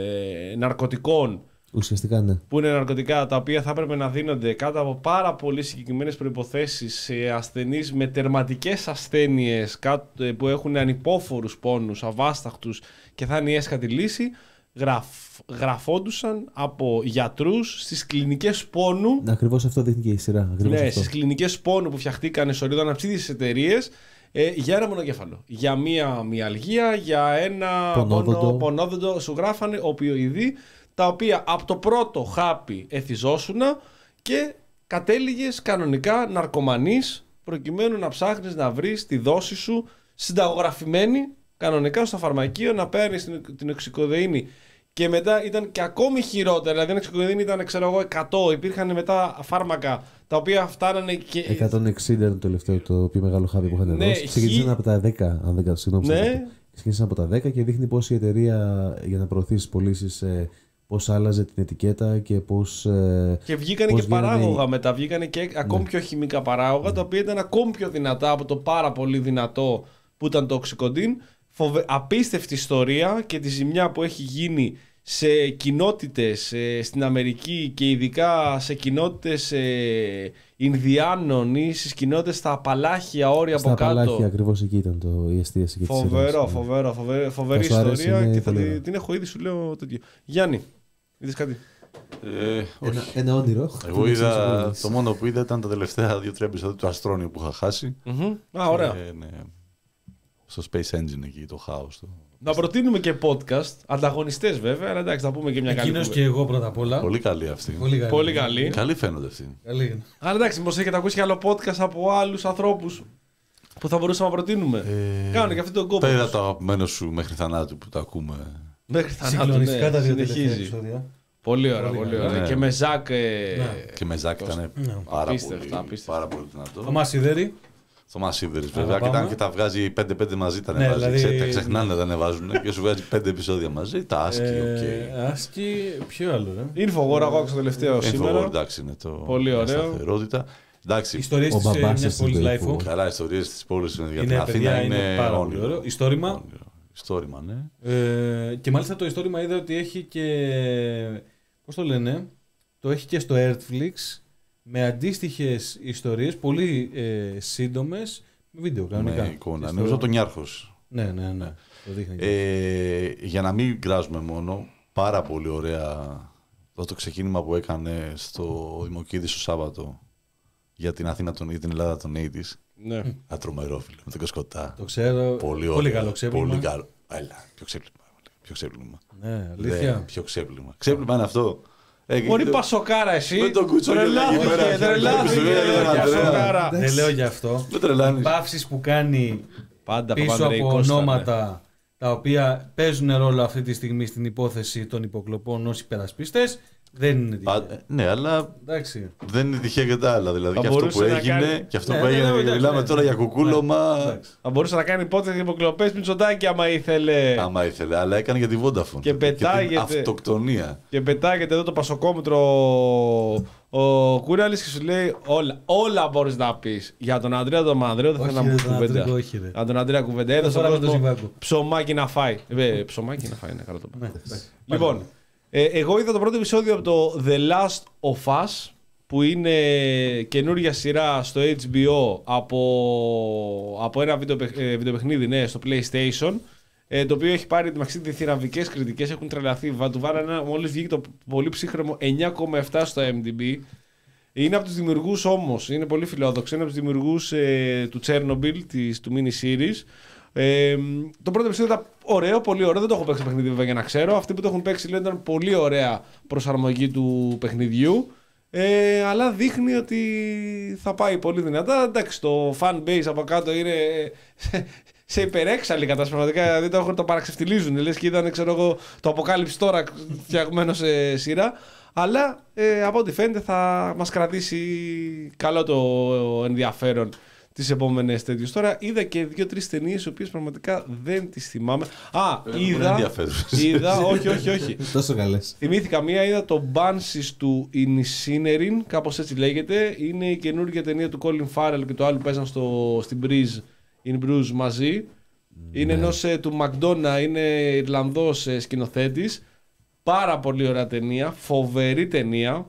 ε, ναρκωτικών, Ουσιαστικά ναι. που είναι ναρκωτικά τα οποία θα έπρεπε να δίνονται κάτω από πάρα πολύ συγκεκριμένες προϋποθέσεις σε ασθενείς με τερματικές ασθένειες κάτω- που έχουν ανυπόφορους πόνους, αβάσταχτους και θα είναι η έσχατη λύση, γραφ, γραφόντουσαν από γιατρούς στις κλινικές πόνου. Ακριβώς αυτό δείχνει και η σειρά. Ακριβώς Ναι, αυτό. στις κλινικές πόνου που φτιαχτήκαν σωρίδα αναψύδισες εταιρείες ε, για ένα μονοκέφαλο. Για μία μυαλγία, για ένα Πονόδοντο. πονο- πονόδοντο. Σου γράφανε οπιοειδή, τα οποία από το πρώτο χάπι εθιζόσουνα και κατέληγες κανονικά ναρκωμανής προκειμένου να ψάχνεις να βρεις τη δόση σου συνταγογραφημένη κανονικά στο φαρμακείο, να παίρνεις την, την οξυκοδεΐνη. Και μετά ήταν και ακόμη χειρότερα, δηλαδή η οξυκοδεΐνη ήταν ξέρω εγώ εκατό, υπήρχαν μετά φάρμακα τα οποία φτάνανε και... εκατόν εξήντα είναι το τελευταίο το πιο μεγάλο χάπι που είχαν Ναι, δώσει. Ξεκίνησαν χι- από τα δέκα, αν δεν κάνω συγγνώμη. Ναι. Ναι. Ξεκίνησαν από τα δέκα και δείχνει πώς η εταιρεία για να προωθήσει πωλήσεις, ε, πώς άλλαζε την ετικέτα και πώς. Ε, Και βγήκανε πώς και γίνανε παράγωγα οι- μετά, βγήκανε και ακόμη Ναι. πιο χημικά παράγωγα, τα οποία ήταν ακόμη πιο δυνατά από το πάρα πολύ δυνατό που ήταν το οξυκοντίν. Φοβε... Απίστευτη ιστορία και τη ζημιά που έχει γίνει σε κοινότητες ε, στην Αμερική και ειδικά σε κοινότητες ε, Ινδιάνων ή στις κοινότητες στα Απαλάχια όρια στα από κάτω. Απαλάχια ακριβώς εκεί ήταν το, η εστίαση και της Φοβερό, σειράς, ναι. φοβερό, φοβερό, φοβερή Θα σου άρεσε, ιστορία είναι και θα πολύ τη- ωραία. την έχω ήδη, σου λέω τέτοιο. Γιάννη, είδες κάτι? Ε, όχι. Ένα, ένα όνειρο. Εγώ Την είδα, εξής το μόνο που είδα ήταν τα τελευταία δύο-τρία επεισόδια του Αστρόνιου που είχα χάσει. Μμμ. Α, ωραία. Ε, ναι. Στο Space Engine εκεί, το χάος. Το... Να προτείνουμε και podcast, ανταγωνιστές βέβαια, αλλά εντάξει, θα πούμε και μια καλή Εκείνος κουβέντα. και εγώ πρώτα απ' όλα. Πολύ καλή αυτή. Πολύ καλή. Πολύ καλή. Καλή φαίνονται αυτή. Καλή. Αλλά εντάξει, μήπως έχετε ακούσει και άλλο podcast από άλλους ανθρώπους που θα μπορούσαμε να προτείνουμε. Ε, Κάνουν και αυτό τον κόπο. Πέρα τους. το αγαπημένο σου μέχρι θανάτου που το ακούμε. Μέχρι θανάτου, Συγκλονιστικά ναι, τα δύο τελευταία συνεχίζει. επεισόδια. Πολύ ωραία, Πολύ πολύ καλά. ωραία. Ναι. Και με Ζακ. ε, Ναι. Και με Ζάκ ήταν Ναι. πάρα, Απίστευτα, πολύ, απίστευτα. πάρα πολύ δυνατό. Ο Μασιδέρη. Το Μασίδερης βέβαια. Και, Αγαπάμε. ήταν και τα βγάζει πέντε πέντε μαζί τα Ναι, ανεβάζει. δηλαδή- Ξέρετε, τα ξεχνάνε τα ανεβάζουν και σου βγάζει πέντε επεισόδια μαζί. Τα άσκη, οκ. Άσκη, ποιο άλλο, ρε. Infowar, εγώ άκουσα τελευταίο Infowar, σήμερα. εντάξει, είναι το. Πολύ μια ωραίο. σταθερότητα. Εντάξει, Ιστορίες Ο της ε, μπαμπάς μιας σας πόλης είναι Λάιφο. Infowar. καλά ιστορίες της πόλης για την Είναι, Αθήνα παιδιά, είναι, είναι πάρα πολύ όνειρο. ωραίο. Ιστόρημα. Όνειρο. Ιστόρημα, ναι. Ε, και μάλιστα το ιστόρημα είδα ότι έχει και. Πώς το λένε, το έχει και στο Netflix με αντίστοιχες ιστορίες πολύ ε, σύντομες με βίντεο κανονικά. Με εικόνα. Και στο- Νομίζω τον Νιάρχος. Ναι, ναι, ναι. Το δείχνει. Ε, για να μην γκράζουμε μόνο, πάρα πολύ ωραία. πρώτο ξεκίνημα που έκανε στο Δημοκίδης το Σάββατο για την Αθήνα, τον, για την Ελλάδα των ογδόντα. Ναι. Ένα τρομερό φίλο με τον Κοσκοτά. Το ξέρω. Πολύ, πολύ καλό ξέπλυμα. Πολύ καλό. Έλα, πιο ξέπλυμα. Πιο ξέπλυμα. Ναι, αλήθεια. Δεν, πιο ξέπλυμα. Ξέπλυμα είναι αυτό. Μόλι πασοκάρα εσύ. Με τον Κούτσο τρελάθηκε, τρελάθηκε. Πασοκάρα. Δεν λέω γι' αυτό. Δεν τρελάνεις. Παύσεις που κάνει Πάντα πίσω από ονόματα τα οποία παίζουν ρόλο αυτή τη στιγμή στην υπόθεση των υποκλοπών ως υπερασπίστες. Δεν είναι τυχαίο. Ναι, αλλά εντάξει. δεν είναι τυχαία και τα άλλα. Δηλαδή Θα και αυτό που μπορούσε να έγινε, κάνει- και αυτό Ναι, που ναι, έγινε, ναι, ναι, μιλάμε ναι, τώρα ναι. για κουκούλωμα. Εντάξει. Θα μπορούσε να κάνει υπόθεση για υποκλοπές Μητσοτάκη άμα ήθελε. Άμα ήθελε, αλλά έκανε για τη Vodafone. Και την πετάγεται- αυτοκτονία. Και πετάγεται εδώ το πασοκόμετρο ο Κούραλης και σου λέει όλα, όλα μπορείς να πεις. Για τον Ανδρέα τον Μανδρέο δεν Όχι, θέλω να ρε, πω τον κουβέντα. Αντρίκο, όχι, ρε. Για τον Ανδρέα κουβέντα. Έδωσε φοράμε στον το κόσμο Ζιβάγκο. ψωμάκι να φάει. Ε, ψωμάκι να φάει, είναι καλό το Ναι, πράγμα. εντάξει. Λοιπόν, ε, εγώ είδα το πρώτο επεισόδιο από το The Last of Us, που είναι καινούργια σειρά στο έιτς μπι ο από, από ένα βιντεοπαιχ- ε, βιντεοπαιχνίδι, ναι, στο PlayStation, ε, το οποίο έχει πάρει μεταξύ θηραμβικές κριτικές, έχουν τρελαθεί. Βα- Του βάλανε ένα, μόλις βγήκε το πολύ ψύχρεμο εννιά κόμμα επτά στο άι εμ ντι μπι. Είναι από τους δημιουργούς όμως, είναι πολύ φιλόδοξο, είναι από τους δημιουργούς ε, του Chernobyl, της, του mini-series. Ε, το πρώτο επεισόδιο ήταν ωραίο, πολύ ωραίο. Δεν το έχω παίξει το παιχνίδι βέβαια για να ξέρω. Αυτοί που το έχουν παίξει λένε ήταν πολύ ωραία προσαρμογή του παιχνιδιού. Ε, αλλά δείχνει ότι θα πάει πολύ δυνατά. Εντάξει, το fan base από κάτω είναι σε, σε υπερέξαλλη κατάσταση. Πραγματικά δηλαδή το, έχουν- το παραξευτιλίζουν. Λες και ήταν, ξέρω εγώ, το αποκάλυψη τώρα φτιαγμένο σε σειρά. Αλλά ε, από ό,τι φαίνεται θα μας κρατήσει καλό το ενδιαφέρον τις επόμενες τέτοιες. Τώρα είδα και δύο-τρεις ταινίες οι οποίες πραγματικά δεν τις θυμάμαι. Α, είναι είδα, ενδιαφέρουσες. είδα, όχι, όχι, όχι. Τόσο καλές. Θυμήθηκα μία, είδα το Banshees του Incinerin, κάπως έτσι λέγεται. Είναι η καινούργια ταινία του Colin Farrell και του άλλου που παίζαν στο, στην Breeze, in Bruges μαζί. Είναι ενός ε, του McDonough, είναι Ιρλανδός ε, σκηνοθέτης. Πάρα πολύ ωραία ταινία, φοβερή ταινία.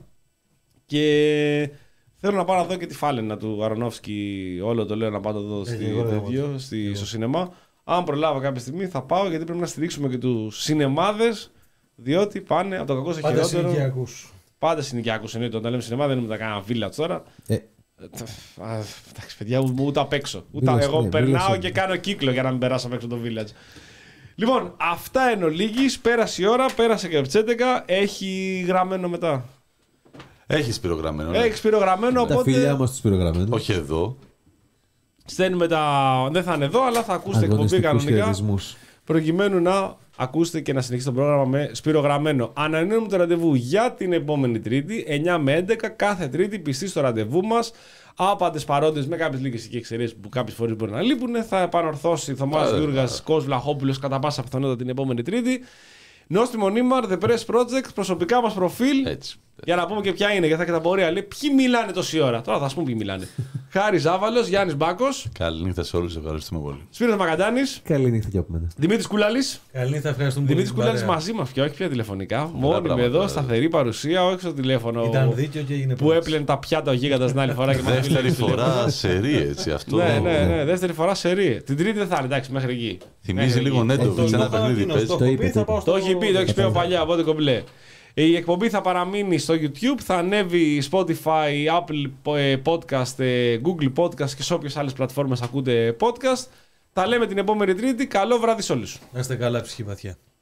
Και θέλω να πάω να δω και τη Φάλαινα του Αρονόφσκι. Όλο το λέω να πάω να το δω στη, εγώ δεν τέτοιο, έχω. στη, στο σινεμά. Αν προλάβω κάποια στιγμή θα πάω, γιατί πρέπει να στηρίξουμε και τους σινεμάδες. Διότι πάνε από το κακό στο Πάντα χειρότερο. συνοικιακούς. Πάντα συνοικιακούς εννοείται. Όταν λέμε σινεμά δεν είναι τα κάνα village τώρα. Ε, Α, εντάξει, παιδιά, ούτε, ούτε απ' έξω. Ούτε, Village, εγώ ναι, περνάω Village. και κάνω κύκλο για να μην περάσω απ' έξω το village. Λοιπόν, αυτά εν ολίγης. Πέρασε η ώρα, πέρασε και ο Ψέντεκα. Έχει γραμμένο μετά. Έχει πυρογραμμένο. ναι. Έχει πυρογραμμένο, τα φιλιά οπότε μας τους πυρογραμμένους. Όχι εδώ. στέλνουμε τα. Δεν θα είναι εδώ, αλλά θα ακούσετε εκπομπή Αγωνιστικούς κανονικά. χαιρετισμούς. Προκειμένου να ακούσετε και να συνεχίσετε το πρόγραμμα με σπυρογραμμένο. Ανανεώνουμε το ραντεβού για την επόμενη Τρίτη, εννιά με έντεκα, κάθε Τρίτη, πιστοί στο ραντεβού μας. Άπαντες παρόντες με κάποιες λίγες και εξαιρέσεις που κάποιες φορές μπορεί να λείπουν. Θα επανορθώσει Θωμάς Άρα, Γιούργας, άρα. Κος Βλαχόπουλος κατά πάσα πιθανότητα την επόμενη Τρίτη. Νόστιμο Νίμαρ, The Press Project, προσωπικά μας προφίλ. Έτσι. Για να πούμε και ποια είναι, γιατί θα έχει τα πορεία. Λέει, ποιοι μιλάνε τόση ώρα. Τώρα θα σου πούμε ποιοι μιλάνε. Χάρης Ζάβαλος, Γιάννης Μπάκος, Καληνύχτα σε όλους. Ευχαριστούμε πολύ. Σπύρος Μακαντάνης, Καλή νύχτα και από μένα. Δημήτρης Κούλαλης. Καληνύχτα, ευχαριστούμε πολύ. Δημήτρης την Κούλαλης παρέα. μαζί μας πια, όχι πια τηλεφωνικά. Μόνιμη πράγματα, εδώ, ε. σταθερή παρουσία, όχι στο τηλέφωνο. Ήταν δίκαιο και έγινε Που έπλαινε τα πιάτα ο γίγαντας την άλλη φορά και μας Δεύτερη μίλησε στο τηλέφωνο. φορά σε ρί, έτσι αυτό. Ναι, ναι, ναι, δεύτερη φορά σε ρί. Την τρίτη δεν θα είναι, εντάξει, μέχρι εκεί. Θυμίζει Μέχρι λίγο εκεί. Νέντοβιτς, Το ένα είχα παιχνίδι ανακοινώσει, παίζει. το έχω είπε, πει, το θα πάω είπε. στο- Το έχει πει, το έχει πει από παλιά, οπότε κομπλέ. Η εκπομπή θα παραμείνει στο YouTube, θα ανέβει Spotify, Apple ε, Podcast, ε, Google Podcast και σε όποιες άλλες πλατφόρμες ακούτε podcast. Τα λέμε την επόμενη Τρίτη. Καλό βράδυ σε όλους. Να είστε καλά, ψυχή βαθιά.